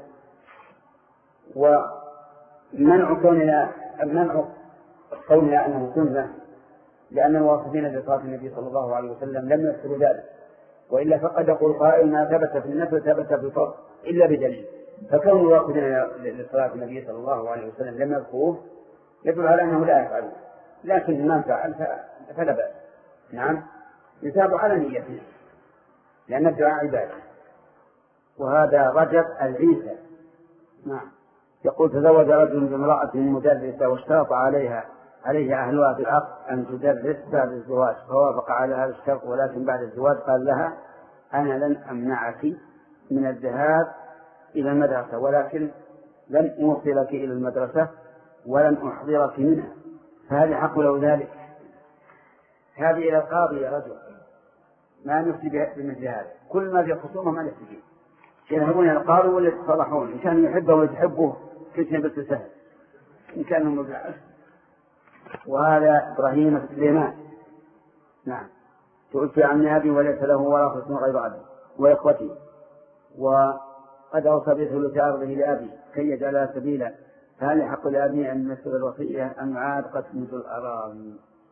ومنع كوننا منع قولنا أنه سنة لأن الواصفين بصلاة النبي صلى الله عليه وسلم لم يذكروا ذلك، وإلا فقد يقول قائل ما ثبت في النفل ثبت في الفرض إلا بدليل، فكون الواصفين لصلاة النبي صلى الله عليه وسلم لم يذكروه يدل على أنه لا يفعله، لكن من فعل فلا بأس. نعم، يثاب على نيته لأن الدعاء عبادة. وهذا رجب العيسى. نعم، يقول تزوج رجل بامرأة مدرسة واشترط عليها عليه أهلها في العقد أن تدرس بعد الزواج، فوافق على هذا الشرط، ولكن بعد الزواج قال لها أنا لن أمنعك من الذهاب إلى المدرسة، ولكن لن أوصلك إلى المدرسة ولن أحضرك منها، فهل حق له ذلك؟ هذه إلى القاضي يا رجل، ما نفتي بمثل هذا، كل ما في خصومه ما نفتي به، يذهبون إلى القاضي ولا يتصالحون، إن كان يحبه ويتحبه كل شيء بس سهل، إن كانوا مبلغ. وهذا إبراهيم سليمان. نعم، توفي عن أبي وليس له ورثة غير أبي وإخوته، وقد أوصى بثلث أرضه لأبي كي يجعلها سبيلا، فهل يحق لأبي أن يمثل الوصية أم عاد قسمة الأراضي؟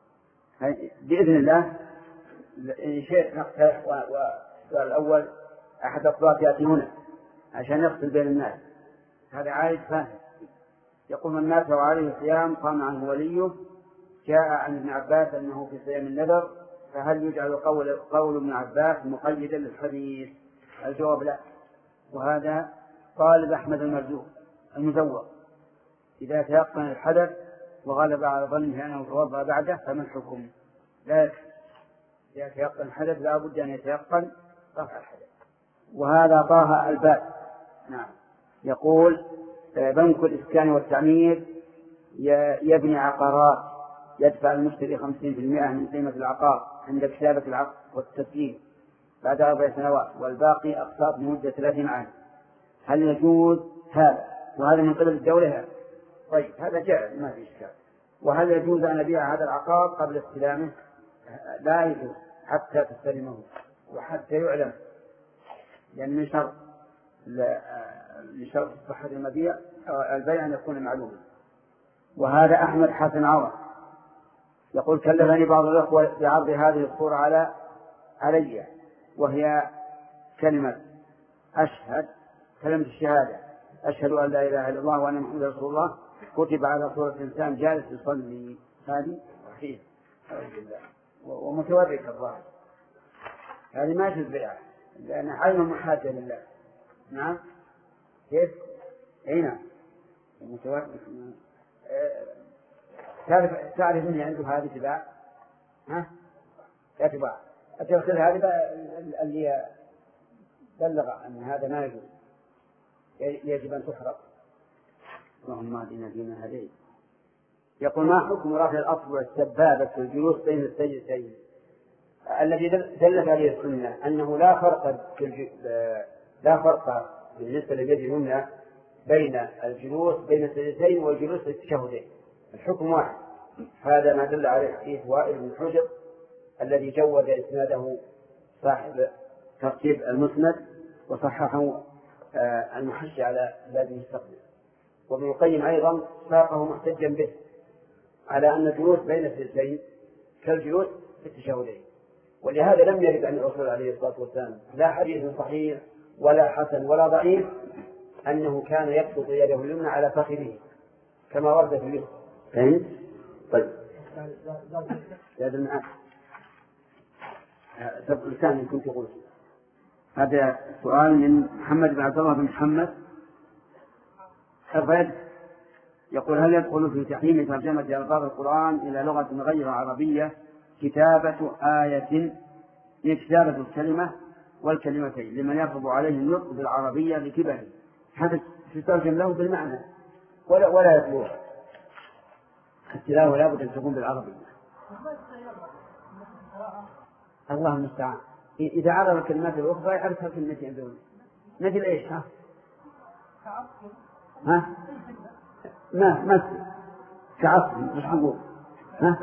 بإذن الله إن شئت نقترح، والسؤال الأول أحد الأطباء يأتي هنا عشان يفصل بين الناس. هذا عايز فاهم. يقول من مات وعليه صيام قام عنه وليه، جاء عن ابن عباس أنه في صيام النذر، فهل يجعل قول, قول ابن عباس مقيدا للحديث؟ الجواب لا. وهذا طالب أحمد المرزوق المزور، إذا تيقن الحدث وغلب على ظنه أنه توضأ بعده فما الحكم؟ لا يكفي، إذا تيقن الحدث لا بد أن يتيقن رفع الحدث. وهذا طه الباب. نعم، يقول بنك الإسكان والتعمير يبني عقارات، يدفع المشتري خمسين بالمئة من قيمة العقار عند كتابة العقد والتسجيل بعد أربع سنوات، والباقي أقساط لمدة ثلاثين عام، هل يجوز هذا؟ وهذا من قبل الدولة. طيب هذا جائز ما في إشكال. وهل يجوز أن أبيع هذا العقار قبل استلامه؟ لا يجوز حتى تستلمه وحتى يعلم، لأن من شرط لشرط صحة المبيع البيع أن يكون معلوما. وهذا أحمد حسن عوض يقول كلفني بعض الأخوة بعرض هذه الصورة على علي، وهي كلمة أشهد كلمة الشهادة أشهد أن لا إله إلا الله وأن محمدا رسول الله، كتب على صورة إنسان جالس يصلي، هذه صحيح ومتورك الظاهر، هذه ما يجوز بيعها لأن عين محاجة لله. نعم، كيف؟ أي نعم، متورك. تعرف تعرف مني عنده هذه تباع؟ ها؟ لا تباع. أتذكر هذه اللي بلغ أن هذا ما يجوز، يجب أن تحرق. اللهم اهدنا فيمن هديت. يقول ما حكم رفع الأصبع السبابة في الجلوس بين السجدتين؟ الذي دلت عليه السنة أنه لا فرق في لا فرق بالنسبة لليد اليمنى بين الجلوس بين السجدتين والجلوس في التشهدين، الحكم واحد. هذا ما دل عليه حديث وائل بن حجر الذي جوز إسناده صاحب ترتيب المسند وصححه المحشي على باب المستقبل، وابن القيم أيضا ساقه محتجا به على أن الجلوس بين السجدتين كالجلوس في التشهدين. ولهذا لم يرد عن الرسول عليه الصلاة والسلام لا حديث صحيح ولا حسن ولا ضعيف أنه كان يبسط يده اليمنى على فخذه كما ورد في اليسرى. فهمت؟ طيب زاد المعاد سبق لسان إن كنت قلت. هذا سؤال من محمد بن عبد الله بن محمد الرد، يقول: هل يدخل في تحريم ترجمة ألفاظ القرآن إلى لغة غير عربية كتابة آية كتابة الكلمة والكلمتين لمن يرغب عليه النطق بالعربية لكبره، هذا تترجم له بالمعنى ولا ولا يتلوها؟ التلاوة لابد أن تكون بالعربية. الله المستعان. إذا عرف الكلمات الأخرى يعرفها كلمتين دون مثل إيش؟ ها؟ ها؟ ما ما كعصر مش نقول ها؟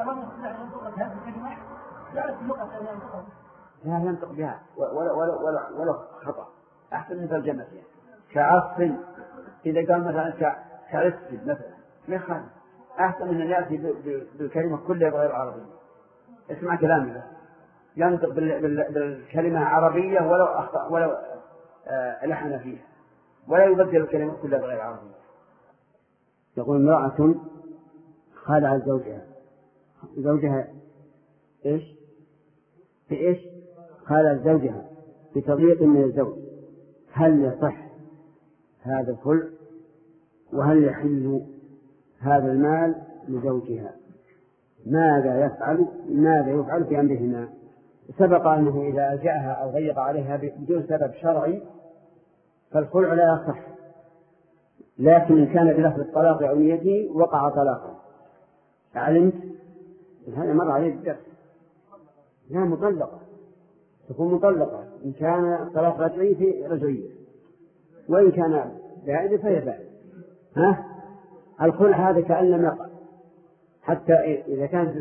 لا ينطق بها ولا ولا ولا ولا خطأ، أحسن من ترجمتها. كعصر إذا قال مثلا كعصر مثلا ما يخالف، أحسن من أن يأتي بالكلمة كلها غير عربية. اسمع كلامي بس، ينطق بالكلمة عربية ولو أخطأ ولو آه لحن فيها، ولا يبدل الكلمة كلها غير عربية. يقول: امرأة خالع زوجها زوجها إيش؟ في إيش؟ خالع زوجها بتضييق من الزوج، هل يصح هذا الخلع؟ وهل يحل هذا المال لزوجها؟ ماذا يفعل ماذا يفعل في أمرهما؟ سبق أنه إذا ألجأها أو ضيق عليها بدون سبب شرعي فالخلع لا يصح، لكن إن كان بلفظ الطلاق أو نيته وقع طلاقا. علمت؟ هذا مر عليه الدرس. لا، مطلقة تكون مطلقة إن كان طلاق رجعي في رجعية، وإن كان بعد فهي بعد. ها؟ الخلع هذا كأن لم يقع، حتى إذا كان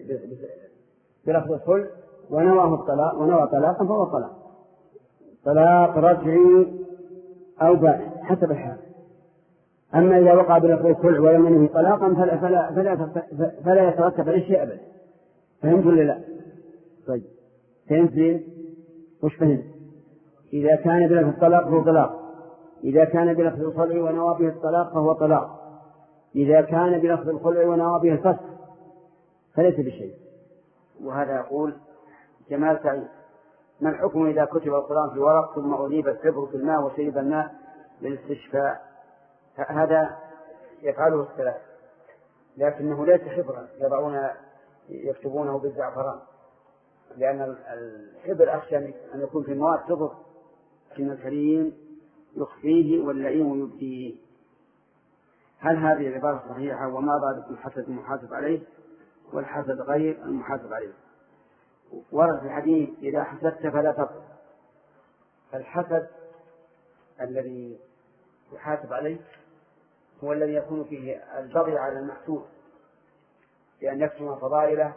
بلفظ الخلع ونواه الطلاق ونوى طلاقا فهو طلاق، طلاق رجعي أو بعد حسب الحال. أما إذا وقع بلفظ الخلع ولم ينوي طلاقا فلا, فلا, فلا, فلا يترتب عليه شيء أبدا. فهمت ولا لا؟ طيب فهمت ليه؟ وش فهمت؟ إذا كان بلفظ الطلاق فهو طلاق، إذا كان بلفظ الخلع ونوى به الطلاق فهو طلاق، إذا كان بلفظ الخلع ونوى به الفسخ فليس بشيء. وهذا يقول جمال سعيد: ما الحكم إذا كتب القرآن في ورق ثم أضيف الحبر في الماء وشرب الماء للاستشفاء؟ هذا يفعله الثلاث، لكنه ليس حبرا يضعون يكتبونه بالزعفران، لأن الحبر أخشى أن يكون في مواد تضر، لكن الكريم يخفيه واللئيم يبديه. هل هذه العبارة صحيحة؟ وما ضابط الحسد المحاسب عليه والحسد غير المحاسب عليه؟ ورد في الحديث: إذا حسدت فلا تطلب. فالحسد الذي يحاسب عليه هو الذي يكون فيه البغي على المحسود بأن يكتم فضائله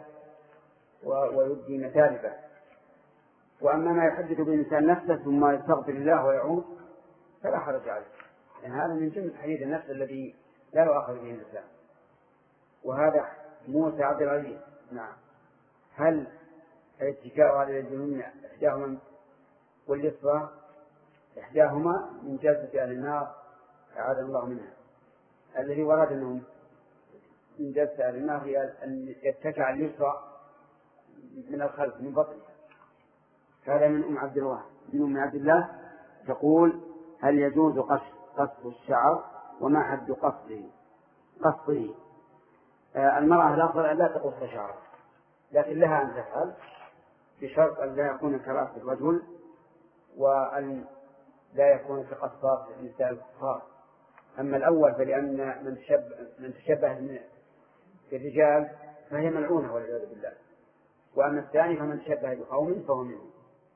ويبدي مثالبه. وأما ما يحدث به الإنسان نفسه ثم يستغفر الله ويعود فلا حرج عليه، لأن هذا من جملة حديث النفس الذي لا يؤاخذ به الإنسان. وهذا موسى عبد العزيز: نعم، هل الاتكاء على اليمين إحداهما واليسرى إحداهما من جلسة أهل النار أعاذنا الله منها؟ الذي ورد أنه من جلسة أهل النار هي أن يتكع اليسرى من الخلف من بطنها. هذا من أم عبد الله من أم عبد الله تقول: هل يجوز قص قص الشعر وما حد قصه قصه؟ آه المرأة الأفضل لا تقص شعرها، لكن لها أن تفعل بشرط أن لا يكون كراس الرجل وأن لا يكون كقصات النساء الكفار. أما الأول فلأن من تشبه من تشبه بالرجال فهي ملعونة والعياذ بالله، وأما الثاني فمن تشبه بقوم فهو منهم.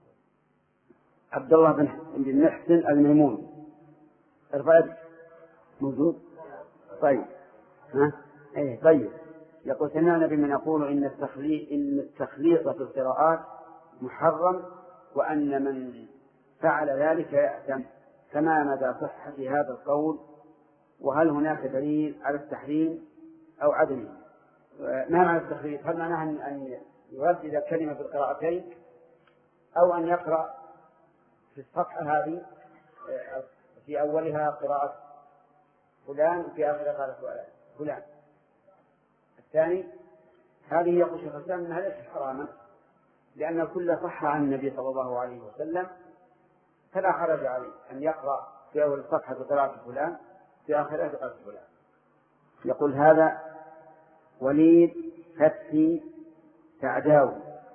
عبد الله بن محسن الميمون الرفاعي موجود؟ طيب ها؟ ايه طيب. يقول: سمعنا بمن يقول إن التخليط إن التخليط في القراءات محرم، وأن من فعل ذلك يأثم، فما مدى صحة هذا القول؟ وهل هناك دليل على التحريم أو عدمه؟ ما معنى التخليط؟ هل معناه أن يردد الكلمة في القراءتين، أو أن يقرأ في الصفحة هذه في أولها قراءة فلان وفي آخرها قراءة فلان. الثاني هذه يقول شيخ الإسلام أنها ليست حراما، لأن الكل صح عن النبي صلى الله عليه وسلم، فلا حرج عليه أن يقرأ في أول الصفحة بقراءة فلان في آخرها بقراءة فلان. يقول هذا وليد فتحي سعداوي.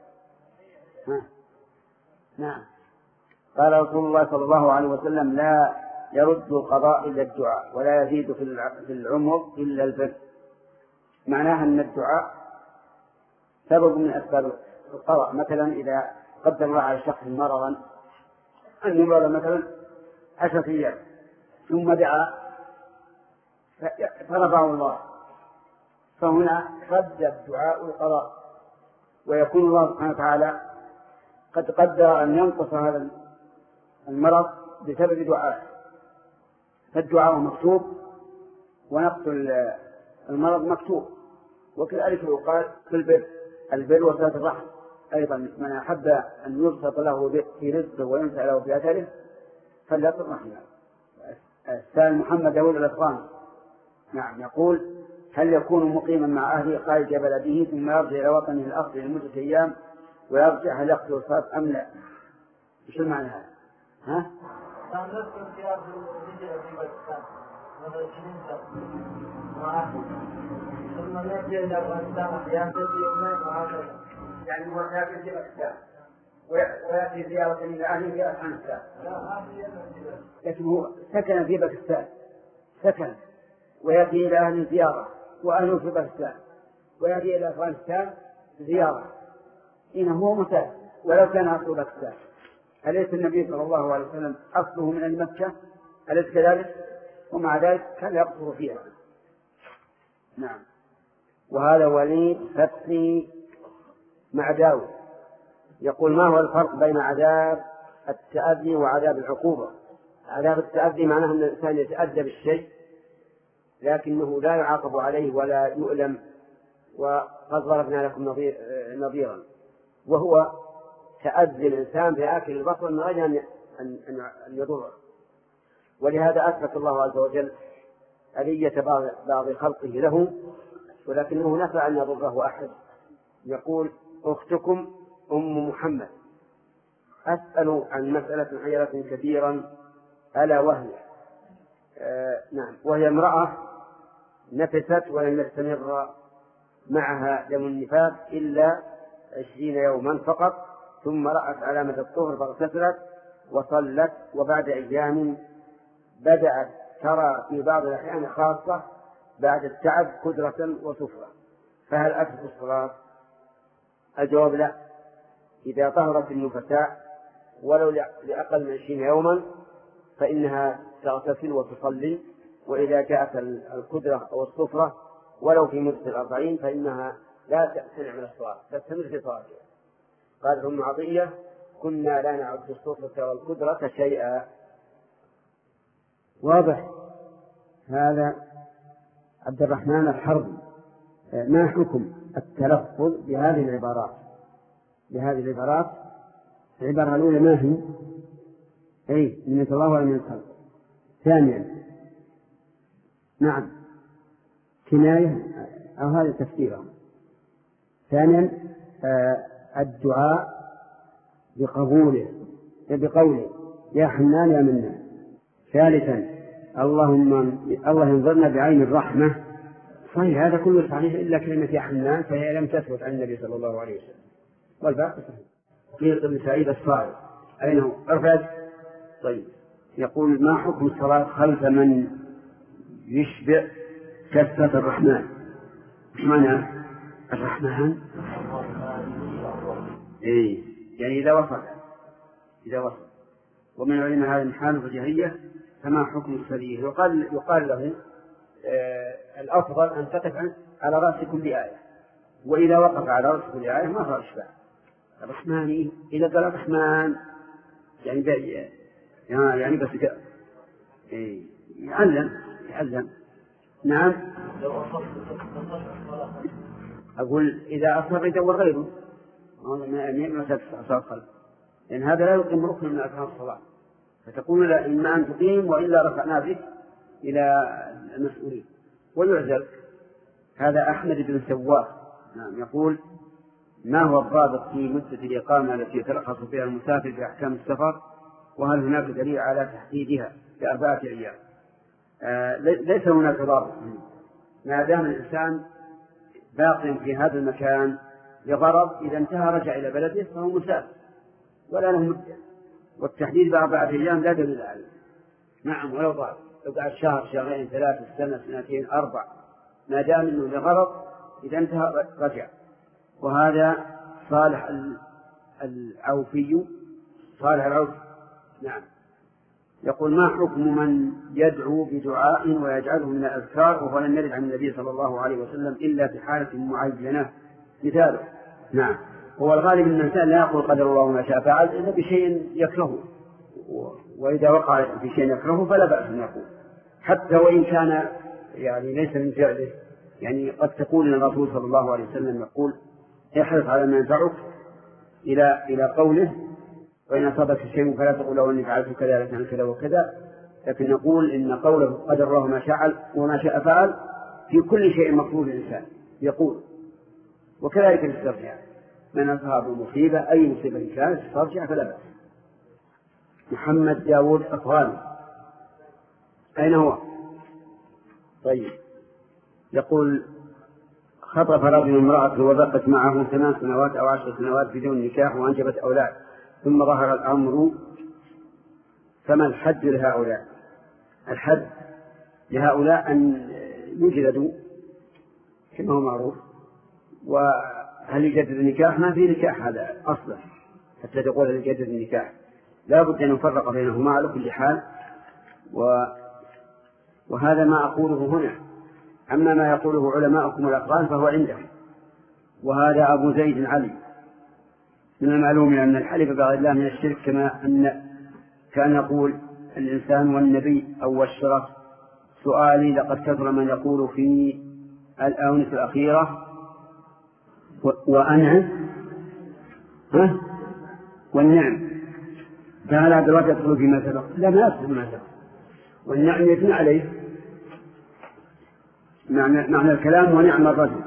نعم. قال رسول الله صلى الله عليه وسلم لا يرد القضاء إلا الدعاء ولا يزيد في العمر إلا البر. معناها أن الدعاء سبب من أسباب القضاء. مثلا إذا قدم الله على شخص مرضا أن يمرض مثلا عشرة أيام ثم دعا فرفعه الله، فهنا رد الدعاء القضاء، ويكون الله سبحانه وتعالى قد قدر أن ينقص هذا المرض بسبب دعائه، فالدعاء مكتوب ونقص المرض مكتوب. وكذلك يقال في البر البر وصلة الرحم أيضا، من أحب أن يبسط له في رزقه وينسى له في أثره فليصل رحمه. السائل محمد داود الأفغاني نعم يقول هل يكون مقيما مع أهله خارج بلده ثم يرجع إلى وطنه الأصلي لمدة أيام ويرجع هل يقتل الصلاة أم لا؟ إيش المعنى هذا؟ ها؟ كان نفس الخيار في الهجرة في باكستان هذا عشرين سنة مع أهله ثم يرجع إلى أفغانستان يأتي يومين وهكذا، يعني هو يأتي في باكستان ويأتي زيارة إلى أهله في أفغانستان، لكن هو سكن في باكستان سكن ويأتي إلى أهل زيارة وأهله في باكستان ويأتي إلى أفغانستان زيارة، إنه هو مسافر ولو كان أصله باكستان. أليس النبي صلى الله عليه وسلم أصله من مكة؟ أليس كذلك؟ ومع ذلك كان يقصر فيها. نعم. وهذا وليد فتحي معداوي يقول ما هو الفرق بين عذاب التأذي وعذاب العقوبة؟ عذاب التأذي معناه أن الإنسان يتأذى بالشيء لكنه لا يعاقب عليه ولا يؤلم، وقد ضربنا لكم نظيرا، وهو تأذي الإنسان بأكل البصر من غير أن يضره. ولهذا أثبت الله عز وجل أذية بعض خلقه له، ولكنه نفى أن يضره أحد. يقول أختكم أم محمد أسأل عن مسألة حيرة كثيرا ألا وهي آه نعم وهي امرأة نفست ولم يستمر معها دم النفاس إلا عشرين يوما فقط، ثم رأت علامة الطهر فاغتسلت وصلت، وبعد أيام بدأت ترى في بعض الأحيان خاصة بعد التعب قدرة وسفرة، فهل أتت الصلاة؟ الجواب لا. إذا طهرت النفساء ولو لأقل من عشرين يوما فإنها تغتسل وتصلي، وإذا جاءت القدرة أو السفرة ولو في مدة الأربعين فإنها لا تمتنع من الصلاة تستمر في صلاتها. قال ابن عطية كنا لا نعد السفرة والقدرة شيئا. واضح. هذا عبد الرحمن الحربي ما حكم التلفظ بهذه العبارات؟ بهذه العبارات العبارة الأولى ما هي؟ أي من الله ومن الخلق. ثانيا نعم كناية أو هذا تفسيره. ثانيا آه الدعاء بقبوله بقوله يا حنان يا منان. ثالثا اللهم الله ينظرنا بعين الرحمة. صحيح هذا كله صحيح إلا كلمة يا حنان فهي لم تثبت عن النبي صلى الله عليه وسلم، والباقي صحيح. قيل ابن سعيد الصائغ أين هو؟ أرفد. طيب يقول ما حكم الصلاة خلف من يشبع كثرة الرحمن؟ مش معنى الرحمن؟ إيه يعني إذا وصل إذا وصل. ومن علم هذا الحال الجهية فما حكم السرير؟ يقال يقال له آه الأفضل أن تقف على رأس كل آية، وإذا وقف على رأس كل آية ما صار إشباع. الرحمن إذا قال الرحمن يعني بأي يعني بس كده إيه يعلم يعلم. نعم أقول إذا أصر يدور غيره مسألة استحصال القلب، لأن هذا لا يقيم ركن من أركان الصلاة، فتقول لا إما أن تقيم وإلا رفعنا بك إلى المسؤولين ويعزل. هذا أحمد بن سواق نعم يقول: ما هو الضابط في مدة الإقامة التي يترخص فيها المسافر بأحكام السفر، وهل هناك دليل على تحديدها بأربعة أيام؟ آه ليس هناك ضابط، ما دام الإنسان باق في هذا المكان لغرض، إذا انتهى رجع إلى بلده فهو مسافر ولا له مدة، والتحديد بأربعة أيام لا دليل عليه. نعم ولو ضابط، لو قعد شهر شهرين ثلاثة سنة سنتين أربع، ما دام أنه لغرض إذا انتهى رجع. وهذا صالح العوفي صالح العوفي نعم يقول: ما حكم من يدعو بدعاء ويجعله من الأذكار وهو لم يرد عن النبي صلى الله عليه وسلم إلا في حالة معينة؟ مثاله: نعم هو الغالب أن الإنسان لا يقول قدر الله ما شاء فعل إلا بشيء يكرهه، وإذا وقع في شيء يكرهه فلا بأس أن يقول، حتى وإن كان يعني ليس من فعله. يعني قد تقول أن الرسول صلى الله عليه وسلم يقول: احرص على ما ينفعك إلى إلى قوله: وإن أصابك شيء فلا تقول له إني فعلت كذا لكان كذا وكذا، لكن نقول إن قوله قدر الله ما شاء وما شاء فعل في كل شيء مطلوب الإنسان يقول. وكذلك الاسترجاع، من أصاب مصيبة أي مصيبة كانت استرجع فلا بأس. محمد داود أفغاني، أين هو؟ طيب يقول: خطف رجل امرأة وبقت معه ثمان سنوات أو عشر سنوات بدون نكاح وأنجبت أولاد، ثم ظهر الأمر، فما الحد لهؤلاء؟ الحد لهؤلاء أن يجلدوا كما هو معروف. وهل يجدد النكاح؟ ما في نكاح هذا أصلا حتى تقول هل يجدد النكاح، لا بد أن نفرق بينهما على كل حال. و... وهذا ما أقوله هنا. أما ما يقوله علماءكم الأقران فهو عندهم. وهذا أبو زيد علي: من المعلوم أن الحلف بغير الله من الشرك، كما أن كان يقول الإنسان والنبي أو الشرف. سؤالي: لقد كثر من يقول في الآونة الأخيرة وأنا ها والنعم، فهل هذا الوقت يدخل فيما سبق؟ لا، ما يدخل فيما سبق. والنعم يثنى عليه معنى, معنى الكلام ونعم الرجل.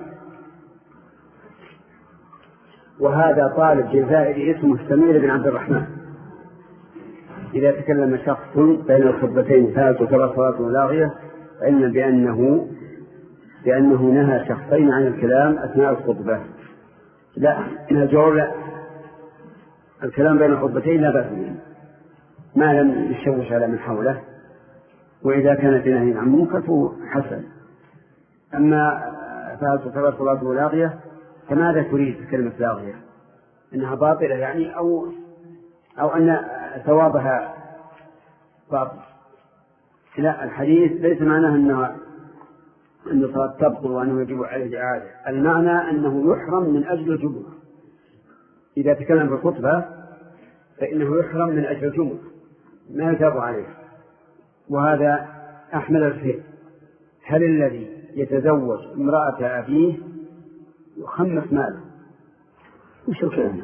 وهذا طالب جزائري اسمه سمير بن عبد الرحمن، إذا تكلم شخص بين الخطبتين ثالث وثلاث صلاة لاغية فإن بأنه بأنه نهى شخصين عن الكلام أثناء الخطبة. لا، الجواب لا، الكلام بين الخطبتين لا بأس به ما لم يشوش على من حوله، وإذا كانت نهي عن منكر فهو حسن. أما ثالث وثلاث صلاة لاغية فماذا تريد كلمة لاغية؟ إنها باطلة يعني، أو أو أن ثوابها باطل؟ لا، الحديث ليس معناه أنه أن الصلاة تبطل وأنه يجب عليه الإعادة. المعنى أنه يحرم من أجل الجمعة، إذا تكلم في الخطبة فإنه يحرم من أجل الجمعة ما يتاب عليه. وهذا أحمل الخير. هل الذي يتزوج امرأة أبيه يخمس ماله؟ وش الكلام؟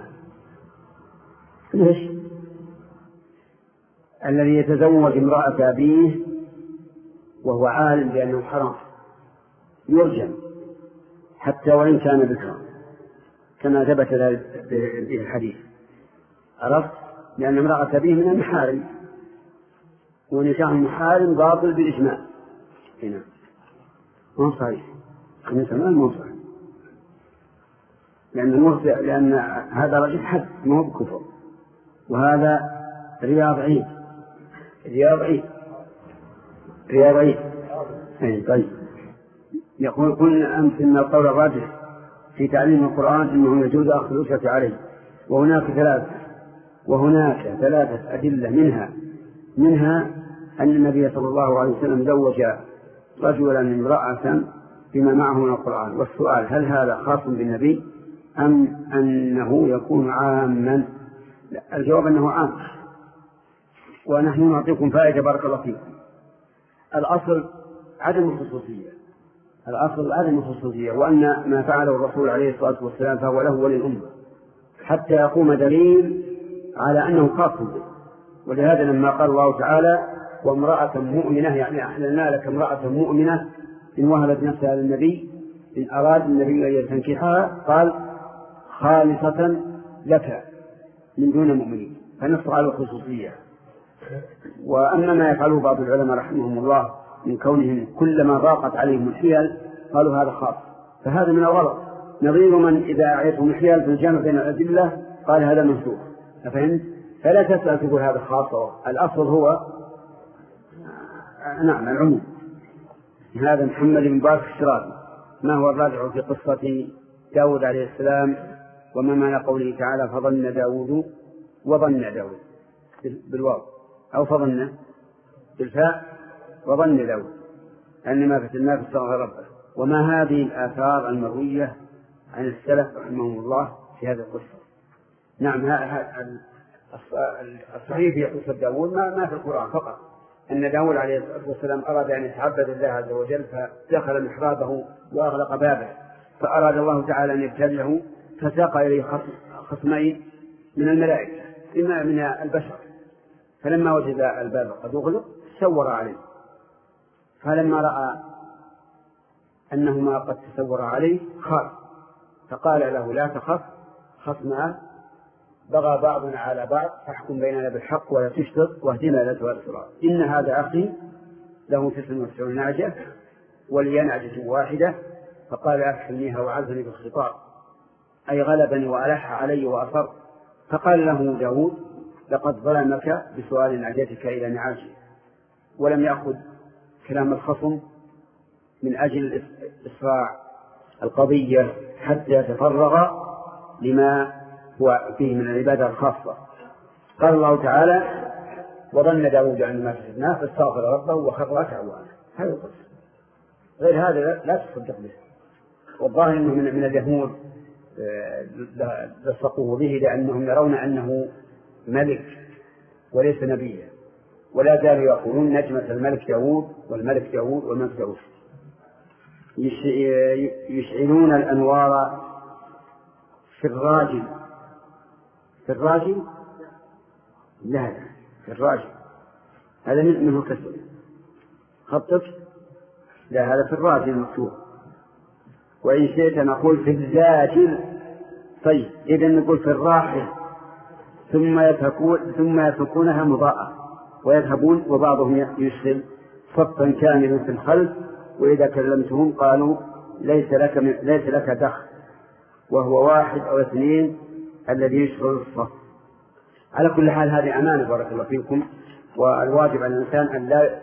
ليش؟ الذي يتزوج امرأة أبيه وهو عالم بأنه حرام يرجم حتى وإن كان بكرا، كما ثبت به الحديث. عرفت؟ لأن امرأة أبيه من المحارم، ونكاح المحارم باطل بالإجماع. هنا ما صحيح، من زمان ما صحيح، لأن لأن هذا رجل حد ما هو بكفر، وهذا رياض عيد رياض عيد رياض عيد أي طيب. يقول: قلنا أمس إن القول الراجح في تعليم القرآن أنه يجوز أخذ الأجرة عليه، وهناك ثلاثة وهناك ثلاثة أدلة، منها منها أن النبي صلى الله عليه وسلم زوج رجلا امرأة بما معه من القرآن. والسؤال: هل هذا خاص بالنبي أم أنه يكون عاما؟ الجواب أنه عام، ونحن نعطيكم فائدة بارك الله فيكم. الأصل عدم الخصوصية، الأصل عدم الخصوصية، وأن ما فعله الرسول عليه الصلاة والسلام فهو له وللأمة، حتى يقوم دليل على أنه خاص به. ولهذا لما قال الله تعالى وامرأة مؤمنة يعني أحللنا لك امرأة مؤمنة إن وهبت نفسها للنبي إن أراد النبي أن يستنكحها قال خالصة لك من دون مؤمنين، فنص على الخصوصية. وأما ما يفعله بعض العلماء رحمهم الله من كونهم كلما ضاقت عليهم الحيل قالوا هذا خاص، فهذا من الغلط. نظير من إذا أعيتهم الحيل في الجمع بين الأدلة قال هذا منسوخ، فهمت؟ فلا تسأل تقول هذا خاص. الأصل هو نعم العموم. هذا محمد بن بارك الشرابي ما هو الراجع في قصة داود عليه السلام وما معنى قوله تعالى فظن داود وظن داود بالواو أو فظن بالفاء وظن داود أن ما في الماء استغفر ربه. وما هذه الآثار المروية عن السلف رحمهم الله في هذه القصة؟ نعم الصحيح في قصة داود ما, ما في القرآن فقط أن داود عليه الصلاة والسلام أراد أن يتعبد الله عز وجل فدخل محرابه وأغلق بابه، فأراد الله تعالى أن يبتلعه فساق إليه خصمين من الملائكة إما من البشر، فلما وجد الباب قد أغلق تسور عليه، فلما رأى أنهما قد تسور عليه خاف فقال له لا تخف خصمان بغى بعضنا على بعض فاحكم بيننا بالحق ولا تشتط واهدنا إلى سواء الصراط. إن هذا أخي له تسع وتسعون نعجة ولي نعجة واحدة فقال أكفلنيها وعزني بالخطاب أي غلبني وألح علي وأصر. فقال له داود لقد ظلمك بسؤال نعجتك إلى نعاجه، ولم يأخذ كلام الخصم من أجل إسراع القضية حتى يتفرغ لما هو فيه من العبادة الخاصة. قال الله تعالى وظن داود أن ما كسبناه فاستغفر ربه وخر راكعا. هذا القصة، غير هذا لا تصدق به. والظاهر أنه من, من اليهود لصقوه به لأنهم يرون أنه ملك وليس نبيا، ولا زالوا يقولون نجمة الملك داود والملك داود والملك داود. يشعلون الأنوار في الراجل في الراجل لا في الراجل هذا منه كسر خطك لا هذا في الراجل المكتوب. وإن شئت نقول في الزاجل. طيب إذا نقول في الراحل ثم يتركون ثم يتركونها مضاءة ويذهبون وبعضهم يشغل صفا كاملا في الخلف وإذا كلمتهم قالوا ليس لك ليس لك دخل، وهو واحد أو اثنين الذي يشغل الصف. على كل حال هذه أمانة بارك الله فيكم، والواجب على الإنسان أن لا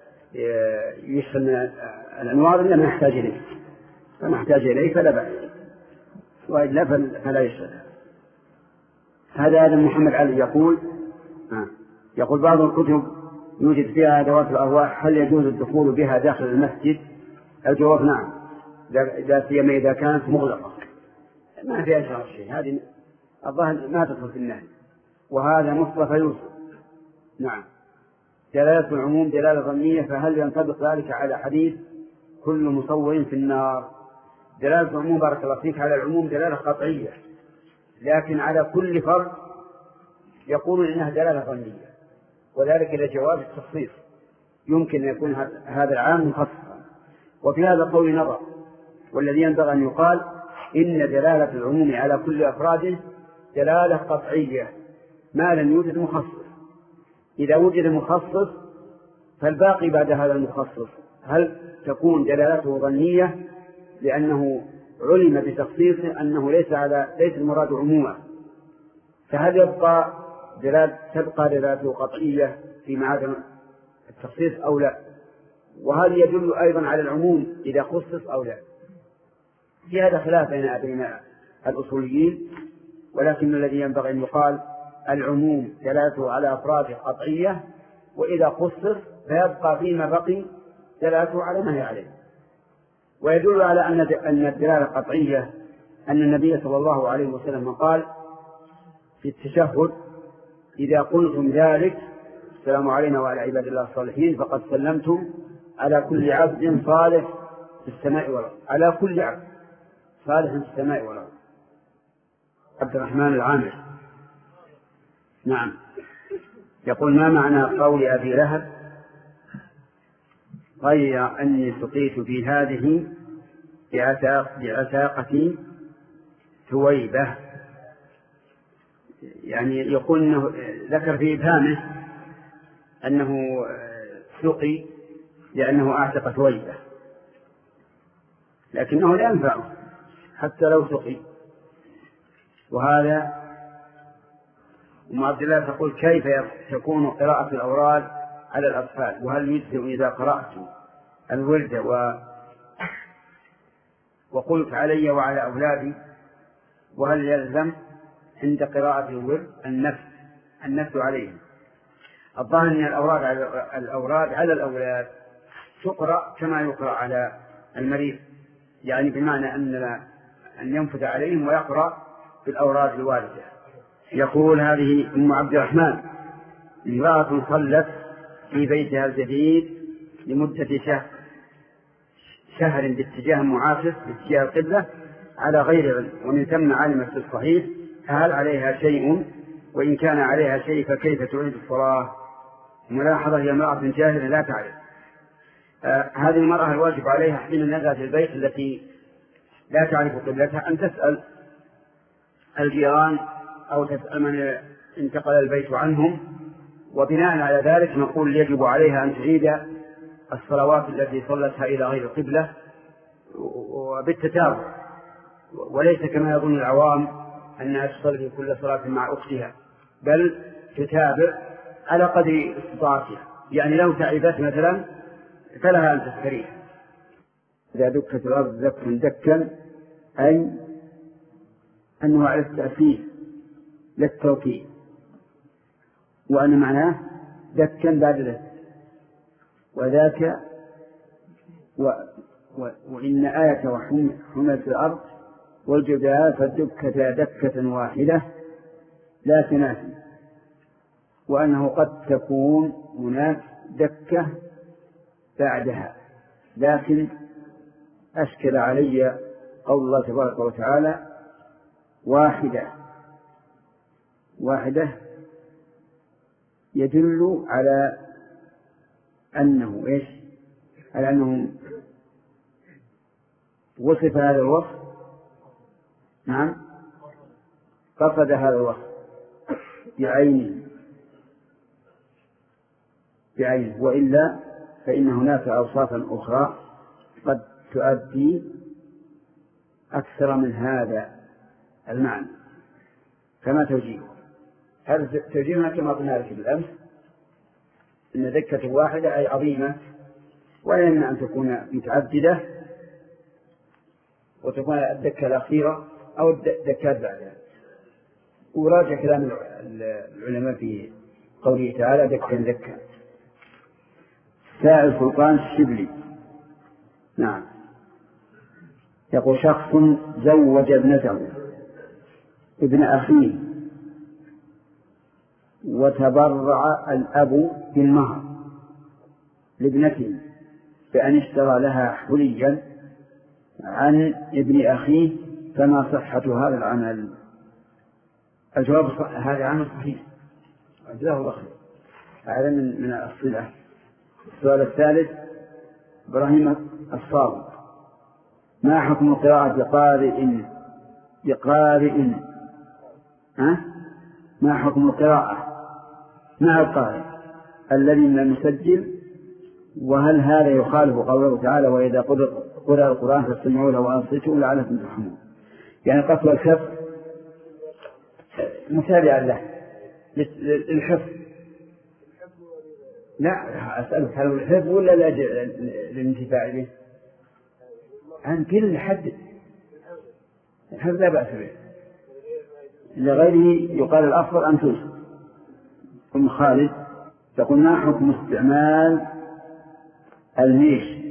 يشغل الأنوار إلا ما يحتاج إليه، فما يحتاج إليه فلا بأس، وإلا فلا يشغل. هذا آدم محمد علي يقول آه. يقول بعض الكتب يوجد فيها أدوات الأرواح، هل يجوز الدخول بها داخل المسجد؟ الجواب نعم، إذا سيما إذا كانت مغلقة ما فيها شر شيء، هذه الظاهر ما تدخل في النهي، وهذا مصطفى يوسف. نعم. دلالة العموم دلالة ظنية، فهل ينطبق ذلك على حديث كل مصور في النار؟ دلالة العموم بارك الله فيك على العموم دلالة قطعية، لكن على كل فرد يقول إنها دلالة ظنية، وذلك لجواز التخصيص، يمكن أن يكون هذا العام مخصصا. وفي هذا القول نظر، والذي ينبغي أن يقال إن دلالة العموم على كل أفراده دلالة قطعية ما لم يوجد مخصص. إذا وجد مخصص فالباقي بعد هذا المخصص هل تكون دلالته ظنية لأنه علم بتخصيصه أنه ليس على ليس المراد عموما، فهل يبقى دلالة تبقى دلالته قطعية في معاد التخصيص أو لا؟ وهل يدل أيضا على العموم إذا خصص أو لا؟ في هذا خلاف بين الأصوليين، ولكن الذي ينبغي أن يقال العموم دلالته على أفراد قطعية، وإذا خصص فيبقى فيما بقي دلالته على ما هي عليه. ويدل على أن الدلالة قطعية أن النبي صلى الله عليه وسلم قال في التشهد إذا قلتم ذلك السلام علينا وعلى عباد الله الصالحين فقد سلمتم على كل عبد صالح في السماء والأرض، على كل عبد صالح في السماء والأرض، عبد الرحمن العامر. نعم. يقول: ما معنى قول أبي لهب غير أني سقيت في هذه بعتاقة ثويبة؟ يعني يقول إنه ذكر في إبهامه أنه سقي لأنه أعتق ثويبة، لكنه لا ينفعه حتى لو سقي. وهذا أم عبد الله تقول: كيف تكون قراءة الأوراد على الأطفال؟ وهل يجزئ إذا قرأت الورد و... وقلت علي وعلى أولادي؟ وهل يلزم عند قراءة الورد النفس النفس عليهم؟ الظاهر أن الأوراد على الأوراد على الأولاد تقرأ كما يقرأ على المريض، يعني بمعنى أن أن ينفذ عليهم ويقرأ بالأوراد الواردة. يقول: هذه أم عبد الرحمن: امرأة صلت في بيتها الجديد لمدة شهر شهر باتجاه معاكس باتجاه القبلة على غير علم، ومن ثم علمت الصحيح، فهل عليها شيء؟ وإن كان عليها شيء فكيف تعيد الصلاة؟ ملاحظة: هي امرأة جاهلة لا تعرف. آه هذه المرأة الواجب عليها حين نزلت البيت التي لا تعرف قبلتها أن تسأل الجيران أو تسأل من انتقل البيت عنهم، وبناء على ذلك نقول يجب عليها أن تعيد الصلوات التي صلتها إلى غير القبلة وبالتتابع، وليس كما يظن العوام أنها تصلي كل صلاة مع أختها، بل تتابع على قدر استطاعتها. يعني لو تعبت مثلا فلها أن تستريح. إذا دكت الأرض دكا دكا أي أنه على التأثير للتوكيد، وأن معناه دكا بعد ذلك، وذاك و... و... وإن آية وحملت الأرض والجبال فدكتا دكة واحدة لا تنافي، وأنه قد تكون هناك دكة بعدها. لكن أشكل علي قول الله تبارك وتعالى: واحدة واحدة، يدل على أنه إيش؟ على أنه وصف هذا الوصف، نعم، قصد هذا الوصف بعينه بعينه وإلا فإن هناك أوصافا أخرى قد تؤدي أكثر من هذا المعنى. كما توجيه هذا توجيهنا كما قلنا لك بالأمس، إن دكة واحدة أي عظيمة، ولا يمنع أن تكون متعددة وتكون الدكة الأخيرة أو الدكات بعدها. وراجع كلام العلماء في قوله تعالى: دكا دكا. سائل سلطان الشبلي. نعم. يقول: شخص زوج ابنته ابن أخيه وتبرع الأب بالمهر لابنته بأن اشترى لها حليا عن ابن أخيه، فما صحة هذا العمل؟ الجواب: هذا العمل صحيح، جزاه الله خير. هذا من من الصلة. السؤال الثالث: إبراهيم الصاوي: ما حكم قراءة قارئ بقارئ ها؟ ما حكم القراءة مع القارئ الذي لم يسجل؟ وهل هذا يخالف قوله تعالى: وإذا قرأ القرآن فاستمعوا له وأنصتوا لعلكم ترحمون؟ يعني قتل الحفظ متابعا له للحفظ. لا، أسألك هل الحفظ ولا للانتفاع به؟ عن كل حد الحفظ لا بأس به، لغيره يقال الأفضل أن توصل. أم خالد تقول: ما حكم استعمال الميش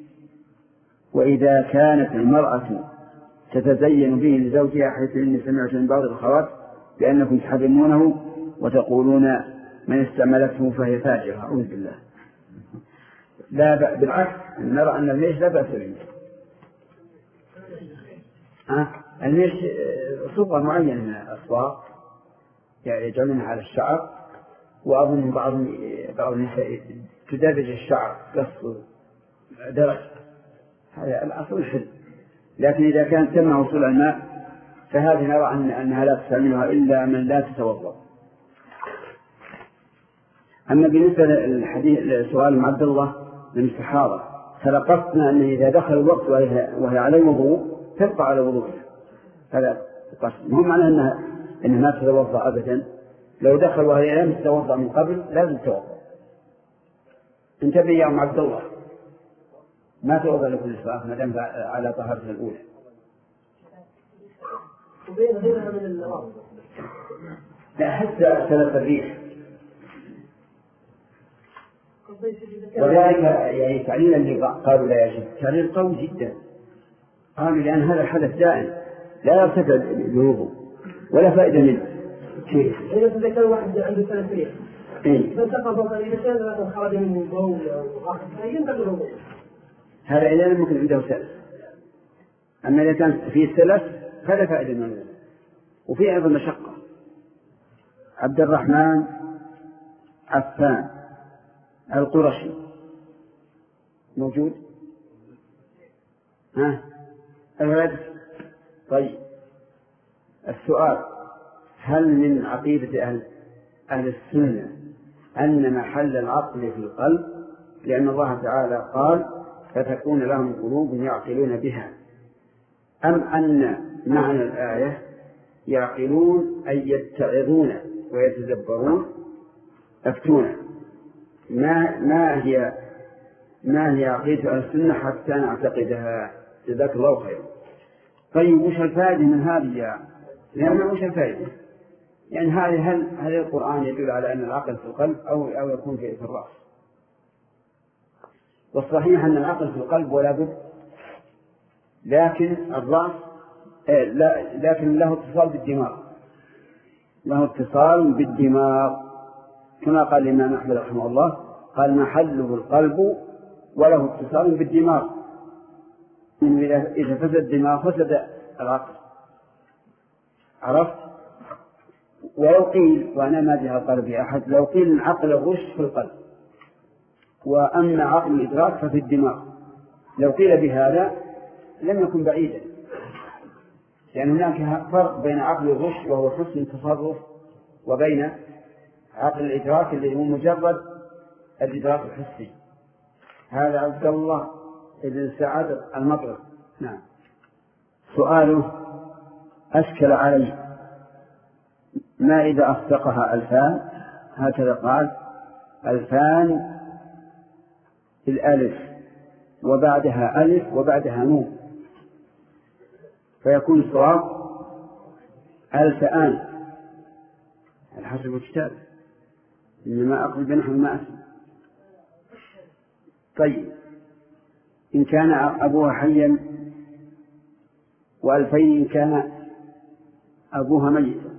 وإذا كانت المرأة تتزين به لزوجها، حيث إني سمعت من بعض الأخوات بأنكم تحرمونه وتقولون من استعملته فهي فاجرة؟ أعوذ بالله. لا، بالعكس، نرى أن الميش لا بأس به. أه؟ الميش صبغة معينة من الأصوات يعني يجعلونها على الشعر، وأظن بعض بعض النساء تدرج الشعر قص درج، هذا الأصل الحل. لكن إذا كان تم وصول الماء فهذه نرى أنها لا تستعملها إلا من لا تتوضأ. أما بالنسبة للحديث لسؤال عبد الله للمستحاضة، فلقصنا أنه إذا دخل الوقت وهي على الوضوء تبقى على وضوءها، هذا قصد. مو معنى أنها إنها ما تتوضأ أبدا، لو دخل وهي لم تتوضأ من قبل لازم تتوضأ. انتبه يا أم عبد الله، ما توضأ لكل صلاة ما دام على طهارتها الأولى. لا حتى ثلاث الريح، وذلك يعني تعليلا اللي قالوا لا يجب، تعليل قوي جدا. قالوا لأن هذا الحدث دائم لا يرتفع بالوضوء ولا فائدة منه. كيف؟ إذا كان واحد عنده ثلاث ريح إذا سقط إذا خرج منه بول أو ينتقل الوضوء، هذا إذا لم يكن عنده سلس. أما إذا كان فيه سلس فلا فائدة منه، وفيه أيضا مشقة. عبد الرحمن عفان القرشي موجود؟ ها الولد؟ طيب السؤال: هل من عقيدة أهل, أهل السنة أن محل العقل في القلب؟ لأن الله تعالى قال: فتكون لهم قلوب يعقلون بها. أم أن معنى الآية يعقلون أي يتعظون ويتدبرون؟ أفتونا، ما ما هي ما هي عقيدة أهل السنة حتى نعتقدها؟ جزاك الله خير. طيب وش الفائدة من هذه؟ لأن وش الفائدة؟ يعني هذه هل هل القرآن يدل على أن العقل في القلب أو أو يكون في الرأس؟ والصحيح أن العقل في القلب ولا بد، لكن الرأس إيه لا لكن له اتصال بالدماغ، له اتصال بالدماغ كما قال الإمام أحمد رحمه الله، قال: محله القلب وله اتصال بالدماغ. إذا فسد الدماغ فسد العقل. عرفت؟ ولو قيل، وأنا ما جاء قال بأحد، لو قيل العقل غش في القلب وأما عقل الإدراك ففي الدماغ، لو قيل بهذا لم يكن بعيدا، لأن يعني هناك فرق بين عقل الغش وهو حسن التصرف وبين عقل الإدراك اللي هو مجرد الإدراك الحسي. هذا عبد الله ابن سعد المطرب. نعم. سؤاله: أشكل علي ما إذا أصدقها ألفان؟ هكذا قال: ألفان الألف وبعدها ألف وبعدها نون، فيكون الصواب ألف آن على حسب الكتاب، إنما أقل بنحو ما أسمع. طيب إن كان أبوها حيا وألفين إن كان أبوها ميتا،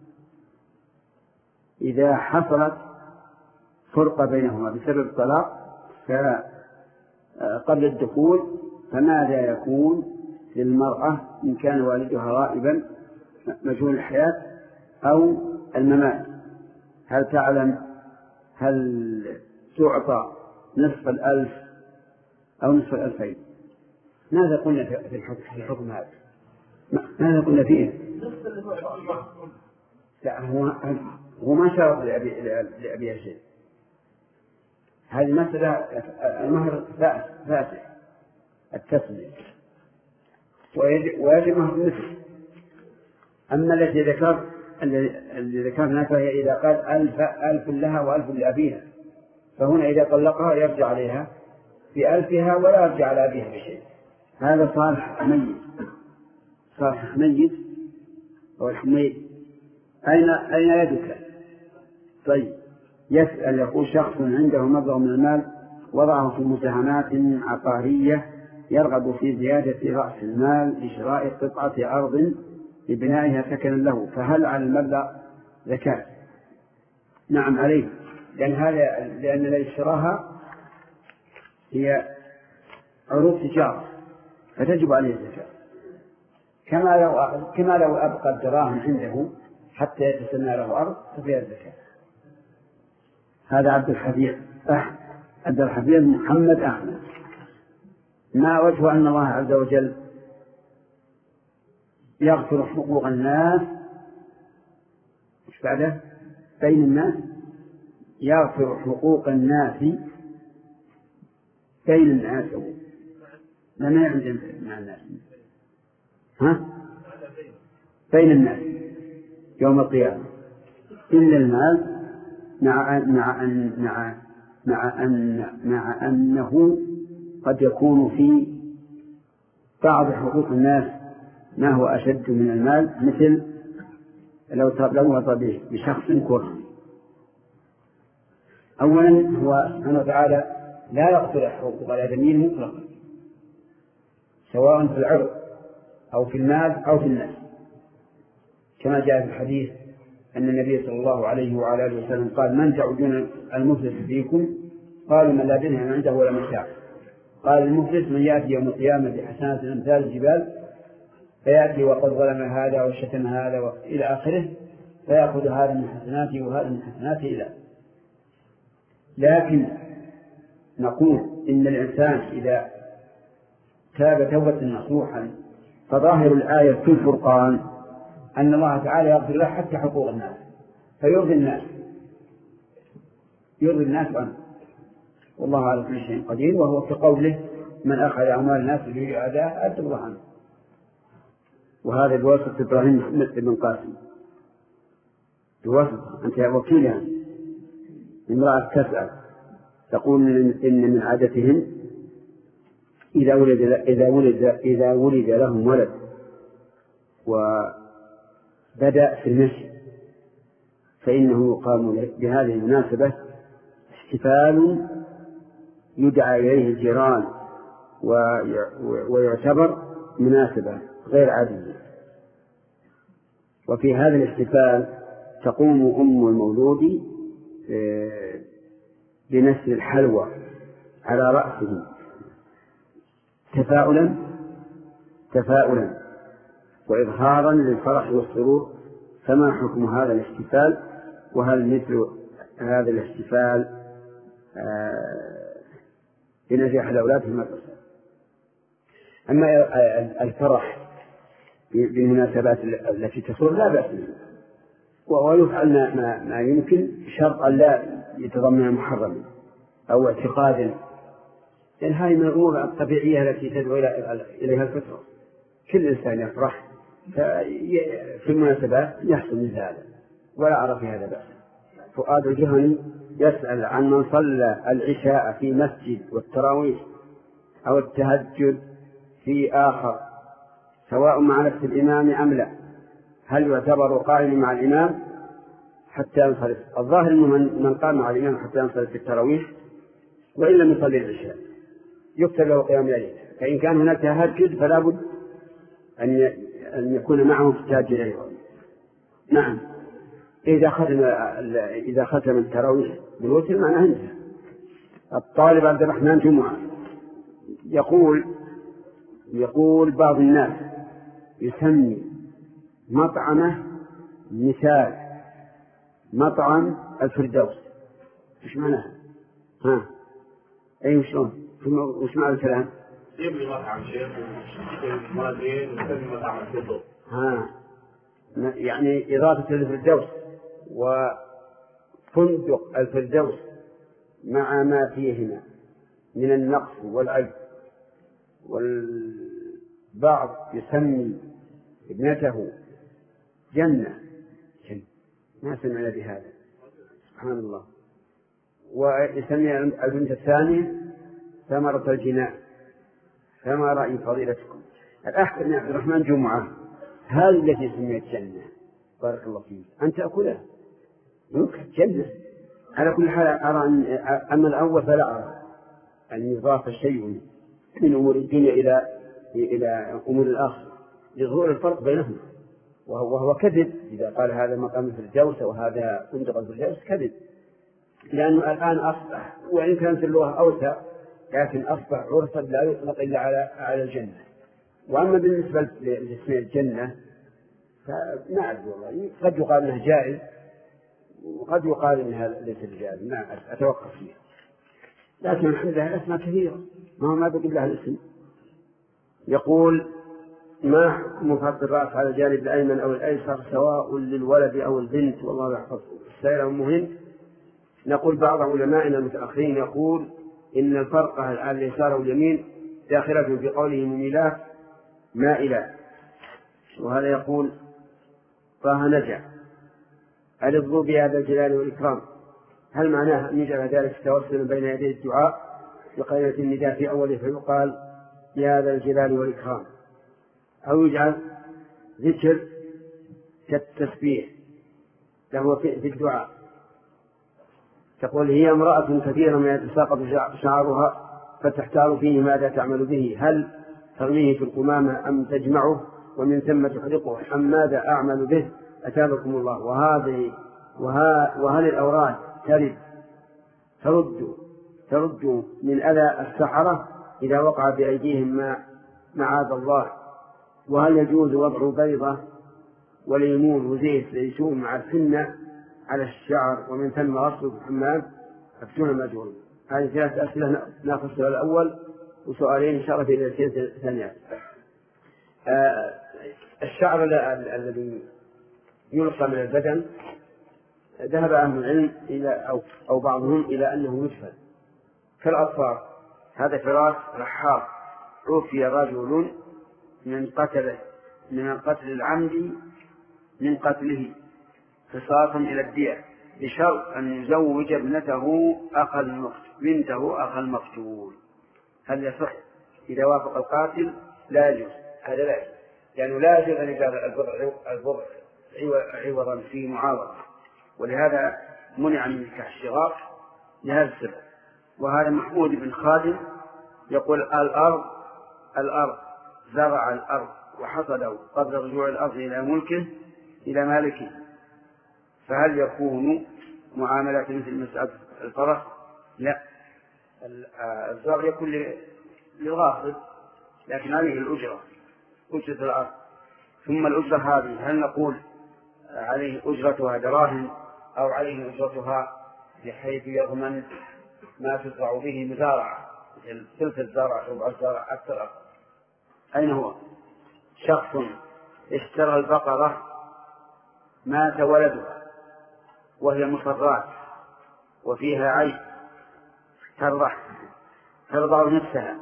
إذا حصلت فرقة بينهما بسبب الطلاق قبل الدخول، فماذا يكون للمرأة إن كان والدها غائبا مجهول الحياة أو الممات؟ هل تعلم هل تعطى نصف الألف أو نصف الألفين؟ ماذا قلنا في الحكم, في الحكم هذا؟ ماذا قلنا فيه؟ لا هو, هو ما شرط لأبيها شيء. هذه مسألة المهر فاتح التسليم ويجب مهر مثل. أما التي ذكر اللي ذكرنا فهي إذا قال ألف ألف لها وألف لأبيها، فهنا إذا طلقها يرجع عليها بألفها ولا يرجع على أبيها بشيء. هذا صالح ميت، صالح ميت أو الحميد. أين أين يدك؟ طيب يسأل، يقول: شخص عنده مبلغ من المال وضعه في مساهمات عقارية يرغب في زيادة رأس المال لشراء قطعة أرض لبنائها سكنا له، فهل على المبلغ زكاة؟ نعم عليه، لأن هذا لأن الذي اشتراها هي عروض تجارة فتجب عليه الزكاة. كما لو كما لو أبقى الدراهم عنده حتى يتسنى له أرض ففيها الزكاة. هذا عبد الحفيظ أحمد عبد الحفيظ محمد أحمد. ما وجه أن الله عز وجل يغفر حقوق الناس مش بعده بين الناس، يغفر حقوق الناس بين الناس لما يعمل مع الناس ها بين الناس يوم القيامة إلا المال مع مع أن مع مع أن مع أنه قد يكون في بعض حقوق الناس ما هو أشد من المال، مثل لو تلوث بشخص كره. أولا هو سبحانه وتعالى لا يغفر حقوق الآدميين مطلقا سواء في العرض أو في المال أو في النفس، كما جاء في الحديث أن النبي صلى الله عليه وعلى آله وسلم قال: من تعودون المفلس فيكم؟ قالوا: من لا درهم عنده ولا متاع. قال: المفلس من يأتي يوم القيامة بحسنات أمثال الجبال، فيأتي وقد ظلم هذا وشتم هذا إلى آخره، فيأخذ هذا من حسناته وهذا من حسناته إلى. لكن نقول إن الإنسان إذا تاب توبة نصوحا فظاهر الآية في الفرقان أن الله تعالى يغفر له حتى حقوق الناس، فيرضي الناس يرضي الناس عنه، والله على كل شيء قدير. وهو في قوله: من أخذ أموال الناس بغير أداء أدى الله عنه. وهذا بواسطة إبراهيم محمد بن قاسم، بواسطة أنت وكيل يعني. امرأة تسأل تقول إن من عادتهم إذا ولد إذا ولد إذا ولد لهم ولد وبدأ في المشي فإنه يقام بهذه المناسبة احتفال يدعى إليه الجيران ويعتبر مناسبة غير عادية. وفي هذا الاحتفال تقوم أم المولود بنسل الحلوى على رأسه تفاؤلا تفاؤلا وإظهارا للفرح والسرور. فما حكم هذا الاحتفال؟ وهل مثل هذا الاحتفال بنجاح الأولاد في المدرسة؟ أما الفرح بالمناسبات التي تصور لا بأس به، ويفعل ما, ما يمكن شرط أن لا يتضمن محرما أو اعتقادا، لأن هذه من الأمور الطبيعية التي تدعو إليها الفطرة. كل إنسان يفرح في المناسبات يحصل مثل هذا، ولا أرى في هذا بأس. فؤاد الجهني يسأل عن من صلى العشاء في مسجد والتراويح أو التهجد في آخر سواء مع نفس الإمام أم لا، هل يعتبر قائم مع الإمام حتى ينصرف؟ الظاهر أنه من قام مع الإمام حتى ينصرف في التراويح وإن لم يصلي العشاء يكتب له قيام ليل. فإن كان هناك تهجد فلا بد أن يكون معه في التهجد أيضا. نعم، إذا ختم إذا ختم التراويح بالوتر معناه انتهى. الطالب عبد الرحمن جمعة يقول يقول بعض الناس يسمي مطعمه مثال مطعم الفردوس. ايش معناه؟ ها اي وشلون وش معنى الكلام؟ يبني مطعم شيخ ومالين ويسمي مطعم الفردوس. ها يعني إضافة الفردوس وفندق الفردوس مع ما فيهما من النقص والعيب. والبعض يسمي ابنته جنة، ما سمعنا بهذا سبحان الله. ويسمي البنت الثانية ثمرة الجنان. فما رأي فضيلتكم؟ الأخ بن عبد الرحمن جمعة هذه التي سميت جنة بارك الله فيك أن تأكلها يمكن جنة. على كل حال أرى أن أما الأول فلا أرى أن يضاف شيء من أمور الدنيا إلى إلى أمور الآخرة لظهور الفرق بينهما، وهو, وهو كذب إذا قال هذا مقام الفردوس وهذا فندق الفردوس كذب، لأنه الآن أصبح وإن كانت اللغة أوسع لكن أصبح عرفا لا يطلق إلا على على الجنة. وأما بالنسبة لاسم الجنة فما أدري والله، قد يقال أنها جائز وقد يقال أنها ليس بجائز، ما أتوقف فيها، لكن الحمد لله أسماء كثيرة ما هو ما بقي لها الاسم. يقول ما حكم فرض الرأس على الجانب الأيمن أو الأيسر سواء للولد أو البنت والله يحفظه. السائل مهم. نقول بعض علمائنا المتأخرين يقول إن الفرق على اليسار واليمين داخلة في قوله مميلات مائلات، وهذا يقول طه نجع ألظوا بهذا الجلال والإكرام، هل معناه أن يجعل ذلك توسلا بين يدي الدعاء بقيمة النداء في أوله فيقال بهذا الجلال والإكرام، أو يجعل ذكر كالتسبيح له في الدعاء؟ تقول هي امرأة كثيرا ما يتساقط شعرها فتحتار فيه ماذا تعمل به، هل ترميه في القمامة أم تجمعه ومن ثم تحرقه أم ماذا أعمل به أتابكم الله؟ وهذه وها وهل الأوراد ترد ترد ترد من أذى السحرة إذا وقع بأيديهم ما معاذ الله؟ وهل يجوز وضع بيضة وليمون وزيت زيتون مع السنة على الشعر ومن ثم غسله في الحمام؟ أفتون مجهول. هذه ثلاث أسئلة ناخذ السؤال الأول وسؤالين إن شاء الله في الأسئلة الثانية. آه الشعر الذي يلقى من البدن ذهب أهل العلم إلى أو, أو بعضهم إلى أنه يدفن كالأطفال. هذا فراس رحاق عوفي رجل من قتله من القتل العمدي من قتله قصاصا إلى الدية بشرط أن يزوج ابنته أخا بنته أخا المقتول. هل يصح إذا وافق القاتل؟ لا يجوز، هذا لا يجوز، لأنه لا يجوز أن يجعل البضع عوضا في معاوضة، ولهذا منع من نكاح الشغار لهذا السبب. وهذا محمود بن خادم يقول الأرض الأرض زرع الأرض وحصده قبل رجوع الأرض إلى ملكه إلى مالكه، فهل يكون معاملة مثل مسألة الفرس؟ لا، الزرع يكون للغاصب لكن عليه الأجرة أجرة الأرض. ثم الأجرة هذه هل نقول عليه أجرتها دراهم أو عليه أجرتها بحيث يضمن ما تزرع به مزارعة مثل ثلث الزرع ربع الزرع أكثر؟ أين هو؟ شخص اشترى البقرة مات ولدها وهي مصرات وفيها عيب ترضع ترضع نفسها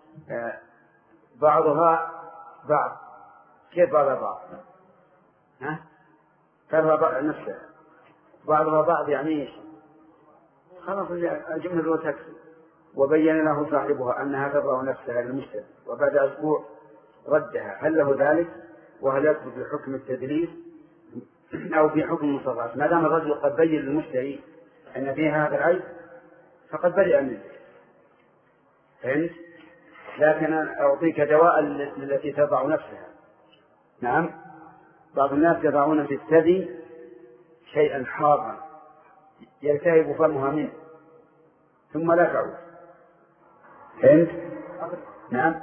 بعضها بعض. كيف بعضها بعض؟ ها؟ ترضع نفسها بعضها بعض يعني ايش؟ خلاص الجملة لو تكفي. وبين له صاحبها أنها ترضع نفسها للمشتري وبعد أسبوع ردها، هل له ذلك؟ وهل يدخل في حكم التدليس أو في حكم المصرات؟ ما دام الرجل قد بين للمشتري أن فيها هذا العيب فقد برئ منه، فهمت؟ لكن أعطيك دواء التي تضع نفسها. نعم، بعض الناس يضعون في الثدي شيئا حارا يلتهب فمها منه ثم لا تعود، فهمت؟ نعم،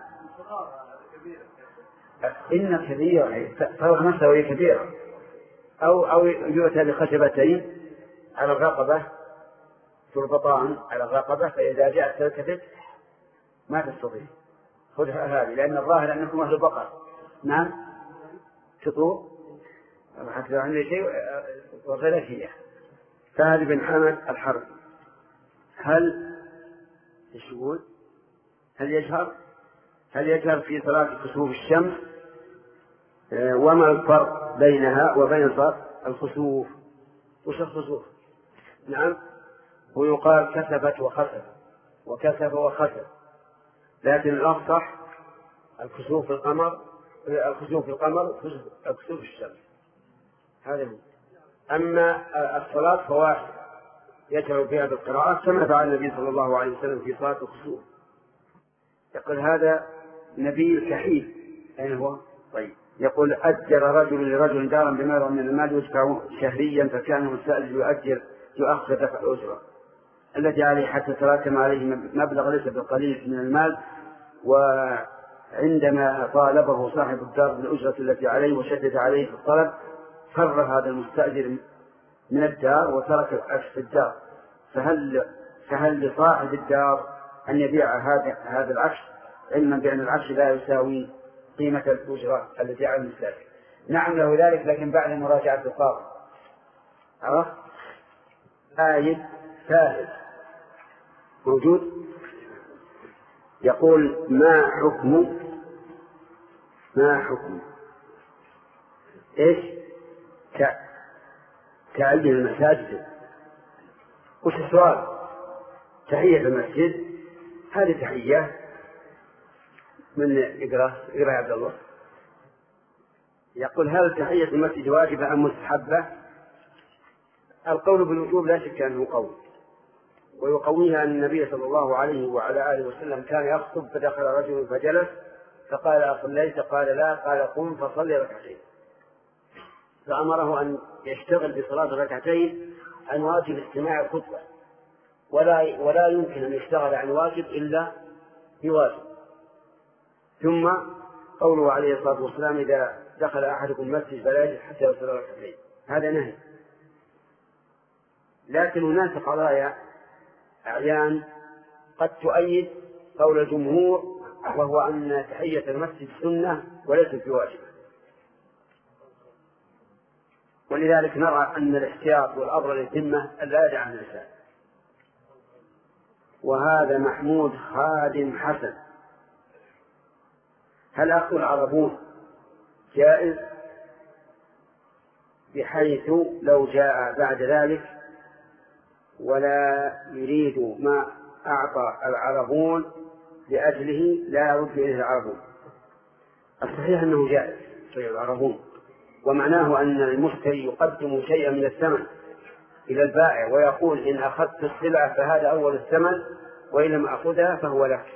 إن كبيرة تضع نفسها وهي كبيرة، أو أو يؤتى بخشبتين على الرقبة تربطان على الرقبة، فإذا جاءت تلتفت ما تستطيع خذها هذه، لأن الظاهر أنكم أهل بقر. نعم، تطور حتى عندي شيء وغلاشية. فهذه بن حامد الحرب هل يشغل هل يجهر هل يجهر في صلاة كسوف الشمس؟ وما الفرق بينها وبين صلاة الكسوف؟ وش الكسوف؟ نعم، ويقال كسفت وخسف وكسف وخسف، لكن الأفصح الكسوف القمر الكسوف القمر الكسوف الشمس، هذا هو. أما الصلاة فواحد يجهر فيها بالقراءة كما فعل النبي صلى الله عليه وسلم في صلاة الكسوف. يقول هذا نبي كحيل، أين هو؟ طيب، يقول أجر رجل لرجل دارا بمال من المال يدفع شهريا، فكان السائل يؤجر يؤخر دفع الأجرة التي عليه حتى تراكم عليه مبلغ ليس بالقليل من المال، عندما طالبه صاحب الدار بالأجرة التي عليه وشدد عليه في الطلب فر هذا المستأجر من الدار وترك العفش في الدار، فهل فهل لصاحب الدار أن يبيع هذا هذا العفش علما بأن العفش لا يساوي قيمة الأجرة التي على المستأجر؟ نعم له ذلك، لكن بعد مراجعة القاضي. عرفت؟ آية ثالث موجود يقول ما حكم ما حكم إيش تعيين المساجد؟ وش السؤال؟ تحية المسجد هذه تحية من إقرأ إقرأ يا عبد الله. يقول هل تحية المسجد واجبة أم مستحبة؟ القول بالوجوب لا شك أنه قول، ويقويها أن النبي صلى الله عليه وعلى آله وسلم كان يخطب فدخل رجل فجلس فقال أصليت؟ قال لا. قال قم فصلي ركعتين، فأمره أن يشتغل بصلاة ركعتين عن واجب استماع الخطبة، ولا ولا يمكن أن يشتغل عن واجب إلا بواجب. ثم قوله عليه الصلاة والسلام إذا دخل أحدكم المسجد فلا يجلس حتى يصلي ركعتين، هذا نهي. لكن هناك قضايا أعيان قد تؤيد قول الجمهور، وهو أن تحية المسجد سنة وليست بواجبة، ولذلك نرى أن الاحتياط والأمر للذمة لا يدع عن الإنسان. وهذا محمود خادم حسن. هل أخذ العربون جائز بحيث لو جاء بعد ذلك ولا يريد ما أعطى العربون لأجله لا يرد إليه العربون؟ الصحيح أنه جائز شيء العربون، ومعناه أن المشتري يقدم شيئا من الثمن إلى البائع ويقول إن أخذت السلعة فهذا أول الثمن، وإن لم أخذها فهو لك.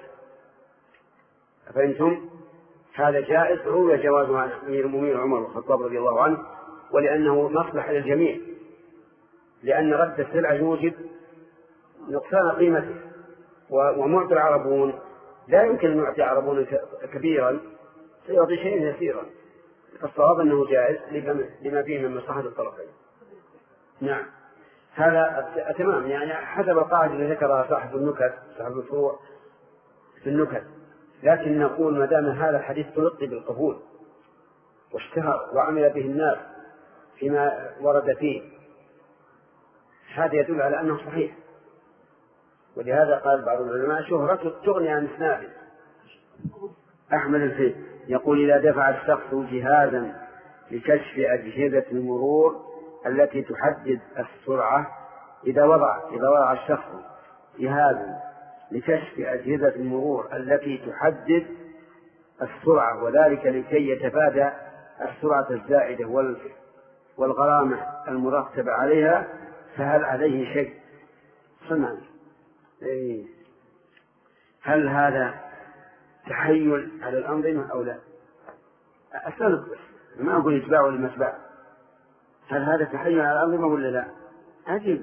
فأنتم هذا جائز، روي جوازه عن أمير المؤمنين عمر بن الخطاب رضي الله عنه، ولأنه مصلح للجميع، لأن رد السلعة يوجب نقصان قيمته، ومعطي العربون لا يمكن أن يعطي عربون كبيرا سيعطي شيئا يسيرا، فالصواب أنه جائز لما فيه من مصلحة الطرفين. نعم هذا تمام، يعني حسب القاعدة التي ذكرها صاحب النكت صاحب الفروع في النكت، لكن نقول ما دام هذا الحديث تلقي بالقبول واشتهر وعمل به الناس فيما ورد فيه، هذا يدل على أنه صحيح. ولهذا قال بعض العلماء شهرته تغني عن اسناده. أحمد الفيل يقول إذا دفع الشخص جهازا لكشف أجهزة المرور التي تحدد السرعة، إذا وضع إذا وضع الشخص جهازا لكشف أجهزة المرور التي تحدد السرعة، وذلك لكي يتفادى السرعة الزائدة والغرامة المرتبة عليها، فهل عليه شيء؟ سمع إيه. هل هذا تحيل على الأنظمة أو لا؟ أسألك ما أقول يتباع ولا ما يتباع، هل هذا تحيل على الأنظمة ولا لا؟ عجيب.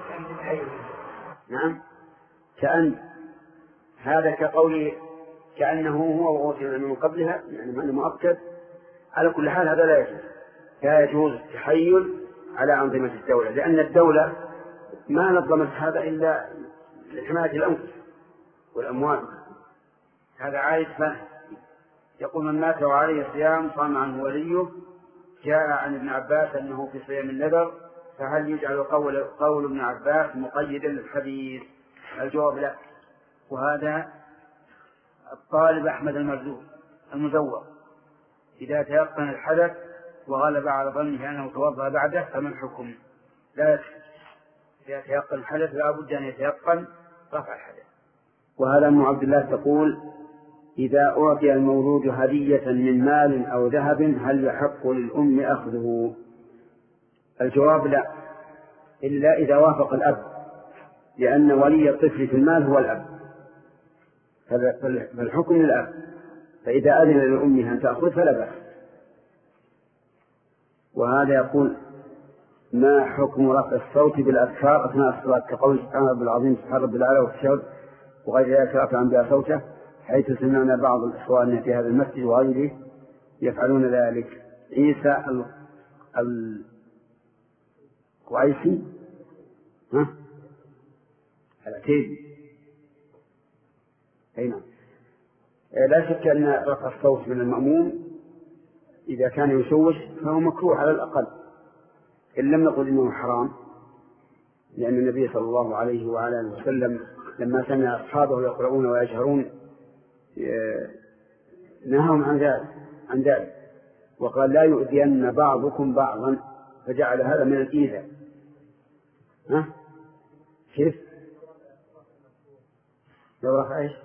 نعم كأن هذا كقول كأنه هو وأوتي من قبلها، يعني ما أنه مؤكد. على كل حال هذا لا يجوز، لا يجوز التحيل على أنظمة الدولة، لأن الدولة ما نظمت هذا إلا لحماية الأنفس والأموال. هذا عايد فهم. يقول من مات وعليه صيام صام عنه وليه. جاء عن ابن عباس أنه في صيام النذر، فهل يجعل قول, قول ابن عباس مقيدا للحديث؟ الجواب لا. وهذا الطالب أحمد المرزوق المزور إذا تيقن الحدث وغلب على ظنه أنه توضأ بعده فمن حكم؟ لا يكفي. إذا تيقن الحدث لا بد أن يتيقن رفع الحدث. وهذا أم عبد الله تقول إذا أعطي المولود هدية من مال أو ذهب هل يحق للأم أخذه؟ الجواب لا، إلا إذا وافق الأب، لأن ولي الطفل في المال هو الأب، فالحكم للأب، فإذا أذن لأمها أن تأخذ فلا بأس. وهذا يقول ما حكم رفع الصوت بالأذكار أثناء الصلاة كقول سبحان رب العظيم سبحان رب الأعلى والتشهد وغير ذلك رفعا بها صوته؟ حيث سمعنا بعض الإخوان في هذا المسجد وغيره يفعلون ذلك. عيسى القعيسي ها العتيبي أي نعم. لا شك أن رفع الصوت من المأموم إذا كان يشوش فهو مكروه على الأقل، إن لم نقل إنه حرام، لأن النبي صلى الله عليه وعلى آله وسلم لما سمع أصحابه يقرؤون ويجهرون نهاهم عن ذلك عن ذلك وقال لا يؤذين بعضكم بعضا، فجعل هذا من الإيذاء. ها كيف لو رفع ايش؟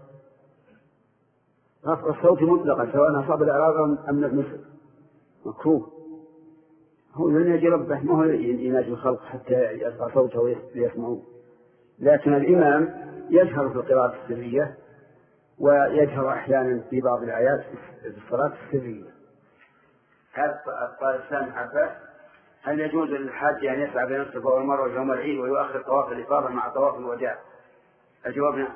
رفع الصوت مطلقا سواء أصاب الإعراض أم لم يصب مكروه، هو يناجي ربه ما هو يناجي الخلق حتى يرفع صوته ليسمعوه. لكن الإمام يجهر في القراءة السرية ويجهر أحيانا في بعض الآيات في الصلاة السرية. هذا قال الإسلام عباس: هل يجوز للحاج أن يسعى بين الصفا والمروة يوم العيد ويؤخر طواف الإفاضة مع طواف الوداع؟ الجواب نعم.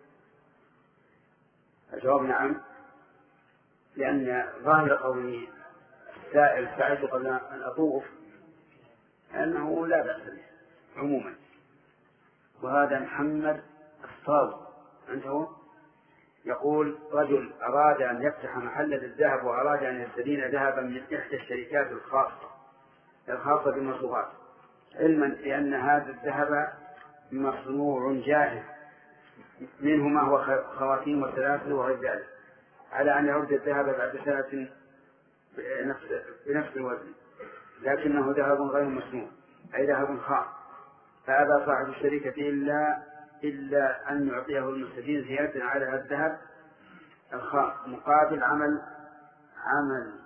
الجواب نعم، لأن ظاهر قول السائل سعيت قبل أن أطوف أنه لا بأس به عموما. وهذا محمد الصاوي عنده يقول: رجل أراد أن يفتح محلا للذهب وأراد أن يستدين ذهبا من إحدى الشركات الخاصة الخاصة بالمصروفات، علما بأن هذا الذهب مصنوع جاهز منه ما هو خواتيم وسلاسل وغير ذلك، على أن يرد الذهب بعد سنة بنفس, بنفس الوزن، لكنه ذهب غير مصنوع أي ذهب خام، فأبى صاحب الشركة إلا إلا أن يعطيه المستدين زيادة على الذهب الخام مقابل عمل عمل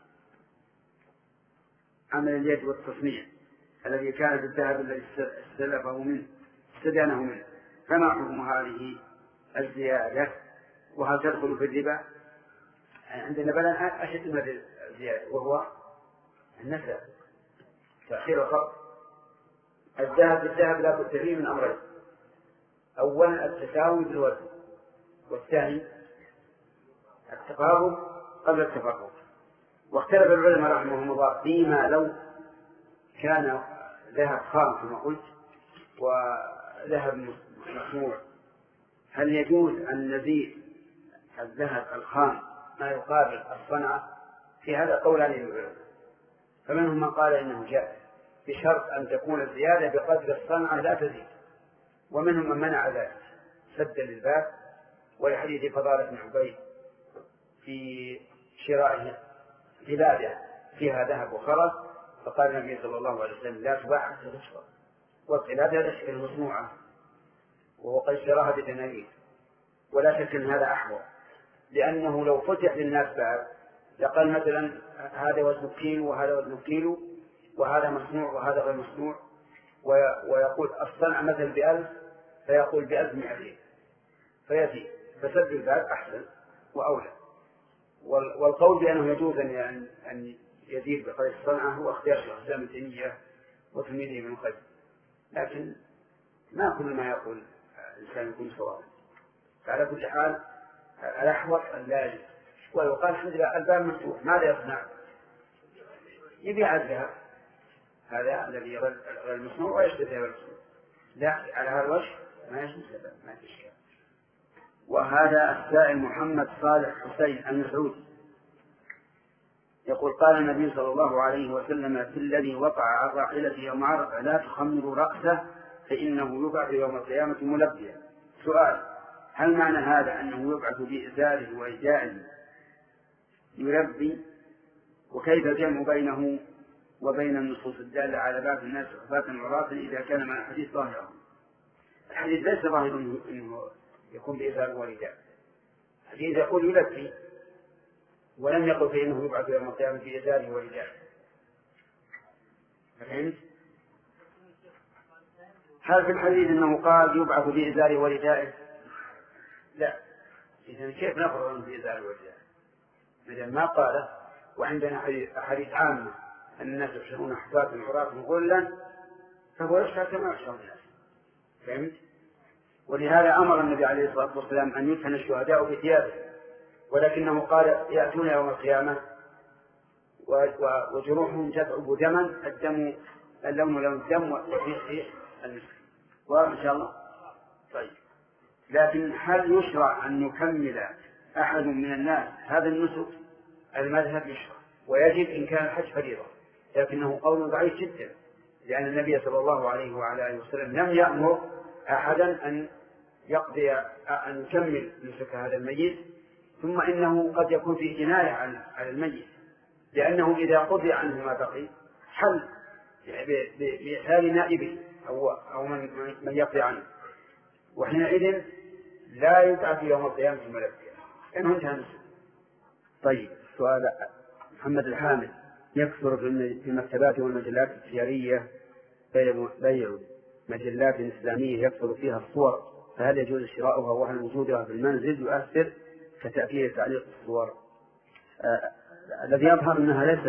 عمل اليد والتصنيع الذي كان بالذهب الذي استلفه منه استدانه منه. فما حكم هذه الزيادة؟ وهل تدخل في الربا؟ عندنا بلا أشد من الزيادة وهو النسب، تأخير القبض. الذهب بالذهب لا بد فيه من أمرين: أولا التساوي بالوزن، والثاني التقارب قبل التفرق. واختلف العلماء رحمهم الله فيما لو كان ذهب خام كما قلت وذهب مصنوع، هل يجوز أن نزيد الذهب الخام ما يقابل الصنعة؟ في هذا قولان للعلماء، فمنهم من قال إنه جائز بشرط أن تكون الزيادة بقدر الصنعة لا تزيد، ومنهم من منع ذلك سدا للباب، ولحديث فضالة بن حبيب في شراء بلاده فيها ذهب وخرز، فقال النبي صلى الله عليه وسلم: لا تباع حتى تشرب. والقلادة الأشكال المصنوعة وهو قد شراها بدنانير، ولا شك أن هذا أحوط، لأنه لو فتح للناس باب لقال مثلا هذا وزن كيلو وهذا وزن كيلو وهذا مصنوع وهذا غير مصنوع، ويقول الصنع مثل بألف فيقول بألف مئتين فيأتي، فسد الباب أحسن وأولى. والقول بأنه يجوز أن يزيد بقدر الصنعة هو اختيار شيخ الإسلام ابن تيمية وتلميذه ابن القيم، لكن ما كل ما يقول الإنسان يكون صوابا. فعلى كل حال الأحوط أن لا يجوز. ويقال الحمد لله الباب مفتوح، ماذا يصنع؟ يبيع الذهب هذا الذي غير المصنوع ويشتري غير المصنوع. لا، على هذا الوجه ما يجوز، ما في شيء. وهذا السائل محمد صالح حسين المسعودي يقول: قال النبي صلى الله عليه وسلم في الذي وقع على راحلته يوم عرفة: لا تخمروا رأسه فإنه يبعث يوم القيامة ملبيا. سؤال: هل معنى هذا أنه يبعث بإزاره وإجائه يلبي؟ وكيف الجمع بينه وبين النصوص الدالة على بعض الناس حفاة عراة إذا كان مع الحديث ظاهرا؟ الحديث ليس ظاهر أنه يكون بإزاره وإجائه، الحديث يقول يلبي ولم يقل فيه أنه يبعث يوم القيامة بإزاره وإجائه. فهمت؟ هل في الحديث أنه قال يبعث بإزاره وإجائه؟ لا. إذن كيف نفرض أنه بإزاره وإجائه؟ إذن ما قاله، وعندنا حديث عامة أن الناس يحشرون حفاة عراة غلا، فهو يشفع كما يحشر الناس. فهمت؟ ولهذا أمر النبي عليه الصلاة والسلام أن يدفن الشهداء بثيابه، ولكنه قال يأتون يوم القيامة وجروحهم تذعب دما، الدم اللون لون الدم والريح المسك. وإن شاء الله طيب. لكن هل يشرع أن يكمل أحد من الناس هذا النسك؟ المذهب يشرع ويجب إن كان الحج فريضة، لكنه قول ضعيف جدا، لأن النبي صلى الله عليه وعلى آله وسلم لم يأمر أحدا أن يقضي أن يكمل نسك هذا الميت، ثم إنه قد يكون فيه جناية على الميت، لأنه إذا قضي عنه ما بقي حل بإحلال نائبه أو أو من من يقضي عنه، وحينئذ لا يدعى في يوم القيامة الملك إنه انتهى النسك. طيب سؤال محمد الحامد: يكثر في المكتبات والمجلات التجارية بيع مجلات إسلامية يكثر فيها الصور، فهل يجوز شراؤها وهل وجودها في المنزل يؤثر كتأثير تعليق الصور؟ آه الذي يظهر أنها ليست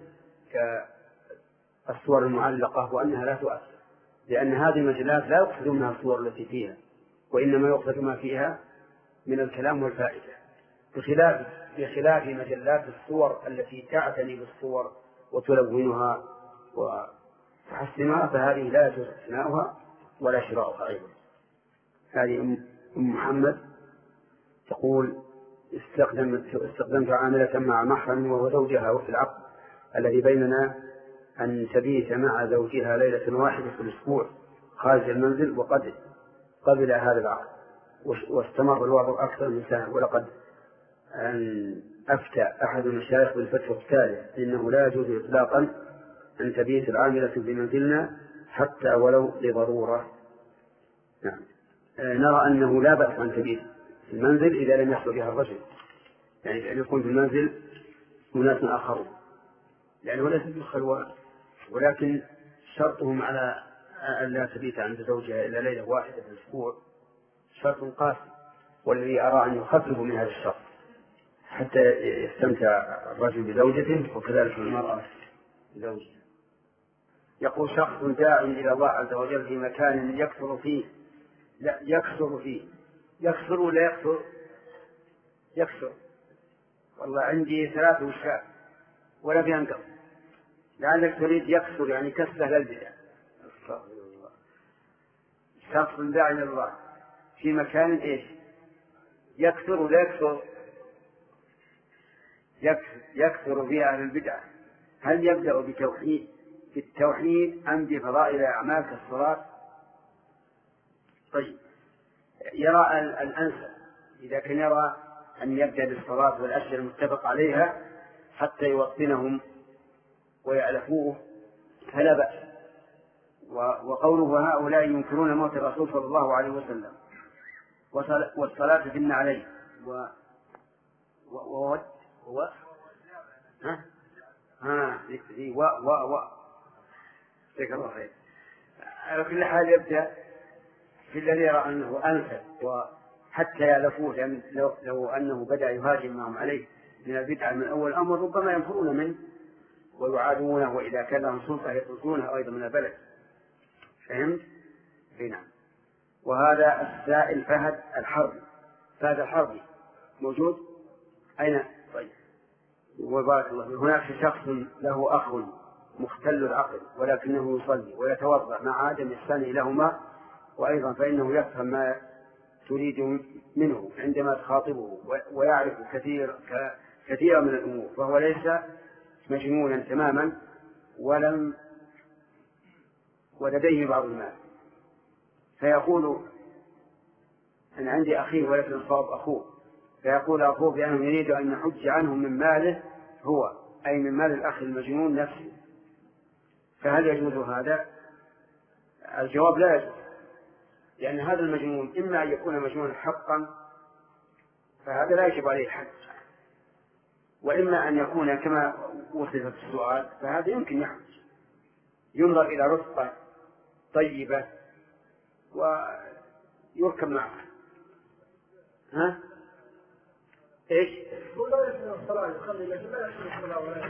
كالصور المعلقة وأنها لا تؤثر، لأن هذه المجلات لا يقصد منها الصور التي فيها، وإنما يقصد ما فيها من الكلام والفائدة، بخلاف بخلاف مجلات الصور التي تعتني بالصور وتلونها وتحسنها، فهذه لا يجوز اقتناؤها ولا شراؤها أيضا. هذه أم محمد تقول: استخدمت استخدمت عاملة مع محرم وهو زوجها في العقد الذي بيننا أن تبيت مع زوجها ليلة واحدة في الأسبوع خارج المنزل، وقد قبل هذا العقد واستمر الوضع أكثر من سنة، ولقد أن أفتى أحد المشايخ بالفتوى التالية: إنه لا يجوز إطلاقا أن تبيت العاملة في منزلنا حتى ولو لضرورة. نعم. نرى أنه لا بأس أن تبيت في المنزل إذا لم يحصل بها الرجل، يعني أن يكون في المنزل أناس آخرون، لأنه ليس بالخلوة، ولكن شرطهم على أن لا تبيت عند زوجها إلا ليلة واحدة في الأسبوع شرط قاسي، والذي أرى أن يخفف من هذا الشرط حتى يستمتع الرجل بزوجته وكذلك المرأة بزوجها. يقول: شخص داع إلى الله عز وجل في مكان يكثر فيه لا يكثر فيه يكثر ولا يكثر يكثر والله عندي ثلاث وشاء ولا في أنقص، لعلك تريد يكثر يعني كسره للبدع. شخص داع إلى الله في مكان إيش يكثر ولا يكثر يكثر فيه أهل البدع، هل يبدأ بتوحيد بالتوحيد أم بفضائل أعمال كالصلاة؟ طيب، يرى الأنسب إذا كان يرى أن يبدأ بالصلاة والأشياء المتفق عليها حتى يوطنهم ويألفوه فلا بأس. وقوله: هؤلاء ينكرون موت الرسول صلى الله عليه وسلم والصلاة في النعلين و و و ها ها و و و ذكر الله خير. على كل حال يبدأ في الذي يرى أنه أنسب وحتى يألفوه، لأن لو, لو أنه بدأ يهاجم معهم عليه من البدعة من أول الأمر ربما ينفرون منه ويعادونه، وإذا كان لهم سلطة يطردونه أيضا من البلد. فهمت؟ نعم. وهذا السائل فهد الحربي فهد الحربي موجود أين؟ طيب، وبارك الله. هناك شخص له أخ مختل العقل ولكنه يصلي ويتوضأ مع عدم الثاني لهما، وأيضا فإنه يفهم ما تريد منه عندما تخاطبه ويعرف كثير كثيرا من الأمور، فهو ليس مجنونا تماما ولم ولديه بعض المال، فيقول: أنا عندي أخيه ولكن الصواب أخوه، فيقول أخوه بأنه يريد أن يحج عنه من ماله هو، أي من مال الأخ المجنون نفسه، فهل يجوز هذا؟ الجواب: لا يجوز، لأن هذا المجنون إما أن يكون مجنونا حقا فهذا لا يجب عليه الحج، وإما أن يكون كما وصف في السؤال فهذا يمكن يحج، ينظر إلى رفقة طيبة ويركب معه. ها؟ إيش؟ ولا يحسن الصلاة يخلي لكن لا يحسن الصلاة ولا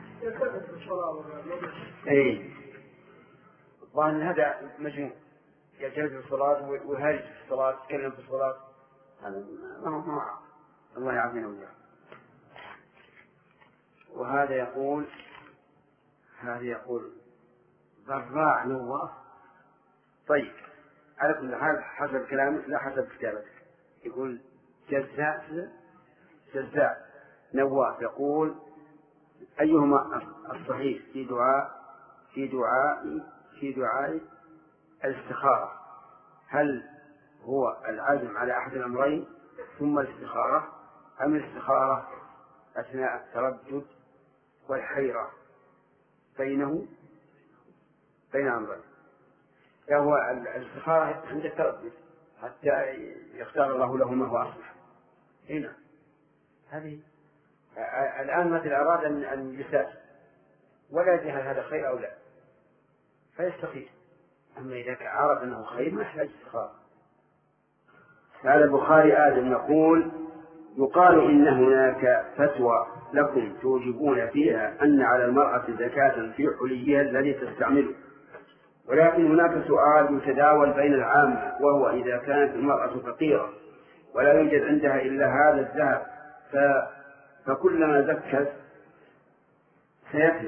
يلتفت بالصلاة ولا إيه، ظن هذا مجنون يلتمس في الصلاة ويهاجم في الصلاة يتكلم في الصلاة، هذا ما هو ما الله يعافينا وإياه. وهذا يقول هذا يقول ضراع نواف. طيب على كل حال حسب كلامك لا حسب كتابتك. يقول جزاء جزاء نواف يقول أيهما الصحيح في دعاء في دعاء في دعاء الاستخارة؟ هل هو العزم على أحد الأمرين ثم الاستخارة، أم الاستخارة أثناء التردد والحيرة بينه بين أمرين؟ فهو الاستخارة عند التردد حتى يختار الله له ما هو أصلح. هنا هذه الآن مثل أراد أن يسافر ولا يدري هل هذا خير أو لا فيستخير، أما إذا عرف أنه خير ما يحتاج استخارة. قال البخاري آدم يقول يقال إن هناك فتوى لكم توجبون فيها أن على المرأة زكاة في حليها الذي تستعمله، ولكن هناك سؤال يتداول بين العامة، وهو إذا كانت المرأة فقيرة ولا يوجد عندها إلا هذا الذهب فكلما زكت سيكفي،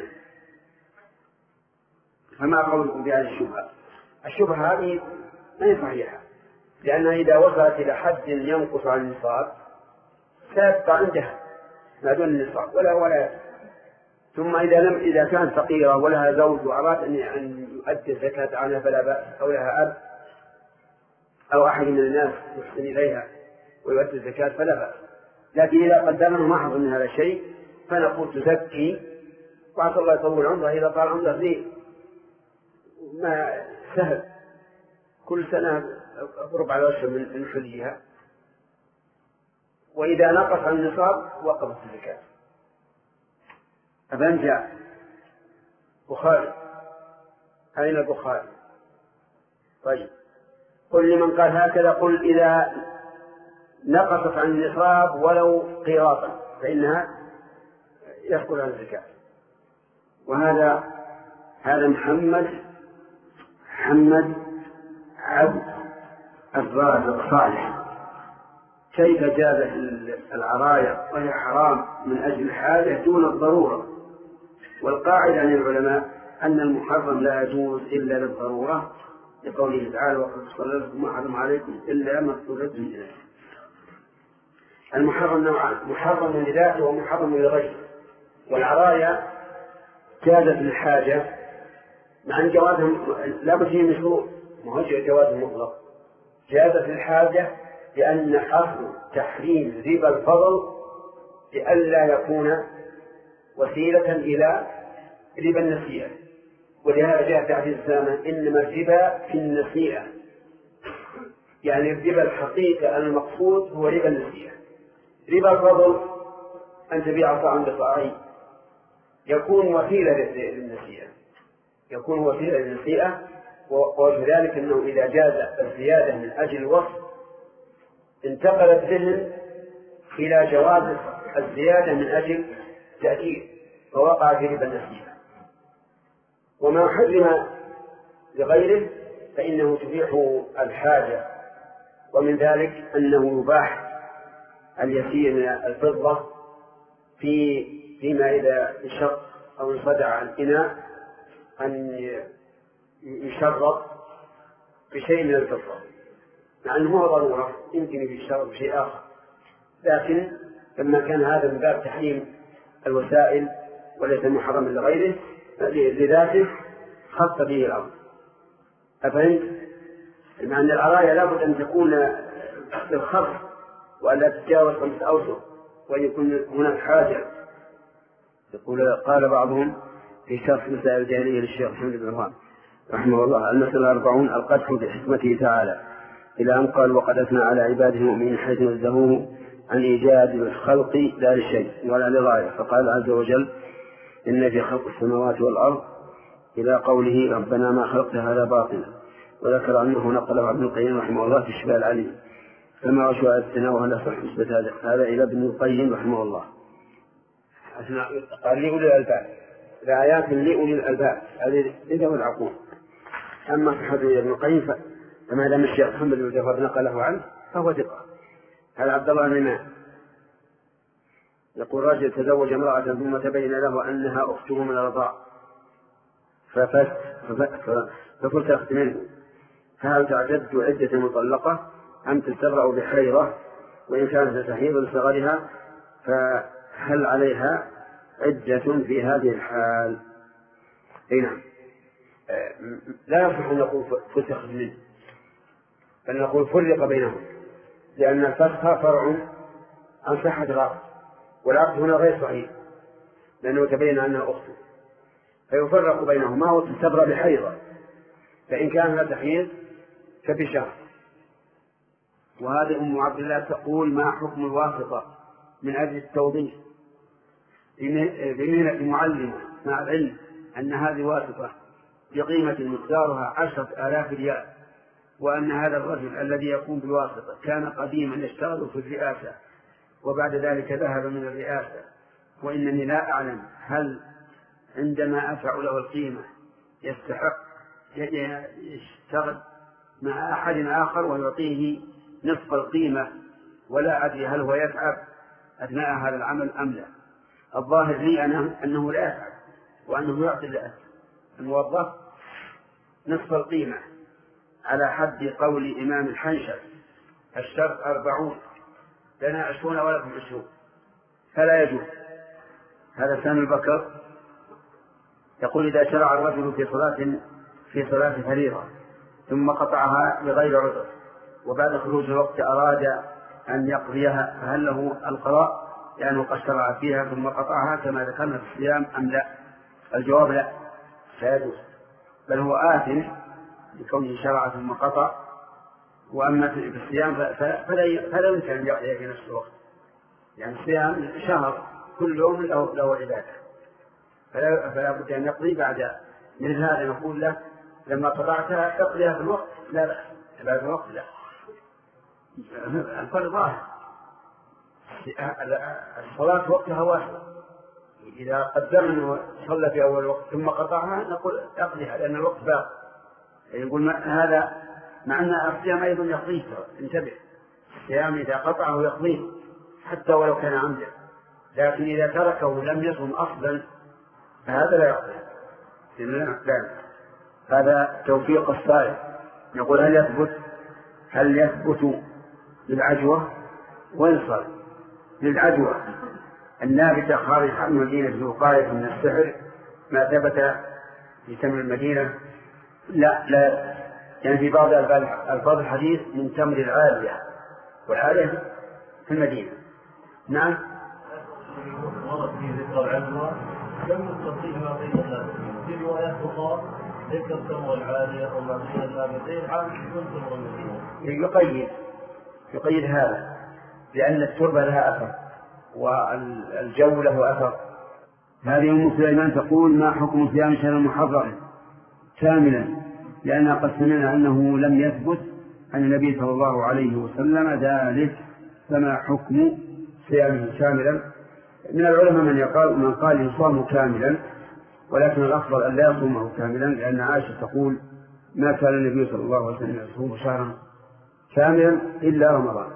فما قولكم بهذه الشبهة؟ الشبهة هذه ما صحيحة، لأنها إذا وصلت إلى حد ينقص عن النصاب سيبقى عندها ما دون النصاب ولا ولا ثم إذا لم إذا كانت فقيرة ولها زوج وأراد أن يؤدي الزكاة عنها فلا بأس، أو لها أب أو أحد من الناس يحسن إليها ويؤدي الزكاة فلا بأس. لكن إذا قدمنا ما حصل من هذا الشيء فنقول تزكي وعسى الله يطول عمره. إذا طال عمره ليه ما سهل كل سنة ربع العشر من حليها، وإذا نقص عن النصاب وقفت الزكاة. أبن جاء بخاري أين البخاري؟ طيب قل لمن قال هكذا قل إذا نقصت عن النصاب ولو قيراطا فإنها يسقط عن الزكاة. وهذا هذا محمد محمد عبد الرازق صالح كيف جازت العرايا وهي حرام من أجل الحاجة دون الضرورة. والقاعدة عن العلماء أن المحرم لا يجوز إلا للضرورة، لقوله تعالى وقد صلى لكم ما حرم عليكم إلا ما اضطررتم إليه. المحرم نوعان، محرم لذاته ومحرم لغيره. والعرايا جازت للحاجة مع أن جوازهم لا بد فيه مشروع، ما هو جواز مطلق. جازت للحاجة لأن أصل تحريم ربا الفضل لئلا يكون وسيلة إلى ربا النسيئة، ولهذا جاء تعريف الزمان إنما الربا في النسيئة، يعني الربا الحقيقة المقصود هو ربا النسيئة. ربا الفضل أن تبيع طعام بطاعين يكون وسيلة للنسيئة يكون وسيلة للنسيئة وذلك أنه إذا جاز الزيادة من أجل الوصف انتقلت ذهن إلى جواز الزيادة من أجل تأكيد فوقع في ربا النسيئة. وما حرم لغيره فإنه تبيح الحاجة، ومن ذلك أنه يباح اليسير من الفضة في فيما إذا انشق أو انصدع عن الإناء أن يشرب بشيء من الفضة، مع أنه هو ضرورة يمكن يشرب بشيء آخر، لكن لما كان هذا من باب تحريم الوسائل وليس محرما لغيره لذاته خص به الأمر. أفهمت؟ مع أن العرايا لابد أن تكون للخص وألا تتجاوز خمسة أوسط وأن يكون هناك حاجة. يقول قال بعضهم في شرح مسائل الجاهلية للشيخ محمد بن عوان رحمه الله المسألة أربعون القدح بحكمته تعالى إلى أن قال وقد أثنى على عباده المؤمنين حيث نزهوه عن إيجاد الخلق لا للشيء ولا لغاية، فقال عز وجل إن في خلق السماوات والأرض إلى قوله ربنا ما خلقت هذا باطلا، وذكر أنه نقله ابن القيم رحمه الله في الشفاء العليم. فما وجه التناوه لا صح نسبة هذا هذا إلى ابن القيم رحمه الله. قال لأولي الألباب الآيات لأولي الألباب هذه لذوي العقول. أما صحة ابن القيم فما دام الشيخ محمد بن جعفر نقله عنه فهو ثقة. هذا عبد الله بن ماء يقول رجل تزوج امرأة ثم تبين له أنها أخته من الرضاع ففسخت منه، فهل تعتد عدة مطلقة أم تستبرأ بحيرة؟ وإن كانت تحيض لصغرها فهل عليها عدة في هذه الحال؟ أي نعم. لا يصح أن نقول فسخت منه، بل نقول فرق بينهم، لأن الفسخ فرع عن صحة العقد، والعقد هنا غير صحيح لأنه تبين أنها أخته، فيفرق بينهما وتستبرأ بحيضة، فإن كان لا تحيض فبشهر. وهذه أم عبد الله تقول ما حكم الواسطة من أجل التوضيح بمهنة معلمة مع العلم أن هذه واسطة بقيمة مقدارها عشرة آلاف ريال، وأن هذا الرجل الذي يقوم بالواسطة كان قديما يشتغل في الرئاسة وبعد ذلك ذهب من الرئاسة، وإنني لا أعلم هل عندما أدفع له القيمة يستحق يشتغل مع أحد آخر ويعطيه نصف القيمة، ولا أدري هل هو يتعب أثناء هذا العمل أم لا. الظاهر لي أنا أنه لا يتعب، وأنه يعطي الموظف نصف القيمة على حد قول إمام الحنشر الشرط أربعون لنا عشرون ولكم عشرون، فلا يجوز. هذا سامي البكر يقول إذا شرع الرجل في صلاة في صلاة فريضة ثم قطعها بغير عذر وبعد خروج الوقت أراد أن يقضيها فهل له القضاء لأنه قد شرع فيها ثم قطعها كما ذكرنا في الصيام أم لا؟ الجواب لا، لا يجوز، بل هو آثم لكونه شرع ثم قطع. وأما في الصيام فلا يمكن أن يقضي في نفس الوقت، يعني الصيام شهر كل يوم له, له عبادة، فلا, فلا بد أن يقضي بعد من هذا. نقول له لما قطعتها تقضيها في الوقت لا بأس، بعد الوقت لا. الفرق ظاهر، الصلاة وقتها واحد، إذا قدرنا صلى في أول وقت ثم قطعها نقول أقضيها لأن الوقت باق. يقول هذا مع أن الصيام أيضا يقضيه، انتبه، الصيام إذا قطعه يقضيه حتى ولو كان عمدا، لكن إذا تركه لم يصم أصلا فهذا لا يقضي. لا، هذا توفيق الصائم. يقول هل يثبت هل يثبت للعجوة؟ وينصر للعجوة النابتة خارج عن المدينة الوقاية من السحر ما ثبت في تمر المدينة؟ لا لا، يعني في بعض ألفاظ الحديث من تمر العالية، والعالية في المدينة. نعم. ورد في ذكر العجوة لم يستطيع ما بين الناس في روايات أخرى ذكر تمر العالية وما بين النابتين عن كل تمر المدينة. يقيد يقيد هذا لأن التربة لها أثر والجو له أثر. هذه أم سليمان تقول ما حكم صيام شهر محرم كاملا لأنها قد سمعنا أنه لم يثبت عن النبي صلى الله عليه وسلم ذلك، فما حكم صيامه كاملا؟ من العلماء من يقال من قال يصوم كاملا، ولكن الأفضل أن لا يصومه كاملا، لأن عائشة تقول ما كان النبي صلى الله عليه وسلم يصوم شهرا كاملا إلا رمضان.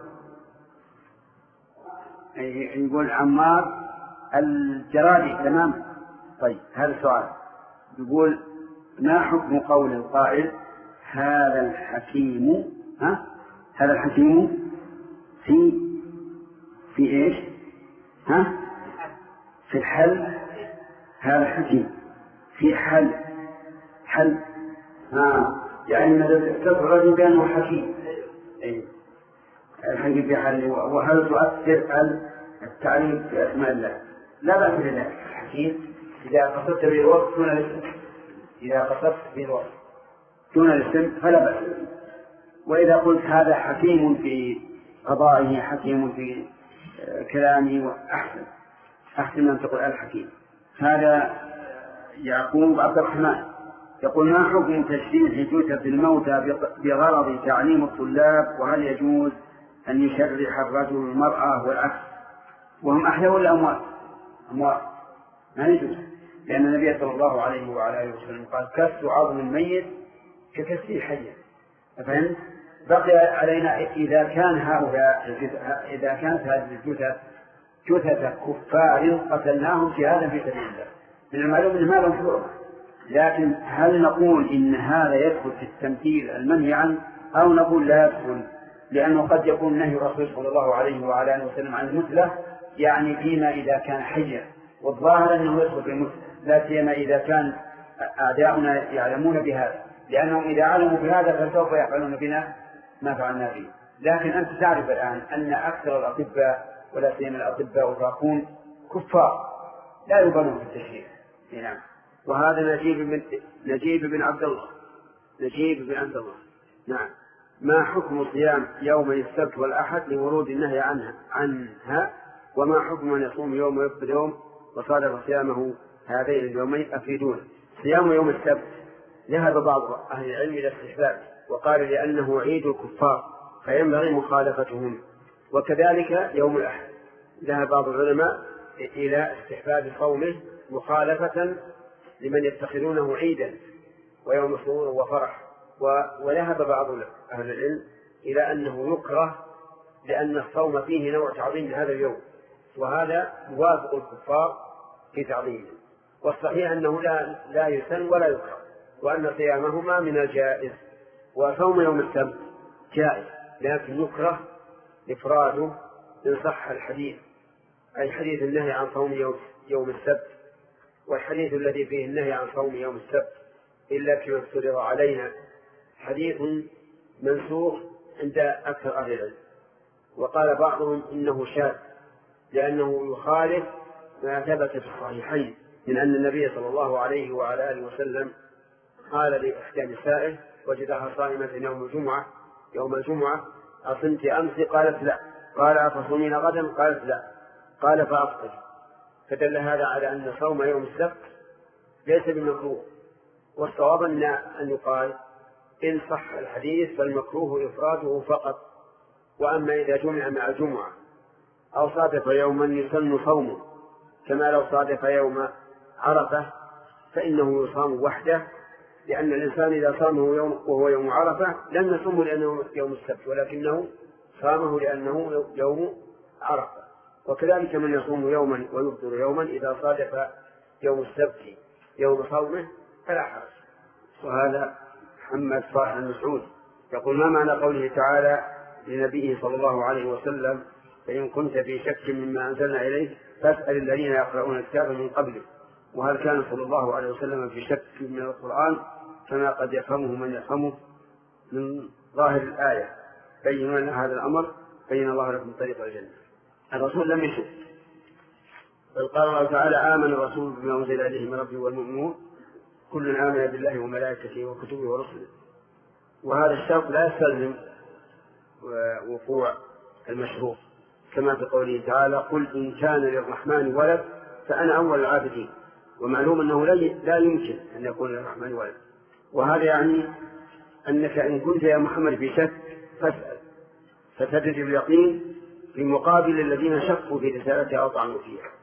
يقول عمار الجرادي تمام. طيب هذا السؤال يقول ما حكم قول القائل هذا الحكيم ها هذا الحكيم في في ايش ها في الحل، هذا الحكيم في حل حل ها يعني مثلا تفرض بأنه حكيم، أي الحكيم في حل. وهل تؤثر التعريف في أسماء الله؟ لا بأس بذلك. الحكيم إذا قصدت به الوصف دون الاسم، إذا قصدت به الوصف دون الاسم فلا بأس. وإذا قلت هذا حكيم في قضائه حكيم في كلامه أحسن أحسن أن تقول الحكيم. هذا يعقوب عبد الرحمن يقول ما حكم تشريع جثث الموتى بغرض تعليم الطلاب، وهل يجوز أن يشرح الرجل المرأة والعكس وهم أحياء ولا أموات؟ أموات ما يجوز، لأن النبي صلى الله عليه وعلى آله وسلم قال كسر عظم الميت ككسر حيا، فهمت؟ بقي علينا إذا كان هؤلاء إذا كانت هذه الجثث جثث كفار قتلناهم جهادا في سبيل الله، من المعلوم أن هذا مشروع، لكن هل نقول إن هذا يدخل في التمثيل المنهي عنه أو نقول لا يدخل؟ لأنه قد يكون نهي الرسول صلى الله عليه وعلى آله وسلم عن المثلة يعني فيما إذا كان حيا، والظاهر أنه يدخل في المثلة، لا سيما إذا كان أعداؤنا يعلمون بهذا، لأنهم إذا علموا بهذا فسوف يفعلون بنا ما فعلنا به. لكن أنت تعرف الآن أن أكثر الأطباء ولا سيما الأطباء الراقون كفار لا يبالون في التشريع. نعم. وهذا نجيب بن نجيب بن عبد الله نجيب بن عبد الله نعم. ما حكم صيام يومي السبت والأحد لورود النهي عنها عنها وما حكم من يصوم يوم ويفطر يوم وصادف صيامه هذين اليومين أفيدون؟ صيام يوم السبت ذهب بعض أهل العلم إلى استحبابه وقال لأنه عيد الكفار فينبغي مخالفتهم، وكذلك يوم الأحد ذهب بعض العلماء إلى استحباب صومه مخالفة لمن يتخذونه عيدا ويوم سرور وفرح، وذهب بعض أهل العلم إلى أنه يكره لأن الصوم فيه نوع تعظيم لهذا اليوم، وهذا يوافق الكفار في تعظيمه، والصحيح أنه لا, لا يسن ولا يكره، وأن صيامهما من الجائز. وصوم يوم السبت جائز لكن يكره إفراده إن صح الحديث، أي حديث النهي عن صوم يوم, يوم السبت، والحديث الذي فيه النهي عن صوم يوم السبت إلا كما افترض علينا حديث منسوخ عند أكثر أهل العلم. وقال بعضهم إنه شاذ لأنه يخالف ما ثبت في الصحيحين من أن النبي صلى الله عليه وعلى آله وسلم قال لإحدى نسائه وجدها صائمة يوم الجمعة يوم الجمعة أصمت أمس؟ قالت لا. قال أتصومين غدا؟ قالت لا. قال فأفطر. فدل هذا على أن صوم يوم السبت ليس بمكروه، والصواب أن يقال إن صح الحديث فالمكروه إفراده فقط، وأما إذا جمع مع الجمعة أو صادف يوما يسن صومه كما لو صادف يوم عرفة فإنه يصام وحده، لأن الإنسان إذا صامه يوم وهو يوم عرفة لم يصومه لأنه يوم السبت ولكنه صامه لأنه يوم عرفة. وكذلك من يصوم يوما ويفطر يوما إذا صادف يوم السبت يوم صومه فلا حرج. وهذا محمد صالح المسعود يقول: ما معنى قوله تعالى لنبيه صلى الله عليه وسلم: فإن كنت في شك مما أنزلنا إليه فاسأل الذين يقرؤون الكتاب من قبله؟ وهل كان صلى الله عليه وسلم في شك من القرآن كما قد يفهمه من يفهمه من ظاهر الآية؟ بينوا لنا هذا الأمر، بين الله لكم طريق الجنة. الرسول لم يشك، بل قال الله تعالى: آمن الرسول بما أنزل إليه من ربه والمؤمنون كل آمن بالله وملائكته وكتبه ورسله. وهذا الشرط لا يستلزم وقوع المشروط، كما في قوله تعالى: قل إن كان للرحمن ولد فأنا أول العابدين. ومعلوم أنه لا يمكن أن يكون للرحمن ولد، وهذا يعني أنك إن كنت يا محمد في شك فاسأل، فتجد اليقين في مقابل الذين شكوا في رسالته أو طعنوا فيها.